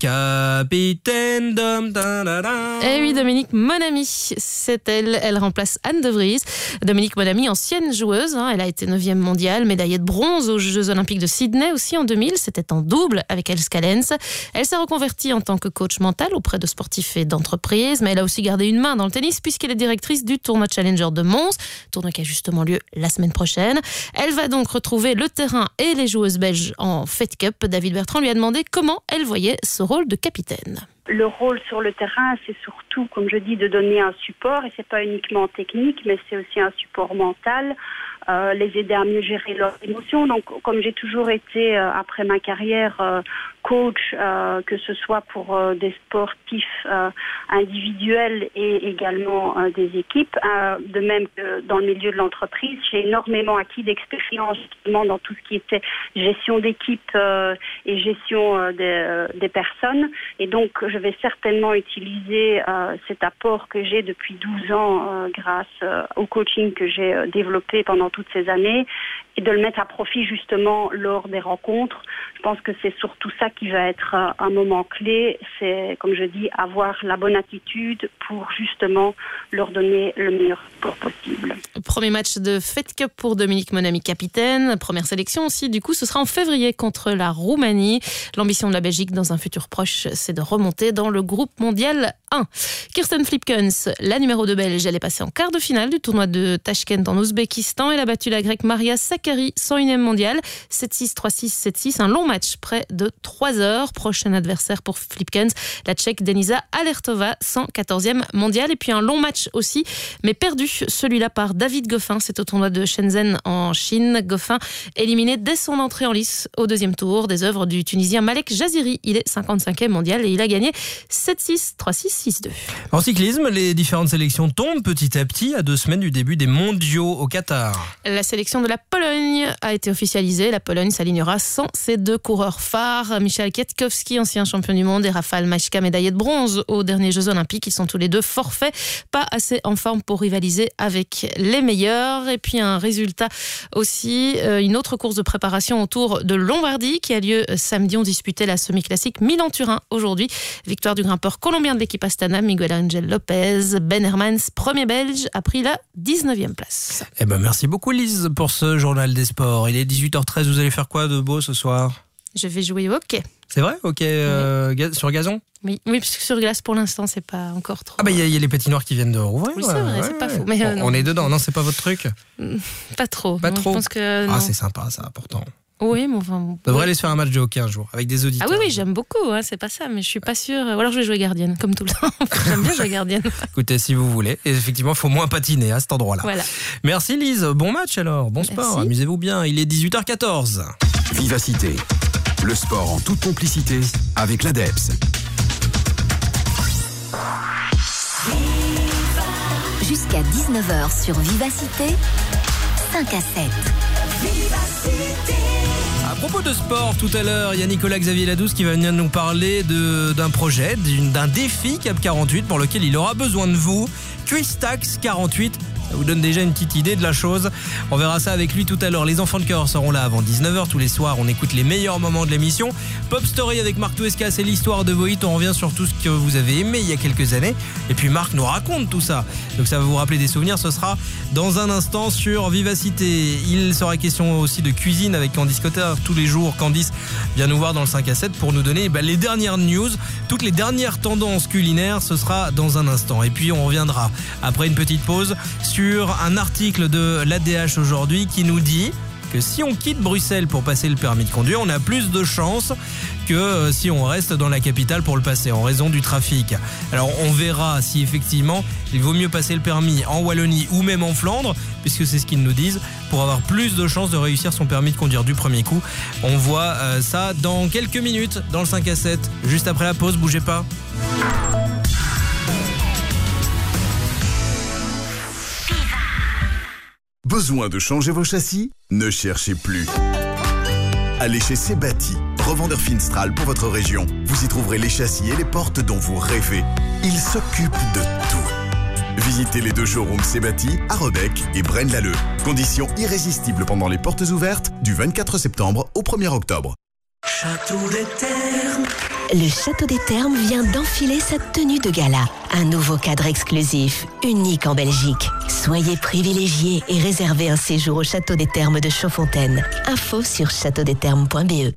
Eh oui, Dominique Monamy, c'est elle. Elle remplace Anne de Vries. Dominique Monamy, ancienne joueuse, elle a été 9e mondiale, médaillée de bronze aux Jeux Olympiques de Sydney aussi en 2000. C'était en double avec Els Callens. Elle s'est reconvertie en tant que coach mental auprès de sportifs et d'entreprises, mais elle a aussi gardé une main dans le tennis puisqu'elle est directrice du tournoi Challenger de Mons, tournoi qui a justement lieu la semaine prochaine. Elle va donc retrouver le terrain et les joueuses belges en Fed Cup. David Bertrand lui a demandé comment elle voyait ce rôle de capitaine. Le rôle sur le terrain, c'est surtout, comme je dis, de donner un support, et c'est pas uniquement technique, mais c'est aussi un support mental, les aider à mieux gérer leurs émotions. Donc, comme j'ai toujours été, après ma carrière, coach, que ce soit pour des sportifs individuels et également des équipes, de même que dans le milieu de l'entreprise, j'ai énormément acquis d'expérience justement dans tout ce qui était gestion d'équipe et gestion des personnes. Et donc, je vais certainement utiliser cet apport que j'ai depuis 12 ans grâce au coaching que j'ai développé pendant toutes ces années et de le mettre à profit justement lors des rencontres. Je pense que c'est surtout ça qui va être un moment clé. C'est, comme je dis, avoir la bonne attitude pour justement leur donner le meilleur sport possible. Premier match de Fed Cup pour Dominique Monamy, capitaine. Première sélection aussi, du coup, ce sera en février contre la Roumanie. L'ambition de la Belgique dans un futur proche, c'est de remonter dans le groupe mondial 1. Kirsten Flipkens, la numéro 2 belge, elle est passée en quart de finale du tournoi de Tashkent en Ouzbékistan. Elle a battu la grecque Maria Sakkari, 101e mondiale, 7-6, 3-6, 7-6. Un long match, près de 3 heures. Prochain adversaire pour Flipkens, la Tchèque Denisa Alertova, 114e mondiale. Et puis un long match aussi, mais perdu, celui-là par David Goffin. C'est au tournoi de Shenzhen en Chine. Goffin éliminé dès son entrée en lice au deuxième tour des œuvres du Tunisien Malek Jaziri. Il est 55e mondial et il a gagné 7-6, 3-6, 6-2. En cyclisme, les différentes sélections tombent petit à petit à 2 semaines du début des mondiaux au Qatar. La sélection de la Pologne a été officialisée. La Pologne s'alignera sans ses 2 coureurs phares, Michał Kwiatkowski, ancien champion du monde, et Rafał Majka, médaillé de bronze aux derniers Jeux Olympiques. Ils sont tous les 2 forfaits, pas assez en forme pour rivaliser avec les meilleurs. Et puis un résultat aussi, une autre course de préparation autour de Lombardie qui a lieu samedi. On disputait la semi-classique Milan-Turin aujourd'hui. Victoire du grimpeur colombien de l'équipe Astana, Miguel Angel Lopez. Ben Hermans, premier belge, a pris la 19e place. Merci beaucoup Lise pour ce journal des sports. Il est 18h13, vous allez faire quoi de beau ce soir ? Je vais jouer au hockey. C'est vrai? Ok, sur gazon? Oui, parce que sur glace, pour l'instant, c'est pas encore trop... Ah bah il y a les patinoires qui viennent de rouvrir. Oui, c'est vrai, c'est pas faux. Mais on est dedans, non, c'est pas votre truc? Pas trop. Pas trop? Je pense que non. Ah, c'est sympa, ça, pourtant. Oui, mais enfin... On devrait aller se faire un match de hockey un jour, avec des auditeurs. Ah oui, j'aime beaucoup, hein, c'est pas ça, mais je suis pas sûre. Ou alors je vais jouer gardienne, comme tout le temps. J'aime bien jouer gardienne. Écoutez, si vous voulez. Et effectivement, il faut moins patiner à cet endroit-là. Voilà. Merci Lise, bon match alors, bon sport, amusez-vous bien. Il est 18h14. Vivacité, le sport en toute complicité avec l'ADEPS. Jusqu'à 19h sur Vivacité, 5 à 7. À propos de sport, tout à l'heure, il y a Nicolas-Xavier Ladouce qui va venir nous parler d'un projet, d'un défi Cap 48 pour lequel il aura besoin de vous. Cuistax 48. Ça vous donne déjà une petite idée de la chose. On verra ça avec lui tout à l'heure. Les enfants de cœur seront là avant 19h. Tous les soirs, on écoute les meilleurs moments de l'émission. Pop Story avec Marc Touesca, c'est l'histoire de Voït. On revient sur tout ce que vous avez aimé il y a quelques années. Et puis Marc nous raconte tout ça. Donc ça va vous rappeler des souvenirs. Ce sera dans un instant sur Vivacité. Il sera question aussi de cuisine avec Candice Cotter. Tous les jours, Candice vient nous voir dans le 5 à 7 pour nous donner les dernières news. Toutes les dernières tendances culinaires, ce sera dans un instant. Et puis on reviendra après une petite pause sur un article de l'ADH aujourd'hui qui nous dit que si on quitte Bruxelles pour passer le permis de conduire, on a plus de chances que si on reste dans la capitale pour le passer en raison du trafic. Alors on verra si effectivement il vaut mieux passer le permis en Wallonie ou même en Flandre, puisque c'est ce qu'ils nous disent, pour avoir plus de chances de réussir son permis de conduire du premier coup. On voit ça dans quelques minutes dans le 5 à 7, juste après la pause, bougez pas. Besoin de changer vos châssis? Ne cherchez plus. Allez chez Sebati, revendeur Finstral pour votre région. Vous y trouverez les châssis et les portes dont vous rêvez. Ils s'occupent de tout. Visitez les 2 showrooms Sebati à Rebec et Braine-l'Alleud. Conditions irrésistibles pendant les portes ouvertes du 24 septembre au 1er octobre. Château des Thermes. Le Château des Thermes vient d'enfiler sa tenue de gala. Un nouveau cadre exclusif, unique en Belgique. Soyez privilégiés et réservez un séjour au Château des Thermes de Chaudfontaine. Info sur châteaudesthermes.be.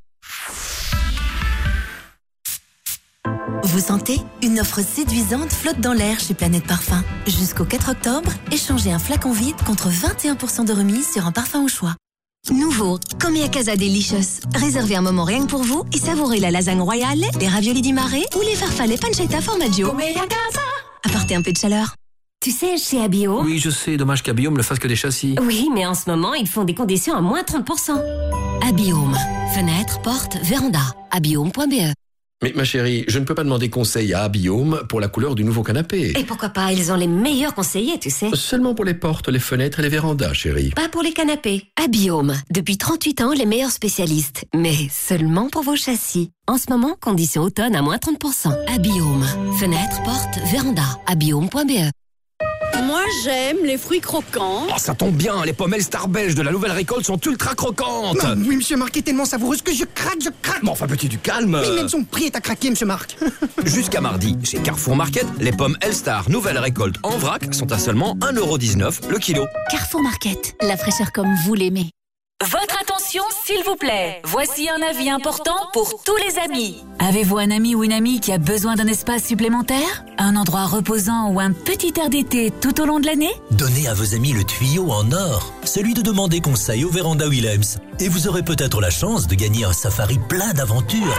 Vous sentez? Une offre séduisante flotte dans l'air chez Planète Parfum. Jusqu'au 4 octobre, échangez un flacon vide contre 21% de remise sur un parfum au choix. Nouveau, Comia Casa Delicious. Réservez un moment rien que pour vous et savourez la lasagne royale, les raviolis di mare ou les farfalle pancetta formaggio. Comia Casa. Apportez un peu de chaleur. Tu sais, chez Abiome... Oui, je sais, dommage qu'Abiome ne fasse que des châssis. Oui, mais en ce moment, ils font des conditions à moins 30%. Abiome. Fenêtres, portes, véranda. Abiome.be. Mais ma chérie, je ne peux pas demander conseil à Abiome pour la couleur du nouveau canapé. Et pourquoi pas, ils ont les meilleurs conseillers, tu sais. Seulement pour les portes, les fenêtres et les vérandas, chérie. Pas pour les canapés. Abiome. Depuis 38 ans, les meilleurs spécialistes. Mais seulement pour vos châssis. En ce moment, conditions automne à moins 30%. Abiome. Fenêtres, portes, véranda. Abiome.be. Moi, j'aime les fruits croquants. Oh, ça tombe bien, les pommes Elstar belges de la nouvelle récolte sont ultra croquantes. Non, oui, monsieur Marc est tellement savoureuse que je craque. Mais enfin, petit du calme. Mais même son prix est à craquer, monsieur Marc. Jusqu'à mardi, chez Carrefour Market, les pommes Elstar nouvelle récolte en vrac sont à seulement 1,19€ le kilo. Carrefour Market, la fraîcheur comme vous l'aimez. Votre attention, s'il vous plaît. Voici un avis important pour tous les amis. Avez-vous un ami ou une amie qui a besoin d'un espace supplémentaire? Un endroit reposant ou un petit air d'été tout au long de l'année? Donnez à vos amis le tuyau en or, celui de demander conseil au Véranda Willems. Et vous aurez peut-être la chance de gagner un safari plein d'aventures.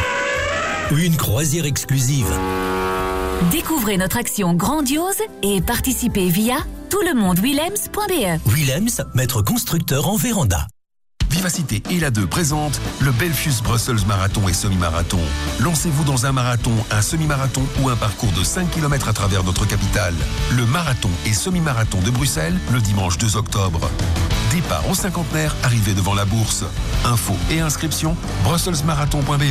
Ou une croisière exclusive. Découvrez notre action grandiose et participez via toulemondewillems.be. Willems, maître constructeur en véranda. Vivacité et la 2 présente le Belfius Brussels Marathon et Semi-Marathon. Lancez-vous dans un marathon, un semi-marathon ou un parcours de 5 km à travers notre capitale. Le marathon et semi-marathon de Bruxelles, le dimanche 2 octobre. Départ au cinquantenaire, arrivée devant la bourse. Infos et inscriptions, brusselsmarathon.be.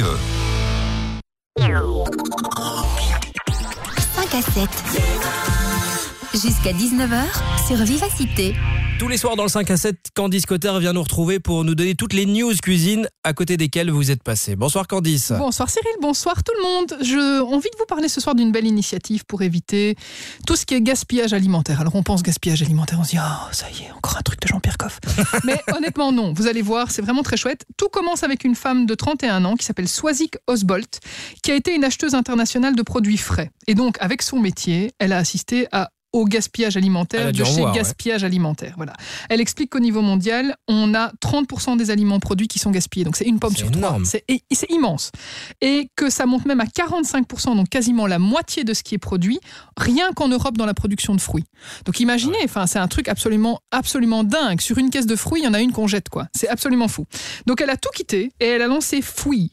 5 à 7. Jusqu'à 19h sur Vivacité. Tous les soirs dans le 5 à 7, Candice Cotter vient nous retrouver pour nous donner toutes les news cuisine à côté desquelles vous êtes passé. Bonsoir Candice. Bonsoir Cyril, bonsoir tout le monde. J'ai envie de vous parler ce soir d'une belle initiative pour éviter tout ce qui est gaspillage alimentaire. Alors on pense gaspillage alimentaire, on se dit « Oh, ça y est, encore un truc de Jean-Pierre Coff ». Mais honnêtement non, vous allez voir, c'est vraiment très chouette. Tout commence avec une femme de 31 ans qui s'appelle Swazik Osbolt, qui a été une acheteuse internationale de produits frais. Et donc avec son métier, elle a assisté au gaspillage alimentaire de chez Gaspillage Alimentaire. Voilà. Elle explique qu'au niveau mondial, on a 30% des aliments produits qui sont gaspillés. Donc c'est une pomme sur trois. C'est immense. Et que ça monte même à 45%, donc quasiment la moitié de ce qui est produit, rien qu'en Europe dans la production de fruits. Donc imaginez, c'est un truc absolument dingue. Sur une caisse de fruits, il y en a une qu'on jette, quoi. C'est absolument fou. Donc elle a tout quitté et elle a lancé Fouille.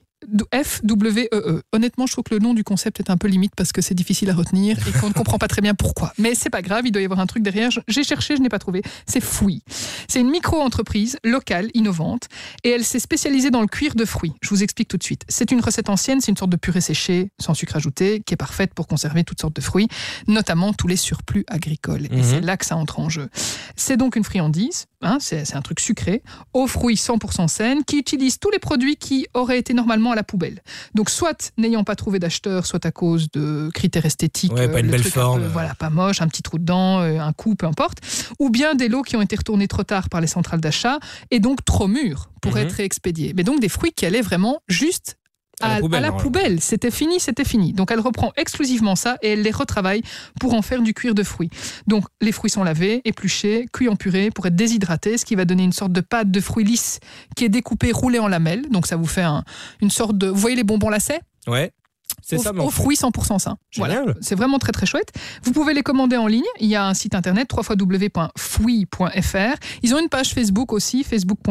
F-W-E-E. Honnêtement, je trouve que le nom du concept est un peu limite parce que c'est difficile à retenir et qu'on ne comprend pas très bien pourquoi. Mais c'est pas grave, il doit y avoir un truc derrière. J'ai cherché, je n'ai pas trouvé. C'est Fouille. C'est une micro-entreprise locale, innovante, et elle s'est spécialisée dans le cuir de fruits. Je vous explique tout de suite. C'est une recette ancienne, c'est une sorte de purée séchée, sans sucre ajouté, qui est parfaite pour conserver toutes sortes de fruits, notamment tous les surplus agricoles. Et c'est là que ça entre en jeu. C'est donc une friandise, c'est un truc sucré, aux fruits 100% saines, qui utilise tous les produits qui auraient été normalement à la poubelle. Donc soit n'ayant pas trouvé d'acheteur, soit à cause de critères esthétiques, pas une belle forme, pas moche, un petit trou dedans, un coup, peu importe, ou bien des lots qui ont été retournés trop tard par les centrales d'achat et donc trop mûrs pour être réexpédiés. Mais donc des fruits qui allaient vraiment juste à la poubelle. C'était fini. Donc elle reprend exclusivement ça et elle les retravaille pour en faire du cuir de fruits. Donc les fruits sont lavés, épluchés, cuits en purée pour être déshydratés, ce qui va donner une sorte de pâte de fruits lisses qui est découpée, roulée en lamelles. Donc ça vous fait une sorte de... Vous voyez les bonbons lacets ? Ouais. C'est ça, aux fruits 100% sains. Voilà. C'est vraiment très très chouette. Vous pouvez les commander en ligne. Il y a un site internet www.fouille.fr. Ils ont une page Facebook aussi,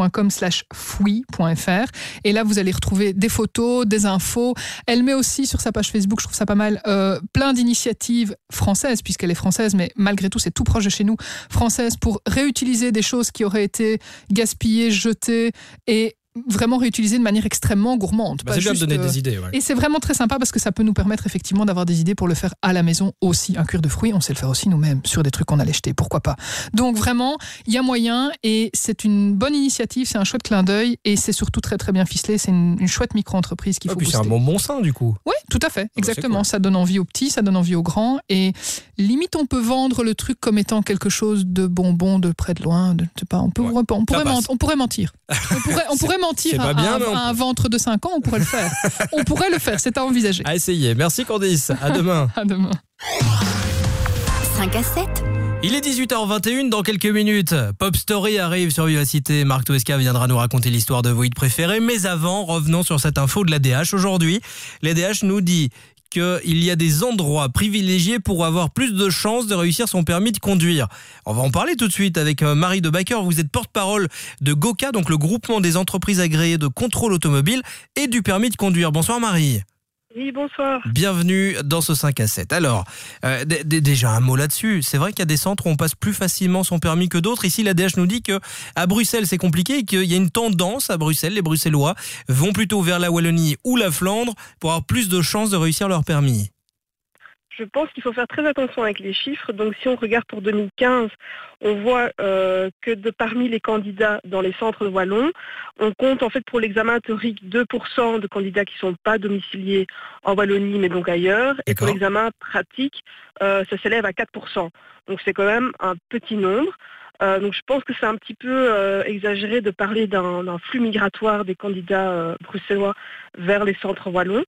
facebook.com/fouille.fr. Et là, vous allez retrouver des photos, des infos. Elle met aussi sur sa page Facebook, je trouve ça pas mal, plein d'initiatives françaises, puisqu'elle est française, mais malgré tout, c'est tout proche de chez nous, françaises, pour réutiliser des choses qui auraient été gaspillées, jetées et vraiment réutilisé de manière extrêmement gourmande. C'est bien de donner des idées. Ouais. Et c'est vraiment très sympa parce que ça peut nous permettre effectivement d'avoir des idées pour le faire à la maison aussi. Un cuir de fruits, on sait le faire aussi nous-mêmes sur des trucs qu'on allait jeter, pourquoi pas. Donc vraiment, il y a moyen et c'est une bonne initiative, c'est un chouette clin d'œil et c'est surtout très très bien ficelé. C'est une chouette micro-entreprise qu'il faut booster. C'est un bon sein du coup. Oui, tout à fait, exactement. Cool. Ça donne envie aux petits, ça donne envie aux grands et limite on peut vendre le truc comme étant quelque chose de bonbon de près de loin. Je sais pas, on pourrait mentir. On pourrait mentir à un ventre de 5 ans, on pourrait le faire. On pourrait le faire, c'est à envisager. À essayer. Merci Candice. À demain. À demain. 5 à 7. Il est 18h21 dans quelques minutes. Pop Story arrive sur Vivacité. Marc Toesca viendra nous raconter l'histoire de vos hits préférés. Mais avant, revenons sur cette info de l'ADH. Aujourd'hui, l'ADH nous dit qu'il y a des endroits privilégiés pour avoir plus de chances de réussir son permis de conduire. On va en parler tout de suite avec Marie Debacker. Vous êtes porte-parole de GOCA, donc le groupement des entreprises agréées de contrôle automobile et du permis de conduire. Bonsoir Marie. Oui, bonsoir. Bienvenue dans ce 5 à 7. Alors, déjà un mot là-dessus. C'est vrai qu'il y a des centres où on passe plus facilement son permis que d'autres. Ici, l'ADH nous dit qu'à Bruxelles, c'est compliqué et qu'il y a une tendance à Bruxelles. Les Bruxellois vont plutôt vers la Wallonie ou la Flandre pour avoir plus de chances de réussir leur permis. Je pense qu'il faut faire très attention avec les chiffres. Donc si on regarde pour 2015, on voit que parmi les candidats dans les centres wallons, on compte en fait pour l'examen théorique 2% de candidats qui ne sont pas domiciliés en Wallonie mais donc ailleurs. Et pour l'examen pratique, ça s'élève à 4%. Donc c'est quand même un petit nombre. Donc je pense que c'est un petit peu exagéré de parler d'un flux migratoire des candidats bruxellois vers les centres wallons.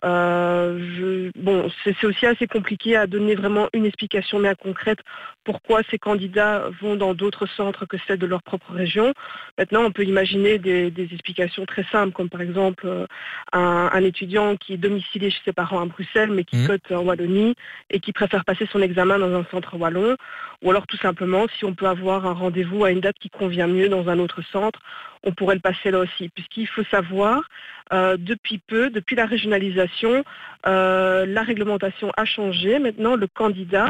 C'est aussi assez compliqué à donner vraiment une explication bien concrète pourquoi ces candidats vont dans d'autres centres que celles de leur propre région. Maintenant, on peut imaginer des explications très simples, comme par exemple un étudiant qui est domicilié chez ses parents à Bruxelles, mais qui cote en Wallonie et qui préfère passer son examen dans un centre wallon. Ou alors tout simplement, si on peut avoir un rendez-vous à une date qui convient mieux dans un autre centre, on pourrait le passer là aussi. Puisqu'il faut savoir, depuis la régionalisation, la réglementation a changé. Maintenant, le candidat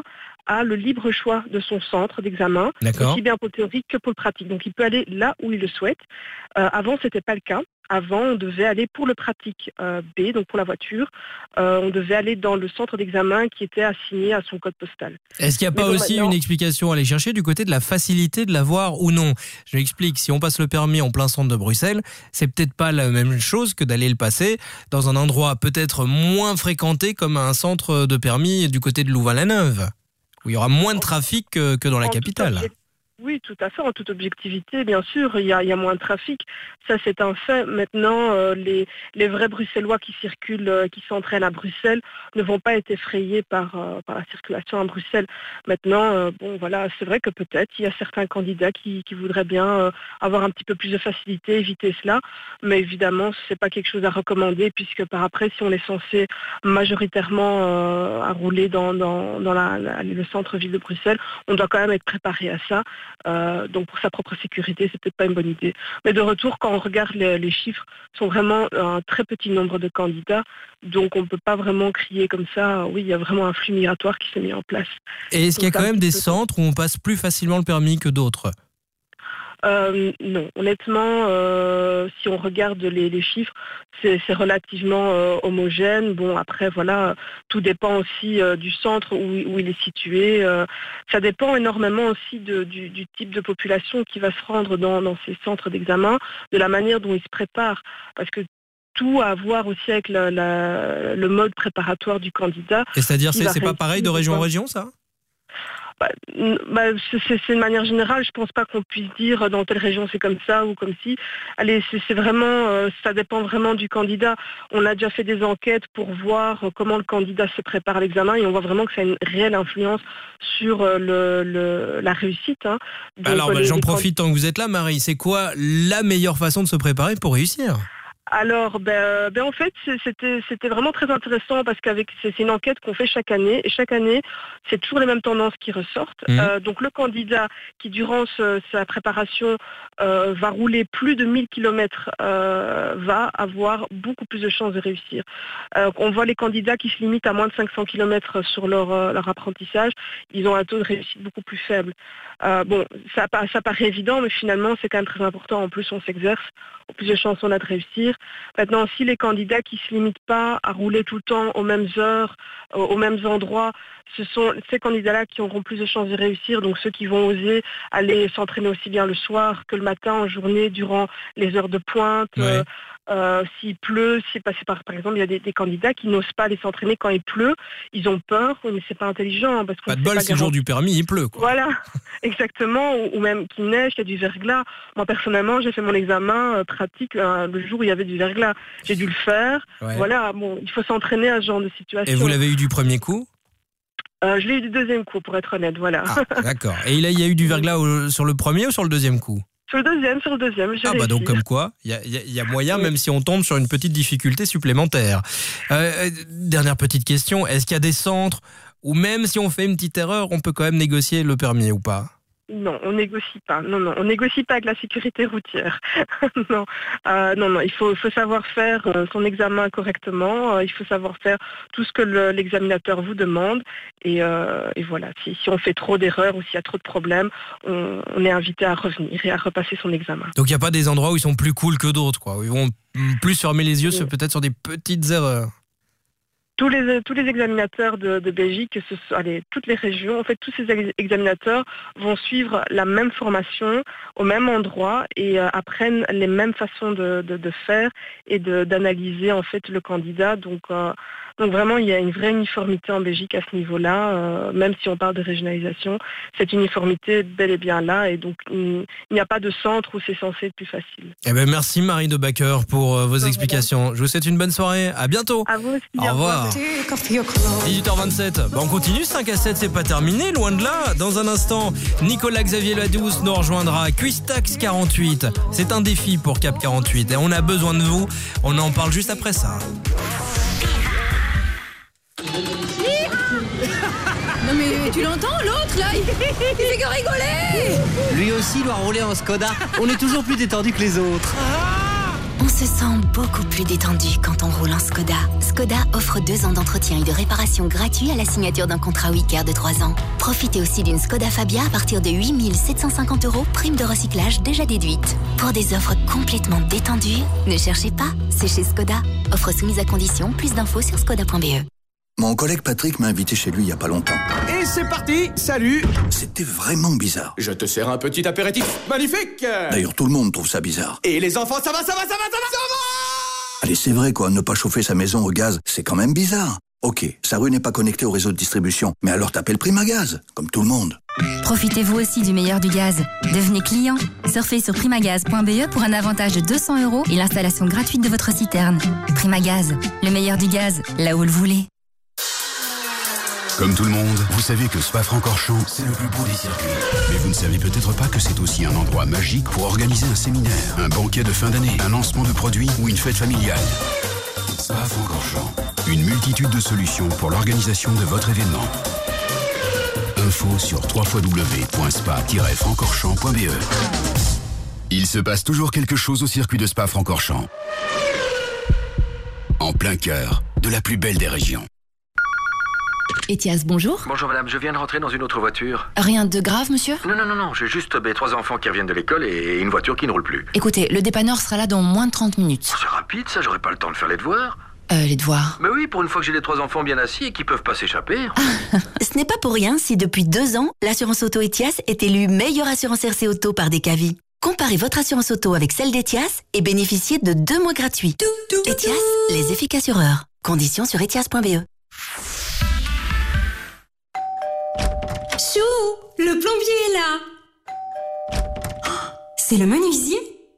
a le libre choix de son centre d'examen, aussi bien pour le théorique que pour le pratique. Donc il peut aller là où il le souhaite. Avant, c'était pas le cas. Avant, on devait aller pour le pratique B, donc pour la voiture, on devait aller dans le centre d'examen qui était assigné à son code postal. Est-ce qu'il n'y a pas aussi une explication à aller chercher du côté de la facilité de l'avoir ou non ? Je l'explique, si on passe le permis en plein centre de Bruxelles, c'est peut-être pas la même chose que d'aller le passer dans un endroit peut-être moins fréquenté comme un centre de permis du côté de Louvain-la-Neuve, où il y aura moins de trafic que dans la capitale. Oui, tout à fait, en toute objectivité, bien sûr, il y a moins de trafic, ça c'est un fait. Maintenant, les vrais Bruxellois qui circulent, qui s'entraînent à Bruxelles, ne vont pas être effrayés par la circulation à Bruxelles. Maintenant, c'est vrai que peut-être il y a certains candidats qui voudraient bien avoir un petit peu plus de facilité, éviter cela, mais évidemment, c'est pas quelque chose à recommander, puisque par après, si on est censé majoritairement à rouler dans le centre-ville de Bruxelles, on doit quand même être préparé à ça. Donc pour sa propre sécurité, c'est peut-être pas une bonne idée. Mais de retour, quand on regarde les chiffres, sont vraiment un très petit nombre de candidats, donc on ne peut pas vraiment crier comme ça. Oui, il y a vraiment un flux migratoire qui s'est mis en place. Et est-ce qu'il y a quand même des centres où on passe plus facilement le permis que d'autres ? Non, honnêtement, si on regarde les chiffres, c'est relativement homogène. Bon, après, voilà, tout dépend aussi du centre où il est situé. Ça dépend énormément aussi du type de population qui va se rendre dans ces centres d'examen, de la manière dont ils se préparent. Parce que tout a à voir aussi avec le mode préparatoire du candidat. Et c'est-à-dire, c'est pas pareil de région en région, ça ? C'est de manière générale, je pense pas qu'on puisse dire dans telle région c'est comme ça ou comme si. Allez, c'est vraiment, ça dépend vraiment du candidat. On a déjà fait des enquêtes pour voir comment le candidat se prépare à l'examen et on voit vraiment que ça a une réelle influence sur la réussite. Hein. Donc, alors, j'en profite tant que vous êtes là, Marie. C'est quoi la meilleure façon de se préparer pour réussir ? Alors, en fait, c'était vraiment très intéressant parce c'est une enquête qu'on fait chaque année et chaque année, c'est toujours les mêmes tendances qui ressortent. Donc, le candidat qui, durant sa préparation, va rouler plus de 1000 km, va avoir beaucoup plus de chances de réussir. On voit les candidats qui se limitent à moins de 500 km sur leur apprentissage, ils ont un taux de réussite beaucoup plus faible. Ça paraît évident, mais finalement, c'est quand même très important. En plus, on s'exerce, au plus de chances on a de réussir. Maintenant, si les candidats qui ne se limitent pas à rouler tout le temps aux mêmes heures, aux mêmes endroits, ce sont ces candidats-là qui auront plus de chances de réussir, donc ceux qui vont oser aller s'entraîner aussi bien le soir que le matin, en journée, durant les heures de pointe. Ouais. S'il pleut, par exemple, il y a des candidats qui n'osent pas aller s'entraîner quand il pleut, ils ont peur, mais c'est pas intelligent. Parce pas de bol, c'est le jour du permis, il pleut, quoi. Voilà, exactement, ou même qu'il neige, qu'il y a du verglas. Moi, personnellement, j'ai fait mon examen pratique le jour où il y avait du verglas. J'ai dû le faire. Ouais. Voilà, il faut s'entraîner à ce genre de situation. Et vous l'avez eu du premier coup ? Je l'ai eu du deuxième coup, pour être honnête, voilà. Ah, d'accord. Et il y a eu du verglas sur le premier ou sur le deuxième coup ? Sur le deuxième. Donc comme quoi, il y a moyen, même si on tombe sur une petite difficulté supplémentaire. Dernière petite question, est-ce qu'il y a des centres où même si on fait une petite erreur, on peut quand même négocier le permis ou pas ? Non, on négocie pas. Non, on négocie pas avec la sécurité routière. Non, il faut savoir faire son examen correctement. Il faut savoir faire tout ce que l'examinateur vous demande. Et voilà, si on fait trop d'erreurs ou s'il y a trop de problèmes, on est invité à revenir et à repasser son examen. Donc il n'y a pas des endroits où ils sont plus cool que d'autres, quoi. Où ils vont plus fermer les yeux peut-être sur des petites erreurs. Tous les examinateurs de Belgique, toutes les régions, en fait, tous ces examinateurs vont suivre la même formation au même endroit et apprennent les mêmes façons de faire et d'analyser en fait le candidat. Donc vraiment, il y a une vraie uniformité en Belgique à ce niveau-là, même si on parle de régionalisation, cette uniformité bel et bien là, et donc il n'y a pas de centre où c'est censé être plus facile. Merci Marie de Backer pour vos explications. Je vous souhaite une bonne soirée, à bientôt. À vous aussi. Au revoir. 18h27, on continue, 5 à 7, c'est pas terminé, loin de là. Dans un instant, Nicolas Xavier Ladouce nous rejoindra. Cuistax 48, c'est un défi pour Cap 48 et on a besoin de vous. On en parle juste après ça. Non mais tu l'entends l'autre là, il fait que rigoler. Lui aussi doit rouler en Skoda. On est toujours plus détendu que les autres. On se sent beaucoup plus détendu quand on roule en Skoda. Skoda offre 2 ans d'entretien et de réparation gratuit à la signature d'un contrat Wicker de 3 ans. Profitez aussi d'une Skoda Fabia à partir de 8 750 €, prime de recyclage déjà déduite. Pour des offres complètement détendues, ne cherchez pas, c'est chez Skoda. Offre soumise à condition, plus d'infos sur skoda.be. Mon collègue Patrick m'a invité chez lui il y a pas longtemps. Et c'est parti, salut. C'était vraiment bizarre. Je te sers un petit apéritif magnifique. D'ailleurs, tout le monde trouve ça bizarre. Et les enfants, ça va. Allez, c'est vrai quoi, ne pas chauffer sa maison au gaz, c'est quand même bizarre. Ok, sa rue n'est pas connectée au réseau de distribution, mais alors t'appelles Primagaz, comme tout le monde. Profitez-vous aussi du meilleur du gaz. Devenez client. Surfez sur primagaz.be pour un avantage de 200 € et l'installation gratuite de votre citerne. Primagaz, le meilleur du gaz, là où vous le voulez. Comme tout le monde, vous savez que Spa-Francorchamps, c'est le plus beau des circuits. Mais vous ne savez peut-être pas que c'est aussi un endroit magique pour organiser un séminaire, un banquet de fin d'année, un lancement de produits ou une fête familiale. Spa-Francorchamps, une multitude de solutions pour l'organisation de votre événement. Info sur www.spa-francorchamps.be. Il se passe toujours quelque chose au circuit de Spa-Francorchamps. En plein cœur de la plus belle des régions. Etias, bonjour. Bonjour madame, je viens de rentrer dans une autre voiture. Rien de grave, monsieur? Non, j'ai juste 3 enfants qui reviennent de l'école et une voiture qui ne roule plus. Écoutez, le dépanneur sera là dans moins de 30 minutes. C'est rapide ça, j'aurai pas le temps de faire les devoirs. Les devoirs? Mais oui, pour une fois que j'ai les 3 enfants bien assis et qui peuvent pas s'échapper. Ce n'est pas pour rien si depuis 2 ans, l'assurance auto Etias est élue meilleure assurance RC auto par Decavi. Comparez votre assurance auto avec celle d'Etias et bénéficiez de 2 mois gratuits. Etias, les efficacureurs. Conditions sur etias.be. Chou, le plombier est là. C'est le menuisier.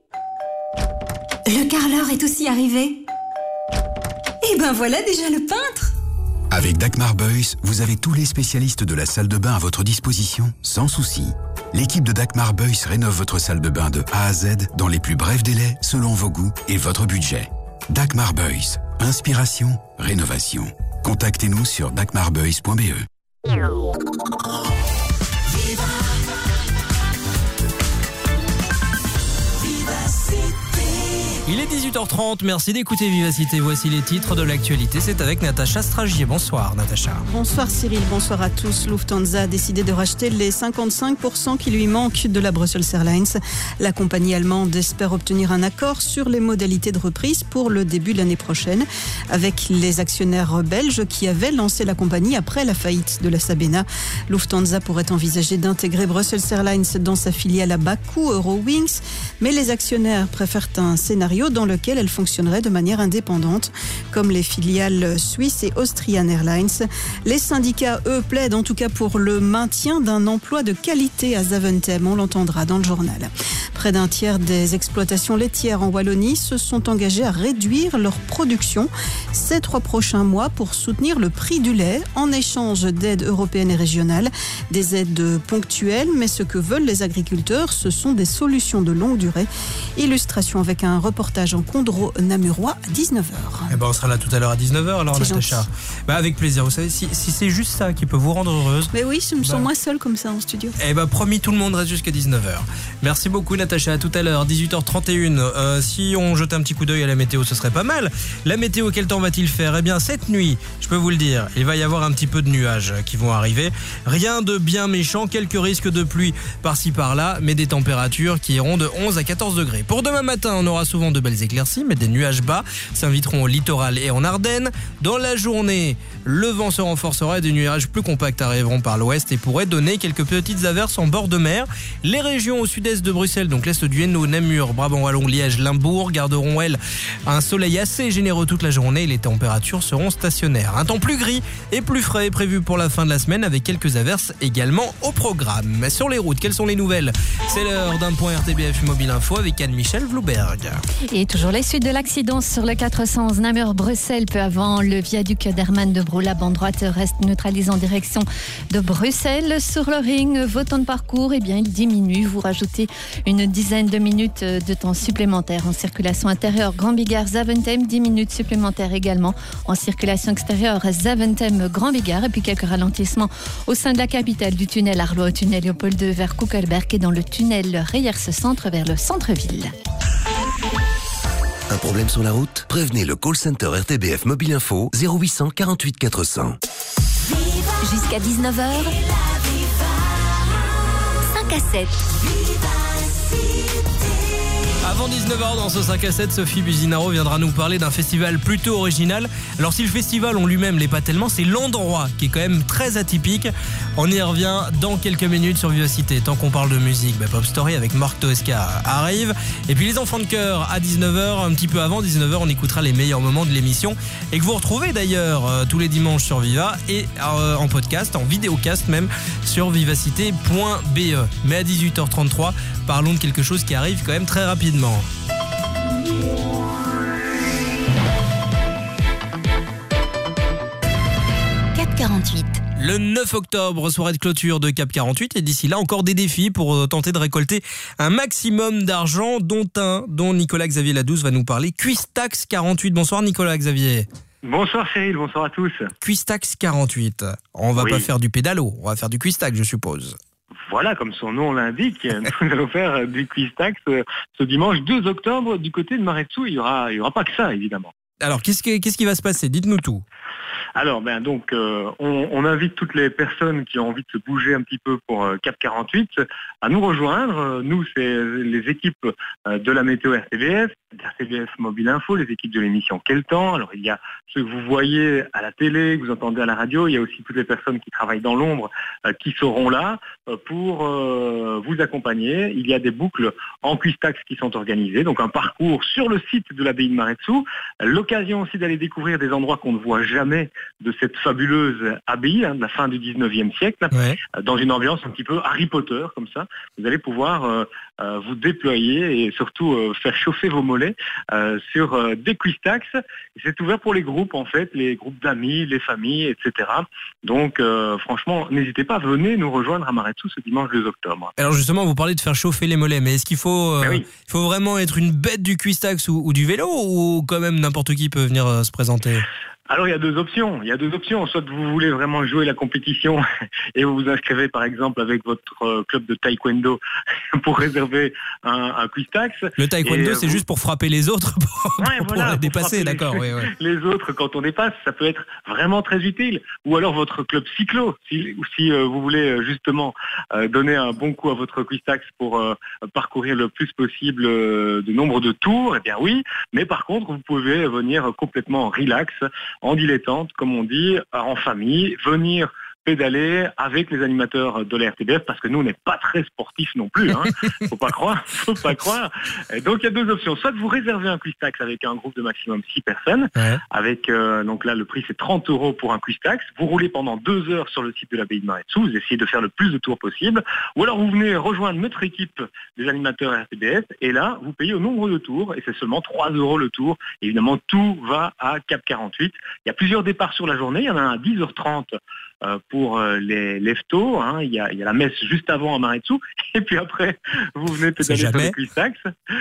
Le carreleur est aussi arrivé. Et ben voilà déjà le peintre. Avec Dagmar Beuys, vous avez tous les spécialistes de la salle de bain à votre disposition, sans souci. L'équipe de Dagmar Beuys rénove votre salle de bain de A à Z dans les plus brefs délais, selon vos goûts et votre budget. Dagmar Beuys, inspiration, rénovation. Contactez-nous sur dagmarbeuys.be. Il est 18h30, merci d'écouter Vivacité. Voici les titres de l'actualité. C'est avec Natacha Stragier. Bonsoir Natacha. Bonsoir Cyril, bonsoir à tous. Lufthansa a décidé de racheter les 55% qui lui manquent de la Brussels Airlines. La compagnie allemande espère obtenir un accord sur les modalités de reprise pour le début de l'année prochaine avec les actionnaires belges qui avaient lancé la compagnie après la faillite de la Sabena. Lufthansa pourrait envisager d'intégrer Brussels Airlines dans sa filiale à bas coût Eurowings, mais les actionnaires préfèrent un scénario dans lequel elle fonctionnerait de manière indépendante, comme les filiales suisses et Austrian Airlines. Les syndicats, eux, plaident en tout cas pour le maintien d'un emploi de qualité à Zaventem. On l'entendra dans le journal. Près d'un tiers des exploitations laitières en Wallonie se sont engagées à réduire leur production ces 3 prochains mois pour soutenir le prix du lait en échange d'aides européennes et régionales. Des aides ponctuelles, mais ce que veulent les agriculteurs, ce sont des solutions de longue durée. Illustration avec un reportage en Condro-Namurois à 19h. On sera là tout à l'heure à 19h alors Natacha. Avec plaisir. Vous savez, si c'est juste ça qui peut vous rendre heureuse. Mais oui, je me sens moins seule comme ça en studio. Promis, tout le monde reste jusqu'à 19h. Merci beaucoup Natacha, à tout à l'heure, 18h31. Si on jetait un petit coup d'œil à la météo, ce serait pas mal. La météo, quel temps va-t-il faire? Cette nuit, je peux vous le dire, il va y avoir un petit peu de nuages qui vont arriver. Rien de bien méchant, quelques risques de pluie par-ci par-là, mais des températures qui iront de 11 à 14 degrés. Pour demain matin, on aura souvent de belles éclaircies, mais des nuages bas s'inviteront au littoral et en Ardennes. Dans la journée, le vent se renforcera et des nuages plus compacts arriveront par l'ouest et pourraient donner quelques petites averses en bord de mer. Les régions au sud-est de Bruxelles, donc l'est du Hainaut, Namur, Brabant-Wallon, Liège, Limbourg, garderont, elles, un soleil assez généreux toute la journée et les températures seront stationnaires. Un temps plus gris et plus frais est prévu pour la fin de la semaine avec quelques averses également au programme. Mais sur les routes, quelles sont les nouvelles? C'est l'heure d'un point RTBF Mobile Info avec Anne-Michel Vlouberg. Et toujours les suites de l'accident sur le 411 Namur-Bruxelles, peu avant le viaduc d'Hermann de Brou. La bande droite reste neutralisée en direction de Bruxelles. Sur le ring, votre temps de parcours, il diminue. Vous rajoutez une dizaine de minutes de temps supplémentaire en circulation intérieure. Grand Bigard, Zaventem, 10 minutes supplémentaires également en circulation extérieure. Zaventem, Grand Bigard, et puis quelques ralentissements au sein de la capitale, du tunnel Arlois au tunnel Léopold II vers Kuckelberg et dans le tunnel Reyers Centre vers le centre-ville. Un problème sur la route? Prévenez le call center RTBF Mobile Info 0800 48 400. Jusqu'à 19h, 5 à 7. Avant 19h dans ce 5 à 7, Sophie Buzinaro viendra nous parler d'un festival plutôt original. Alors si le festival en lui-même l'est pas tellement, c'est l'endroit qui est quand même très atypique. On y revient dans quelques minutes sur Vivacité. Tant qu'on parle de musique, Pop Story avec Marc Toesca arrive. Et puis les enfants de cœur à 19h, un petit peu avant 19h, on écoutera les meilleurs moments de l'émission. Et que vous retrouvez d'ailleurs tous les dimanches sur Viva et en podcast, en vidéocast même, sur vivacité.be. Mais à 18h33, parlons de quelque chose qui arrive quand même très rapidement. 4,48. Le 9 octobre, soirée de clôture de Cap 48 et d'ici là encore des défis pour tenter de récolter un maximum d'argent dont Nicolas Xavier Ladouce va nous parler. Quistax 48. Bonsoir Nicolas Xavier. Bonsoir Cyril, bonsoir à tous. Quistax 48. On va pas faire du pédalo, on va faire du Quistax je suppose. Voilà, comme son nom l'indique, nous allons faire du Quistax ce dimanche 2 octobre du côté de Maretsou. Il y aura pas que ça évidemment. Alors qu'est-ce qui va se passer? Dites-nous tout. Alors, on invite toutes les personnes qui ont envie de se bouger un petit peu pour Cap 48 à nous rejoindre. Nous, c'est les équipes de la météo RTBF, RTBF Mobile Info, les équipes de l'émission Quel temps. Alors, il y a ceux que vous voyez à la télé, que vous entendez à la radio. Il y a aussi toutes les personnes qui travaillent dans l'ombre qui seront là pour vous accompagner. Il y a des boucles en Quistax qui sont organisées. Donc, un parcours sur le site de l'abbaye de Maretsou. L'occasion aussi d'aller découvrir des endroits qu'on ne voit jamais de cette fabuleuse abbaye de la fin du 19e siècle, dans une ambiance un petit peu Harry Potter, comme ça. Vous allez pouvoir vous déployer et surtout faire chauffer vos mollets sur des Quistax. C'est ouvert pour les groupes, en fait, les groupes d'amis, les familles, etc. Donc, franchement, n'hésitez pas, venez nous rejoindre à Maretsou ce dimanche 2 octobre. Alors justement, vous parlez de faire chauffer les mollets, mais est-ce qu'il faut, il faut vraiment être une bête du Quistax ou du vélo, ou quand même n'importe qui peut venir se présenter? Alors il y a deux options. Soit vous voulez vraiment jouer la compétition et vous vous inscrivez par exemple avec votre club de taekwondo pour réserver un Quistax. Le taekwondo c'est juste pour frapper les autres, pour les dépasser, d'accord. Les autres quand on dépasse, ça peut être vraiment très utile. Ou alors votre club cyclo, si vous voulez justement donner un bon coup à votre Quistax pour parcourir le plus possible de nombre de tours, eh bien oui. Mais par contre vous pouvez venir complètement relax, en dilettante, comme on dit, en famille, venir pédaler avec les animateurs de la RTBF, parce que nous, on n'est pas très sportifs non plus, faut pas croire. Et donc, il y a deux options. Soit vous réservez un Quistax avec un groupe de maximum 6 personnes, avec, donc là, le prix, c'est 30 € pour un Quistax. Vous roulez pendant 2 heures sur le site de l'abbaye de Maretsou, vous essayez de faire le plus de tours possible, ou alors vous venez rejoindre notre équipe des animateurs RTBF, et là, vous payez au nombre de tours, et c'est seulement 3 € le tour. Et évidemment, tout va à Cap 48. Il y a plusieurs départs sur la journée, il y en a un à 10h30, pour les leftos, il y a la messe juste avant à Maretsou, et puis après vous venez pédaler sur le Quistax.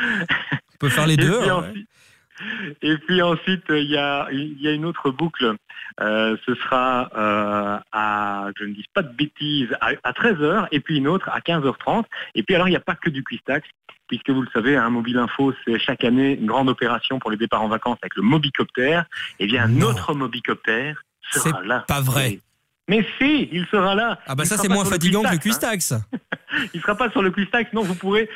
On peut faire les deux. Et puis ensuite il y a une autre boucle, ce sera à, je ne dis pas de bêtises, à 13h, et puis une autre à 15h30. Et puis alors il n'y a pas que du Quistax, puisque vous le savez, Mobile Info, c'est chaque année une grande opération pour les départs en vacances avec le Mobicopter. Et bien notre Mobicopter sera là. Pas vrai. Mais si, il sera là. Ah bah ça c'est moins fatigant que le Quistax. Il ne sera pas sur le Quistax, non, vous pourrez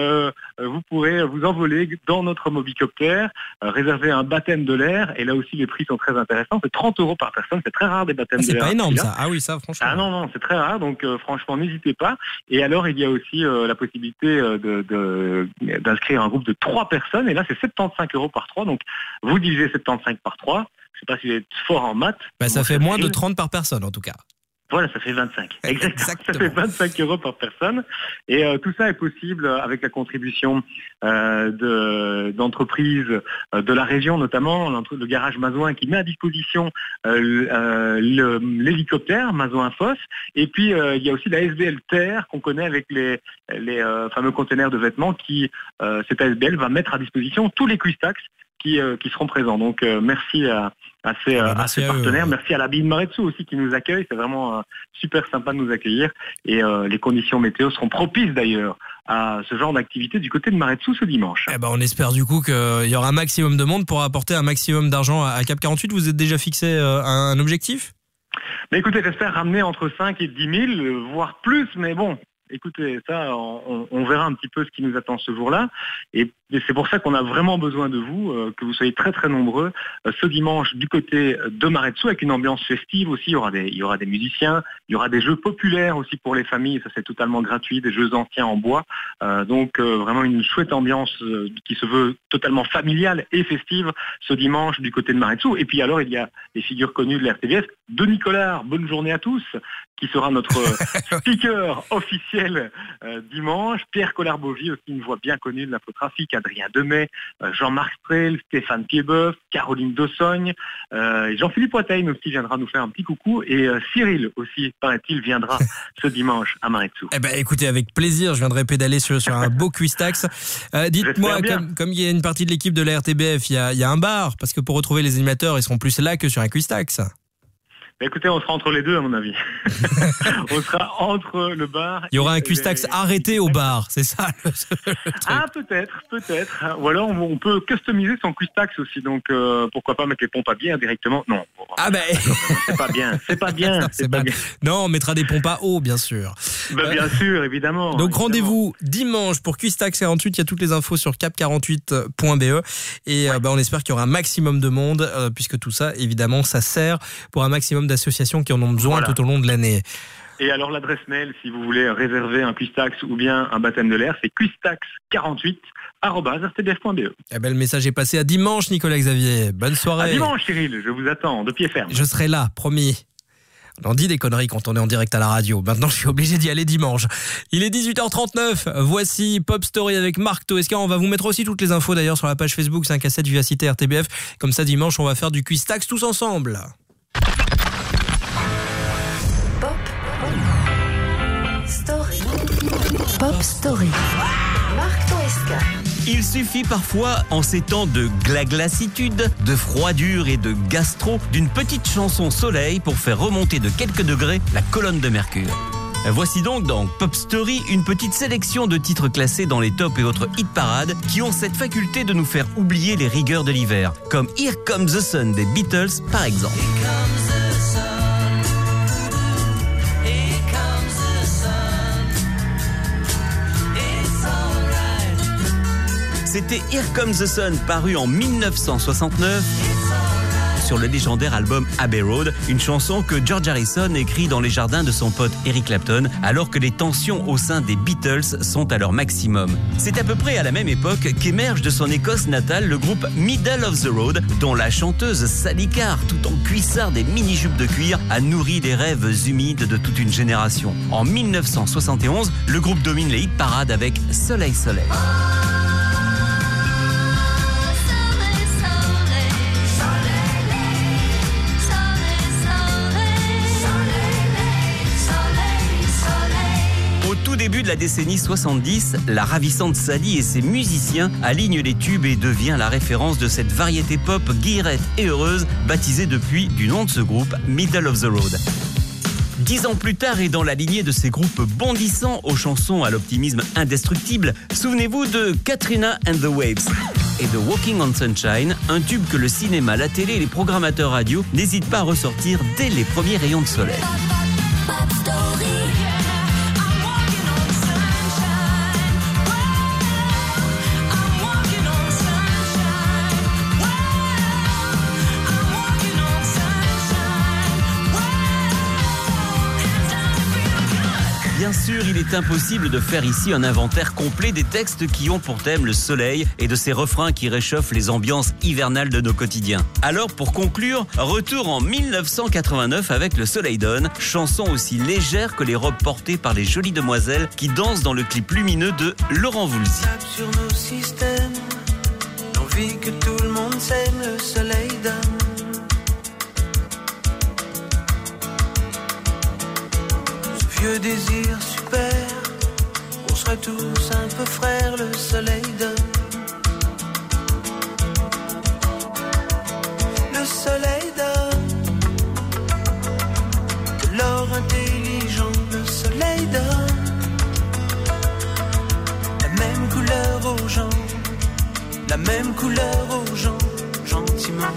vous envoler dans notre Mobicopter, réserver un baptême de l'air, et là aussi les prix sont très intéressants, c'est 30 € par personne, c'est très rare des baptêmes de l'air. C'est pas énorme ça, ah oui ça franchement. Ah non, c'est très rare, donc franchement n'hésitez pas. Et alors il y a aussi la possibilité d'inscrire un groupe de 3 personnes, et là c'est 75 € par 3, donc vous divisez 75 par 3, je ne sais pas si vous êtes fort en maths. Ça fait moins de 30 par personne en tout cas. Voilà, ça fait 25. Exactement. Ça fait 25 € par personne. Et tout ça est possible avec la contribution d'entreprises de la région, notamment le garage Mazouin qui met à disposition l'hélicoptère Mazouin Foss. Et puis il y a aussi la SBL Terre qu'on connaît avec les fameux containers de vêtements qui, cette SBL va mettre à disposition tous les Quistax qui seront présents. Donc merci à à ces partenaires. Merci à l'abbaye de Maretsu aussi qui nous accueille. C'est vraiment super sympa de nous accueillir. Et les conditions météo seront propices d'ailleurs à ce genre d'activité du côté de Maretsu ce dimanche. On espère du coup qu'il y aura un maximum de monde pour apporter un maximum d'argent à Cap 48. Vous êtes déjà fixé un objectif ? Mais écoutez, j'espère ramener entre 5 et 10 000, voire plus, mais bon, écoutez, ça, on verra un petit peu ce qui nous attend ce jour-là. Et c'est pour ça qu'on a vraiment besoin de vous, que vous soyez très très nombreux ce dimanche du côté de Maretsu avec une ambiance festive aussi. Il y aura des musiciens, il y aura des jeux populaires aussi pour les familles, ça c'est totalement gratuit, des jeux anciens en bois. Donc vraiment une chouette ambiance qui se veut totalement familiale et festive ce dimanche du côté de Maretsu. Et puis alors il y a les figures connues de la RTBF, Denis Collard, bonne journée à tous, qui sera notre speaker officiel dimanche. Pierre Collard-Bovy aussi, une voix bien connue de l'infotrafic, Adrien Demet, Jean-Marc Strel, Stéphane Piedboeuf, Caroline Dossogne, Jean-Philippe Poitain aussi viendra nous faire un petit coucou, et Cyril aussi, paraît-il, viendra ce dimanche à Maretsu. Écoutez, avec plaisir, je viendrai pédaler sur un beau quiz-tax. Dites-moi, comme il y a une partie de l'équipe de la RTBF, il y a un bar, parce que pour retrouver les animateurs, ils seront plus là que sur un quiz-tax. Écoutez, on sera entre les deux à mon avis. On sera entre le bar. Il y aura un quiz-tax arrêté au bar, c'est ça le truc. Ah peut-être. Ou alors on peut customiser son quiz-tax aussi, donc pourquoi pas mettre les pompes à bière directement. Non. C'est pas bien. C'est pas bien. Non, on mettra des pompes à eau, bien sûr. Bien sûr, évidemment. Donc rendez-vous dimanche pour Quiz-Tax 48. Il y a toutes les infos sur cap48.be. Et on espère qu'il y aura un maximum de monde, puisque tout ça, évidemment, ça sert pour un maximum d'associations qui en ont besoin tout au long de l'année. Et alors l'adresse mail, si vous voulez réserver un quiz-tax ou bien un baptême de l'air, c'est quiztax48@rtbf.be. Le message est passé. À dimanche, Nicolas Xavier. Bonne soirée. À dimanche, Cyril. Je vous attends de pied ferme. Je serai là, promis. On dit des conneries quand on est en direct à la radio. Maintenant, je suis obligé d'y aller dimanche. Il est 18h39. Voici Pop Story avec Marc Toesca. On va vous mettre aussi toutes les infos d'ailleurs sur la page Facebook 5 à 7 Vivacité RTBF. Comme ça, dimanche, on va faire du quiz-tax tous ensemble. Pop Story. Marc Toesca. Il suffit parfois, en ces temps de glaglassitude, de froidure et de gastro, d'une petite chanson soleil pour faire remonter de quelques degrés la colonne de mercure. Voici donc dans Pop Story une petite sélection de titres classés dans les tops et autres hit parades qui ont cette faculté de nous faire oublier les rigueurs de l'hiver, comme Here Comes the Sun des Beatles par exemple. C'était Here Comes the Sun, paru en 1969 sur le légendaire album Abbey Road, une chanson que George Harrison écrit dans les jardins de son pote Eric Clapton, alors que les tensions au sein des Beatles sont à leur maximum. C'est à peu près à la même époque qu'émerge de son Écosse natale le groupe Middle of the Road, dont la chanteuse Sally Carr, tout en cuissarde et mini-jupes de cuir, a nourri les rêves humides de toute une génération. En 1971, le groupe domine les hit parades avec Soleil Soleil. Au début de la décennie 70, la ravissante Sally et ses musiciens alignent les tubes et devient la référence de cette variété pop guillerette et heureuse, baptisée depuis du nom de ce groupe Middle of the Road. 10 ans plus tard et dans la lignée de ces groupes bondissants aux chansons à l'optimisme indestructible, souvenez-vous de Katrina and the Waves et de Walking on Sunshine, un tube que le cinéma, la télé et les programmateurs radio n'hésitent pas à ressortir dès les premiers rayons de soleil. Bien sûr, il est impossible de faire ici un inventaire complet des textes qui ont pour thème le soleil et de ces refrains qui réchauffent les ambiances hivernales de nos quotidiens. Alors, pour conclure, retour en 1989 avec Le Soleil donne, chanson aussi légère que les robes portées par les jolies demoiselles qui dansent dans le clip lumineux de Laurent Voulzy. Sur nos systèmes, l'envie que tout le monde s'aime, le soleil donne. Vieux désir super, on serait tous un peu frères, le soleil donne. Le soleil donne de l'or intelligent, le soleil donne la même couleur aux gens, la même couleur aux gens, gentiment.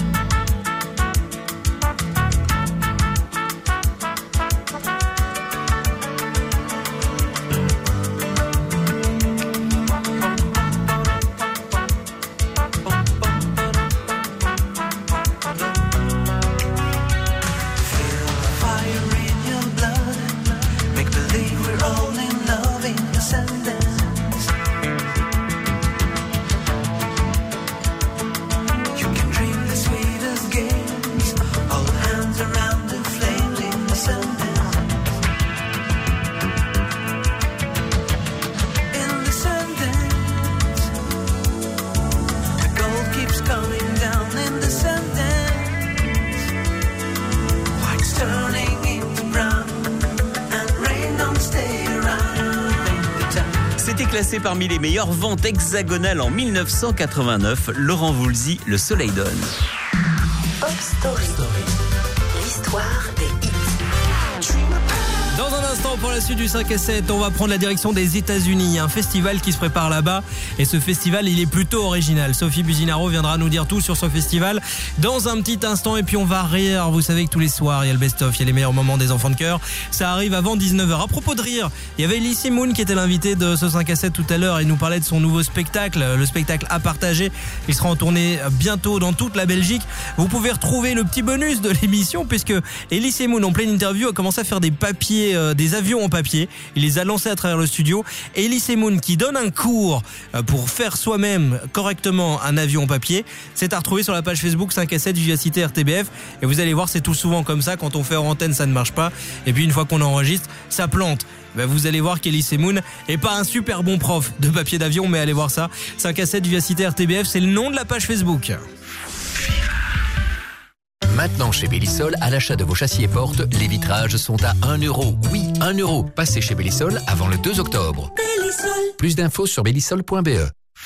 Classé parmi les meilleures ventes hexagonales en 1989, Laurent Voulzy, Le Soleil donne. Pop Story. L'histoire des hits. Dans un instant, pour la suite du 5 et 7, on va prendre la direction des États-Unis. Il y a un festival qui se prépare là-bas et ce festival, il est plutôt original. Sophie Buzinaro viendra nous dire tout sur ce festival dans un petit instant et puis on va rire. Vous savez que tous les soirs, il y a le best-of, il y a les meilleurs moments des enfants de cœur. Ça arrive avant 19h. À propos de rire, il y avait Elise Moon qui était l'invitée de ce 5 à 7 tout à l'heure et nous parlait de son nouveau spectacle, le spectacle à partager. Il sera en tournée bientôt dans toute la Belgique. Vous pouvez retrouver le petit bonus de l'émission puisque Elise Moon, en pleine interview, a commencé à faire des papiers, des avions en papier. Il les a lancés à travers le studio. Et Elise Moon qui donne un cours pour faire soi-même correctement un avion en papier. C'est à retrouver sur la page Facebook 5 à 7 Vivacité RTBF. Et vous allez voir, c'est tout souvent comme ça. Quand on fait hors antenne, ça ne marche pas. Et puis une fois qu'on enregistre, ça plante. Vous allez voir qu'Elise Moon est pas un super bon prof de papier d'avion, mais allez voir ça. 5 à 7 Vivacité RTBF, c'est le nom de la page Facebook. Maintenant chez Bellisol, à l'achat de vos châssis et portes, les vitrages sont à 1 €. Oui, 1 €. Passez chez Bellisol avant le 2 octobre. Bellisol. Plus d'infos sur bellisol.be.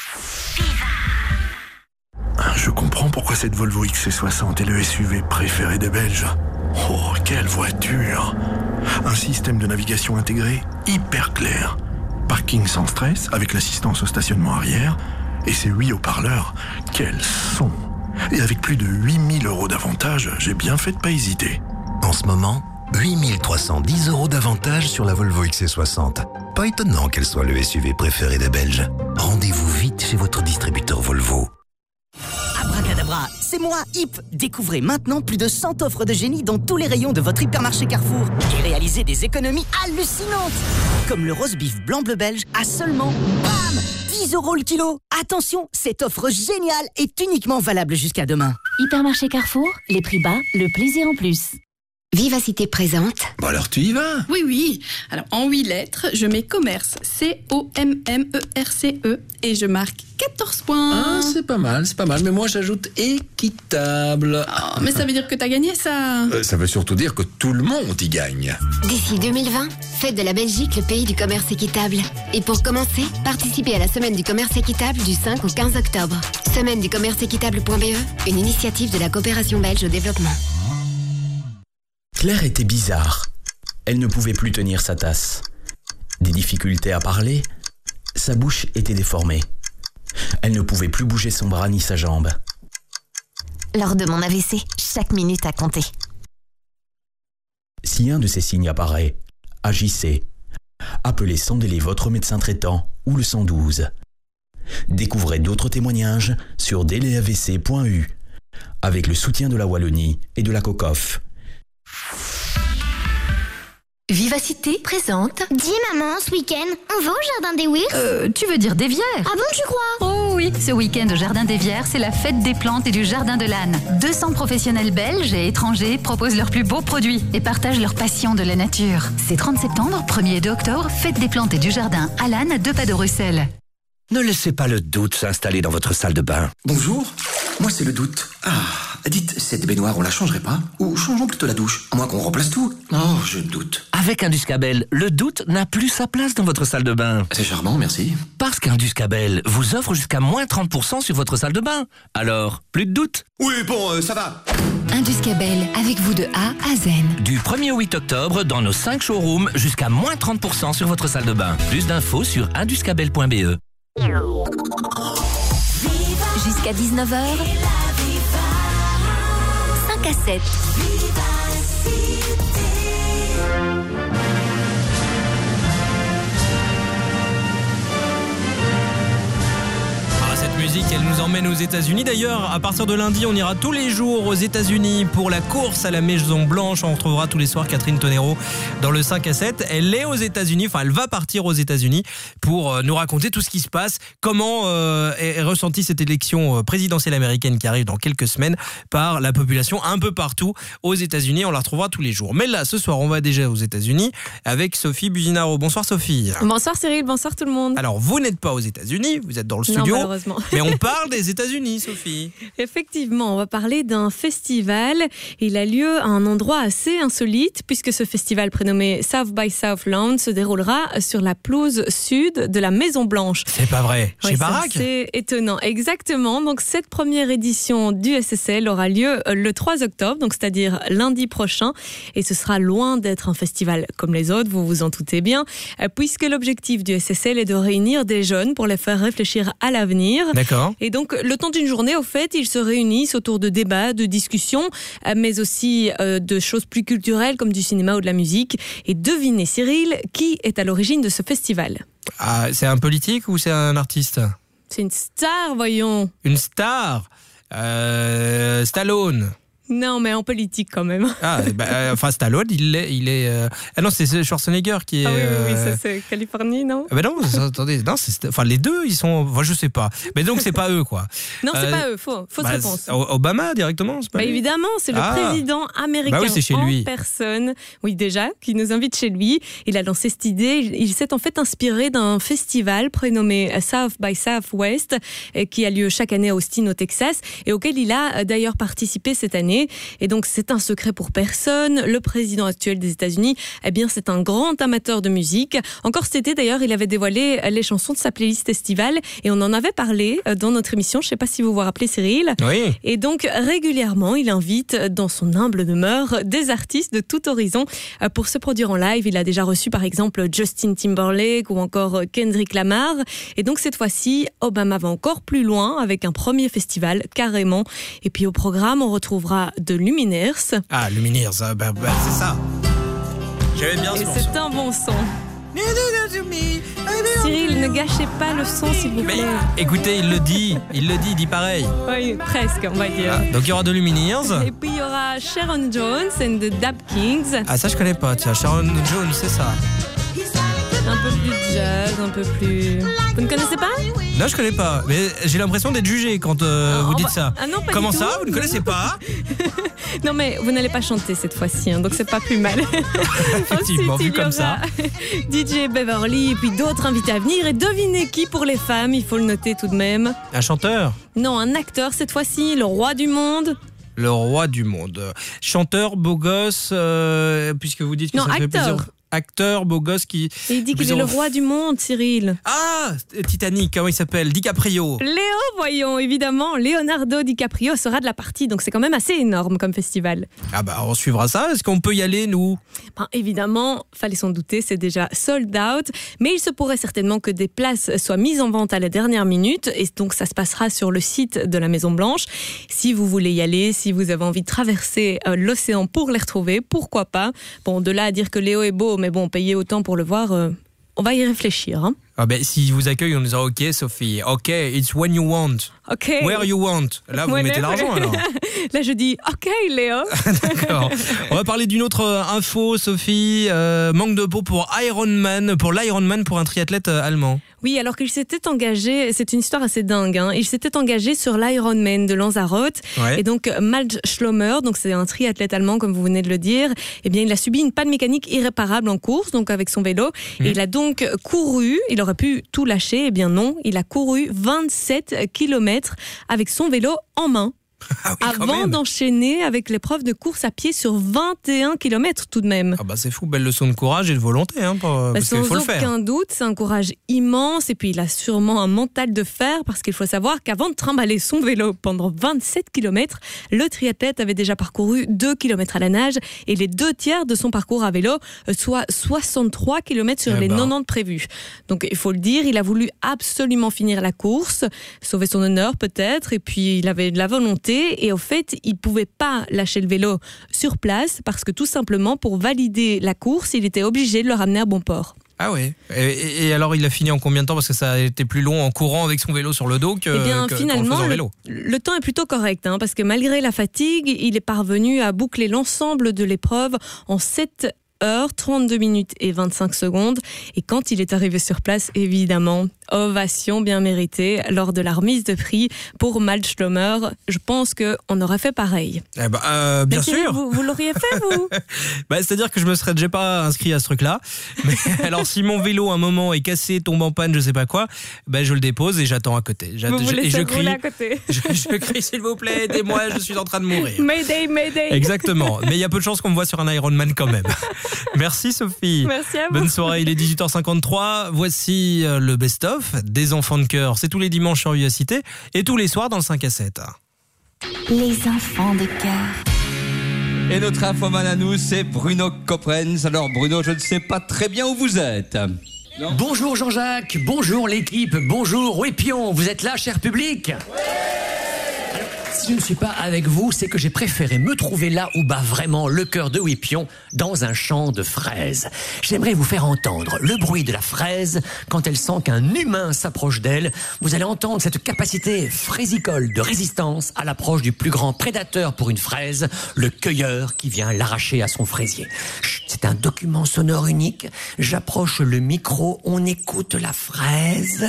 Je comprends pourquoi cette Volvo XC60 est le SUV préféré des Belges. Oh, quelle voiture! Un système de navigation intégré hyper clair. Parking sans stress avec l'assistance au stationnement arrière. Et ses 8 haut-parleurs, quel son! Et avec plus de 8 000 € d'avantages, j'ai bien fait de pas hésiter. En ce moment, 8 310 € d'avantages sur la Volvo XC60. Pas étonnant qu'elle soit le SUV préféré des Belges. Rendez-vous vite chez votre distributeur Volvo. Abracadabra, c'est moi, Hip. Découvrez maintenant plus de 100 offres de génie dans tous les rayons de votre hypermarché Carrefour et réalisez des économies hallucinantes. Comme le roast beef blanc-bleu belge à seulement, bam, 10 € le kilo. Attention, cette offre géniale est uniquement valable jusqu'à demain. Hypermarché Carrefour, les prix bas, le plaisir en plus. Vivacité présente. Bon alors tu y vas? Oui. Alors en 8 lettres, je mets commerce, COMMERCE et je marque 14 points. Ah, c'est pas mal, mais moi j'ajoute équitable. Oh, mais ça veut dire que t'as gagné ça. Ça veut surtout dire que tout le monde y gagne. D'ici 2020, faites de la Belgique le pays du commerce équitable. Et pour commencer, participez à la semaine du commerce équitable du 5 au 15 octobre. Semaine du commerce équitable.be, une initiative de la coopération belge au développement. Claire était bizarre. Elle ne pouvait plus tenir sa tasse. Des difficultés à parler, sa bouche était déformée. Elle ne pouvait plus bouger son bras ni sa jambe. Lors de mon AVC, chaque minute a compté. Si un de ces signes apparaît, agissez. Appelez sans délai votre médecin traitant ou le 112. Découvrez d'autres témoignages sur delayavc.eu avec le soutien de la Wallonie et de la COCOF. Vivacité présente. Dis maman, ce week-end, on va au Jardin des Wirs? Tu veux dire des Vières? Ah bon, tu crois? Oh oui, ce week-end au Jardin des Vières, c'est la fête des plantes et du Jardin de l'Âne. 200 professionnels belges et étrangers proposent leurs plus beaux produits et partagent leur passion de la nature. C'est 30 septembre, 1er et 2 octobre, fête des plantes et du Jardin à l'Âne, 2 pas de Bruxelles. Ne laissez pas le doute s'installer dans votre salle de bain. Bonjour, moi c'est le doute. Dites, cette baignoire, on la changerait pas? Ou changeons plutôt la douche? À moins qu'on remplace tout. Oh, je doute. Avec Induscabel, le doute n'a plus sa place dans votre salle de bain. C'est charmant, merci. Parce qu'Induscabel vous offre jusqu'à moins 30% sur votre salle de bain. Alors, plus de doute. Oui, bon, ça va. Induscabel, avec vous de A à Z. Du 1er au 8 octobre, dans nos 5 showrooms, jusqu'à moins 30% sur votre salle de bain. Plus d'infos sur induscabel.be. Jusqu'à 19h, 5 à 7. Cette musique, elle nous emmène aux États-Unis. D'ailleurs, à partir de lundi, on ira tous les jours aux États-Unis pour la course à la Maison Blanche. On retrouvera tous les soirs Catherine Tonero dans le 5 à 7. Elle est aux États-Unis, enfin, elle va partir aux États-Unis pour nous raconter tout ce qui se passe. Comment est ressentie cette élection présidentielle américaine qui arrive dans quelques semaines par la population un peu partout aux États-Unis. On la retrouvera tous les jours. Mais là, ce soir, on va déjà aux États-Unis avec Sophie Buzinaro. Bonsoir Sophie. Bonsoir Cyril, bonsoir tout le monde. Alors, vous n'êtes pas aux États-Unis, vous êtes dans le studio. Non, malheureusement. Mais on parle des États-Unis, Sophie. Effectivement, on va parler d'un festival. Il a lieu à un endroit assez insolite puisque ce festival prénommé South by Southland se déroulera sur la pelouse sud de la Maison Blanche. C'est pas vrai, chez oui, Barack. C'est étonnant, exactement. Donc cette première édition du SSL aura lieu le 3 octobre, donc c'est-à-dire lundi prochain, et ce sera loin d'être un festival comme les autres, vous vous en doutez bien, puisque l'objectif du SSL est de réunir des jeunes pour les faire réfléchir à l'avenir. D'accord. Et donc, le temps d'une journée, au fait, ils se réunissent autour de débats, de discussions, mais aussi de choses plus culturelles comme du cinéma ou de la musique. Et devinez, Cyril, qui est à l'origine de ce festival? Ah, c'est un politique ou c'est un artiste? C'est une star, voyons. Une star Stallone. Non, mais en politique quand même. Ah, enfin Stallone, il est. Ah non, c'est Schwarzenegger qui est. Ah oui, ça c'est Californie, non? Ah ben non, attendez, non, enfin les deux, ils sont. Enfin, je sais pas. Mais donc c'est pas eux, quoi. Non, c'est pas eux. Fausse réponse. Obama directement, c'est pas lui. Évidemment, c'est le président américain oui, c'est chez lui. en personne. Oui, déjà, qui nous invite chez lui. Il a lancé cette idée. Il s'est en fait inspiré d'un festival prénommé South by Southwest, qui a lieu chaque année à Austin, au Texas, et auquel il a d'ailleurs participé cette année. Et donc, c'est un secret pour personne. Le président actuel des États-Unis, eh bien, c'est un grand amateur de musique. Encore cet été, d'ailleurs, il avait dévoilé les chansons de sa playlist estivale et on en avait parlé dans notre émission. Je ne sais pas si vous vous rappelez, Cyril. Oui. Et donc, régulièrement, il invite dans son humble demeure des artistes de tout horizon pour se produire en live. Il a déjà reçu, par exemple, Justin Timberlake ou encore Kendrick Lamar. Et donc, cette fois-ci, Obama va encore plus loin avec un premier festival, carrément. Et puis, au programme, on retrouvera de Lumineers. Ah, Lumineers, c'est ça. J'aimais bien ce morceau. Et c'est un bon son. Cyril, ne gâchez pas le son, s'il vous plaît. Mais écoutez, il dit pareil. Oui, presque, on va dire. Ah, donc il y aura de Lumineers. Et puis il y aura Sharon Jones and the Dap Kings. Ah, ça je connais pas, tiens, Sharon Jones, c'est ça. Un peu plus jazz, un peu plus... Vous ne connaissez pas? Non, je connais pas, mais j'ai l'impression d'être jugé quand vous dites ça. Ah non, pas Comment du ça, tout. vous ne connaissez pas? Non, mais vous n'allez pas chanter cette fois-ci, hein, donc c'est pas plus mal. Effectivement, vu comme ça. DJ Beverly et puis d'autres invités à venir. Et devinez qui pour les femmes, il faut le noter tout de même. Un chanteur? Non, un acteur cette fois-ci, le roi du monde. Le roi du monde. Chanteur, beau gosse, puisque vous dites que non, ça fait plaisir. Acteur, beau gosse qui... Et il dit qu'il est le roi du monde, Cyril. Ah, Titanic, comment il s'appelle? DiCaprio. Léo, voyons, évidemment. Leonardo DiCaprio sera de la partie, donc c'est quand même assez énorme comme festival. Ah bah, on suivra ça. Est-ce qu'on peut y aller, nous? Évidemment, fallait s'en douter, c'est déjà sold out. Mais il se pourrait certainement que des places soient mises en vente à la dernière minute. Et donc, ça se passera sur le site de la Maison Blanche. Si vous voulez y aller, si vous avez envie de traverser l'océan pour les retrouver, pourquoi pas? Bon, de là à dire que Léo est beau, mais bon, payer autant pour le voir, on va y réfléchir. Hein. Ah ben, s'il vous accueille, on nous dira OK, Sophie. OK, it's when you want. OK. Where you want. Là, vous mettez l'argent, alors. Là, je dis OK, Léo. D'accord. On va parler d'une autre info, Sophie. Manque de peau pour l'Ironman, pour un triathlète allemand. Oui, alors qu'il s'était engagé, c'est une histoire assez dingue, hein. Il s'était engagé sur l'Ironman de Lanzarote. Ouais. Et donc, Malte Schlomer, donc c'est un triathlète allemand, comme vous venez de le dire, eh bien, il a subi une panne mécanique irréparable en course, donc avec son vélo. Et il a donc couru, il aurait pu tout lâcher, eh bien non, il a couru 27 km avec son vélo en main. avant d'enchaîner avec l'épreuve de course à pied sur 21 km tout de même. Ah bah c'est fou, belle leçon de courage et de volonté, parce qu'il faut le faire. Sans aucun doute, c'est un courage immense et puis il a sûrement un mental de fer parce qu'il faut savoir qu'avant de trimballer son vélo pendant 27 km, le triathlète avait déjà parcouru 2 km à la nage et les 2/3 de son parcours à vélo, soit 63 km sur les 90 prévus. Donc il faut le dire, il a voulu absolument finir la course, sauver son honneur peut-être, et puis il avait de la volonté et au fait, il ne pouvait pas lâcher le vélo sur place parce que tout simplement pour valider la course, il était obligé de le ramener à bon port. Ah ouais. Et alors il a fini en combien de temps? Parce que ça a été plus long en courant avec son vélo sur le dos finalement, qu'en faisant vélo. Le temps est plutôt correct, parce que malgré la fatigue, il est parvenu à boucler l'ensemble de l'épreuve en 7 heures, 32 minutes et 25 secondes. Et quand il est arrivé sur place, évidemment, ovation bien méritée lors de la remise de prix pour Malte Schlommer. Je pense qu'on aurait fait pareil. Bien sûr. Vous l'auriez fait, vous? C'est-à-dire que je me serais déjà pas inscrit à ce truc-là. Mais alors, si mon vélo, à un moment, est cassé, tombe en panne, je sais pas quoi, je le dépose et j'attends à côté. Je crie à côté. Je crie, s'il vous plaît, aidez-moi, je suis en train de mourir. Mayday, mayday. Exactement. Mais il y a peu de chances qu'on me voit sur un Ironman quand même. Merci Sophie. Merci à vous. Bonne soirée, il est 18h53. Voici le best-of des enfants de cœur. C'est tous les dimanches sur Vivacité et tous les soirs dans le 5 à 7. Les enfants de cœur. Et notre infoman à nous, c'est Bruno Coppens. Alors Bruno, je ne sais pas très bien où vous êtes. Non. Bonjour Jean-Jacques, bonjour l'équipe, bonjour Wépion, vous êtes là, cher public? Si je ne suis pas avec vous, c'est que j'ai préféré me trouver là où bat vraiment le cœur de Wépion, dans un champ de fraises. J'aimerais vous faire entendre le bruit de la fraise quand elle sent qu'un humain s'approche d'elle. Vous allez entendre cette capacité fraisicole de résistance à l'approche du plus grand prédateur pour une fraise, le cueilleur qui vient l'arracher à son fraisier. Chut, c'est un document sonore unique. J'approche le micro, on écoute la fraise.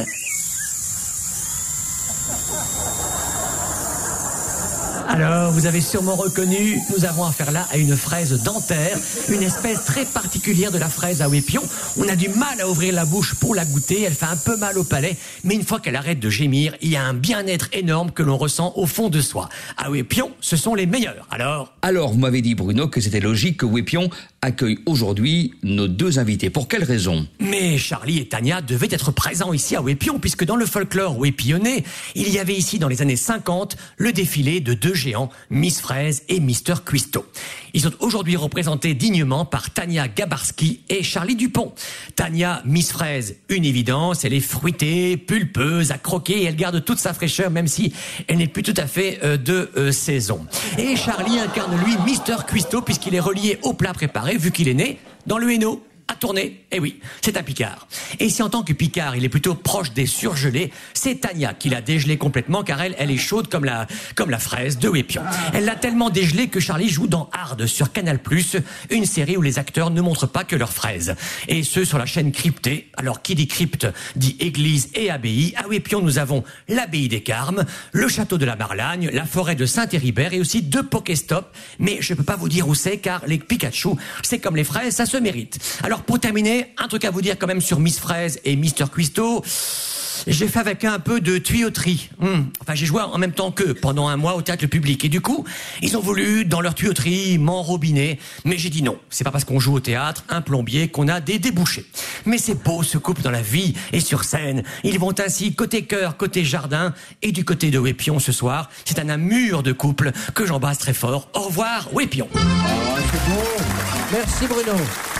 Alors, vous avez sûrement reconnu, nous avons affaire là à une fraise dentaire, une espèce très particulière de la fraise à Wépion. On a du mal à ouvrir la bouche pour la goûter, elle fait un peu mal au palais, mais une fois qu'elle arrête de gémir, il y a un bien-être énorme que l'on ressent au fond de soi. À Wépion, ce sont les meilleurs, Alors, vous m'avez dit, Bruno, que c'était logique que Wépion accueille aujourd'hui nos deux invités. Pour quelle raison? Mais Charlie et Tania devaient être présents ici à Wépion, puisque dans le folklore wépillonnais, il y avait ici dans les années 50 le défilé de deux géants, Miss Fraise et Mr. Cuisto. Ils sont aujourd'hui représentés dignement par Tania Gabarski et Charlie Dupont. Tania, Miss Fraise, une évidence, elle est fruitée, pulpeuse, à croquer, et elle garde toute sa fraîcheur, même si elle n'est plus tout à fait de saison. Et Charlie incarne, lui, Mr. Cuisto, puisqu'il est relié au plat préparé, vu qu'il est né dans le Hainaut. À tourner, eh oui, c'est un Picard. Et si en tant que Picard, il est plutôt proche des surgelés, c'est Tania qui l'a dégelé complètement, car elle est chaude comme la fraise de Wépion. Elle l'a tellement dégelé que Charlie joue dans Hard sur Canal+, une série où les acteurs ne montrent pas que leurs fraises. Et ce, sur la chaîne cryptée. Alors, qui dit crypte, dit église et abbaye. À Wépion, nous avons l'abbaye des Carmes, le château de la Marlagne, la forêt de Saint-Héribert et aussi 2 Pokéstops. Mais je peux pas vous dire où c'est, car les Pikachu, c'est comme les fraises, ça se mérite. Alors, pour terminer, un truc à vous dire quand même sur Miss Fraise et Mr. Cuisto. J'ai fait avec un peu de tuyauterie. J'ai joué en même temps qu'eux pendant un mois au théâtre public. Et du coup, ils ont voulu, dans leur tuyauterie, m'enrobiner. Mais j'ai dit non. C'est pas parce qu'on joue au théâtre, un plombier, qu'on a des débouchés. Mais c'est beau, ce couple dans la vie et sur scène. Ils vont ainsi côté cœur, côté jardin. Et du côté de Wépion ce soir, c'est un mur de couple que j'embrasse très fort. Au revoir, Wépion. Oh, c'est beau. Merci Bruno.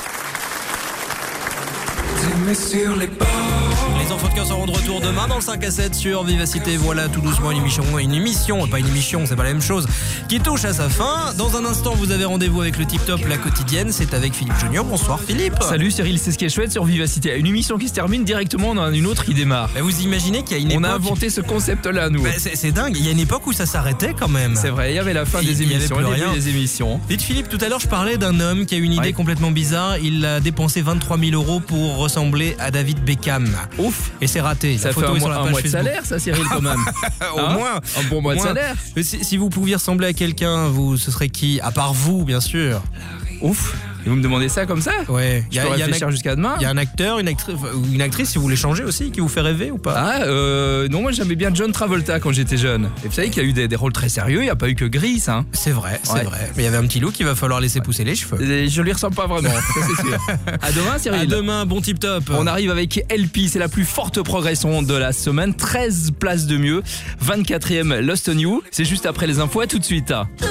Les enfants de cœur seront de retour demain dans le 5 à 7 sur Vivacité. Voilà tout doucement une émission, pas une émission, c'est pas la même chose, qui touche à sa fin. Dans un instant, vous avez rendez-vous avec le TikTok, la quotidienne. C'est avec Philippe Junior. Bonsoir Philippe. Salut Cyril, c'est ce qui est chouette sur Vivacité. Une émission qui se termine directement dans une autre qui démarre. Mais vous imaginez qu'il y a une époque... On a inventé ce concept-là, nous. C'est dingue. Il y a une époque où ça s'arrêtait quand même. C'est vrai, il y avait la fin des émissions, le début des émissions. Dites Philippe, tout à l'heure je parlais d'un homme qui a une idée complètement bizarre. Il a dépensé 23 000 € pour ressembler à David Beckham. Ouf. Et c'est raté. Ça fait un mois de salaire, ça, Cyril, quand même. Au moins. Un bon mois de salaire. Si vous pouviez ressembler à quelqu'un, ce serait qui? À part vous, bien sûr. Ouf. Et vous me demandez ça comme ça? Ouais. Je peux réfléchir jusqu'à demain. Il y a un acteur, une actrice, si vous voulez changer aussi, qui vous fait rêver ou pas? Non, moi j'aimais bien John Travolta quand j'étais jeune. Et vous savez qu'il y a eu des rôles très sérieux, il n'y a pas eu que Gris, hein. C'est vrai. Mais il y avait un petit look, il va falloir laisser pousser les cheveux. Et je lui ressemble pas vraiment, ça c'est sûr. À demain, Cyril. À demain, bon tip top. On arrive avec LP, c'est la plus forte progression de la semaine. 13 places de mieux. 24e Lost on You. C'est juste après les infos, à tout de suite.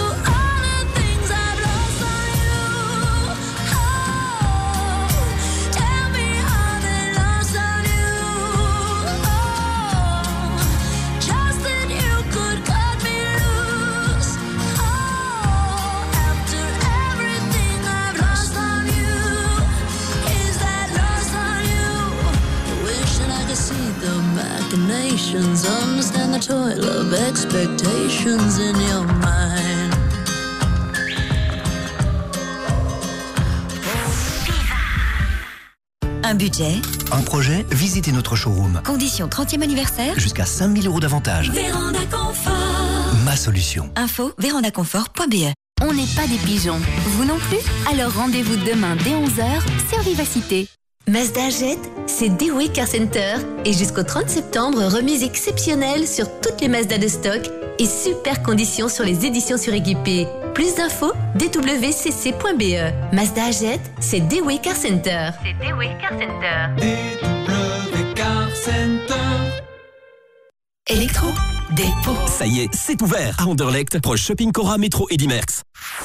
Understand the toil of expectations in your mind. Un budget, un projet, visitez notre showroom. condition 30e anniversaire, Jusqu'à 5 000 € d'avantages. Véranda Confort. Ma solution. Info, vérandaconfort.be. On n'est pas des pigeons. Vous non plus? Alors rendez-vous demain dès 11h sur Vivacité. Mazda jette, c'est Dewey Car Center. Et jusqu'au 30 septembre, remise exceptionnelle sur toutes les Mazda de stock et super conditions sur les éditions suréquipées. Plus d'infos, dwcc.be. Mazda jette, c'est Dewey Car Center. C'est Dewey Car Center. Dewey Car Center. Électro, dépôt. Ça y est, c'est ouvert à Anderlecht, proche Shopping Cora, métro Eddy Merckx.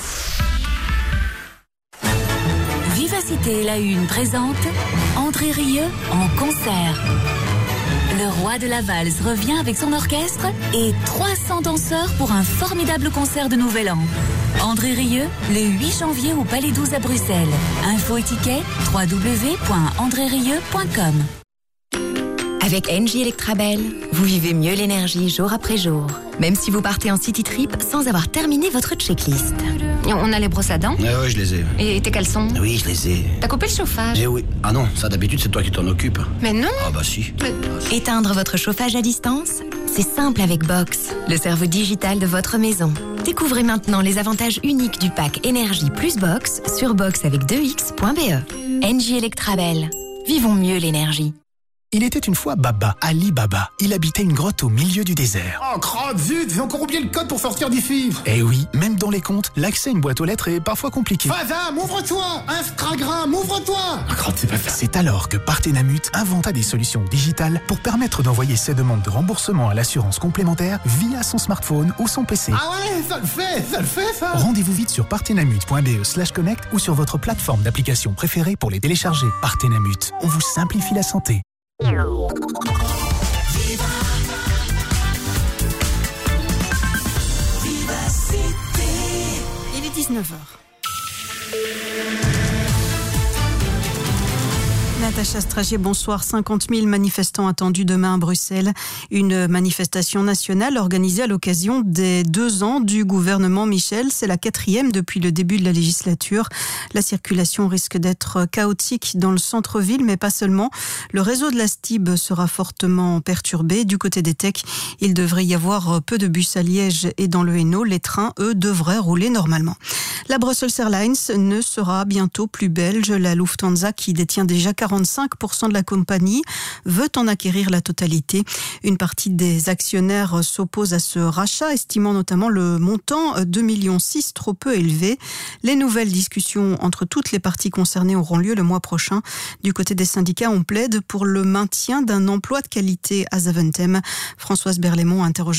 Vivacité La Une présente André Rieu en concert. Le roi de la valse revient avec son orchestre et 300 danseurs pour un formidable concert de Nouvel An. André Rieu, le 8 janvier au Palais 12 à Bruxelles. Info et tickets, www.andrerieu.com. Avec Engie Electrabel, vous vivez mieux l'énergie jour après jour. Même si vous partez en city trip sans avoir terminé votre checklist. On a les brosses à dents? Oui, je les ai. Et tes caleçons? Oui, je les ai. T'as coupé le chauffage? Eh oui. Ah non, ça d'habitude, c'est toi qui t'en occupes. Mais non. Ah bah si. Éteindre votre chauffage à distance? C'est simple avec Box, le cerveau digital de votre maison. Découvrez maintenant les avantages uniques du pack Énergie plus Box sur box avec2x.be. Engie Electrabel. Vivons mieux l'énergie. Il était une fois Baba, Ali Baba. Il habitait une grotte au milieu du désert. Oh, crotte, zut, j'ai encore oublié le code pour sortir d'ici. Eh oui, même dans les comptes, l'accès à une boîte aux lettres est parfois compliqué. Fazam, ouvre-toi. Instagram, ouvre-toi. Oh, crotte, c'est pas ça. C'est alors que Partenamut inventa des solutions digitales pour permettre d'envoyer ses demandes de remboursement à l'assurance complémentaire via son smartphone ou son PC. Ah ouais, ça le fait ça. Rendez-vous vite sur partenamut.be/connect ou sur votre plateforme d'application préférée pour les télécharger. Partenamut, on vous simplifie la santé. Il est 19h. Natacha Strachey, bonsoir. 50 000 manifestants attendus demain à Bruxelles. Une manifestation nationale organisée à l'occasion des 2 ans du gouvernement Michel. C'est la 4e depuis le début de la législature. La circulation risque d'être chaotique dans le centre-ville, mais pas seulement. Le réseau de la STIB sera fortement perturbé. Du côté des techs, il devrait y avoir peu de bus à Liège et dans le Hainaut. Les trains, eux, devraient rouler normalement. La Brussels Airlines ne sera bientôt plus belge. La Lufthansa, qui détient déjà 45% de la compagnie, veut en acquérir la totalité. Une partie des actionnaires s'oppose à ce rachat, estimant notamment le montant 2,6 millions trop peu élevé. Les nouvelles discussions entre toutes les parties concernées auront lieu le mois prochain. Du côté des syndicats, on plaide pour le maintien d'un emploi de qualité à Zaventem. Françoise Berlaymont a interrogé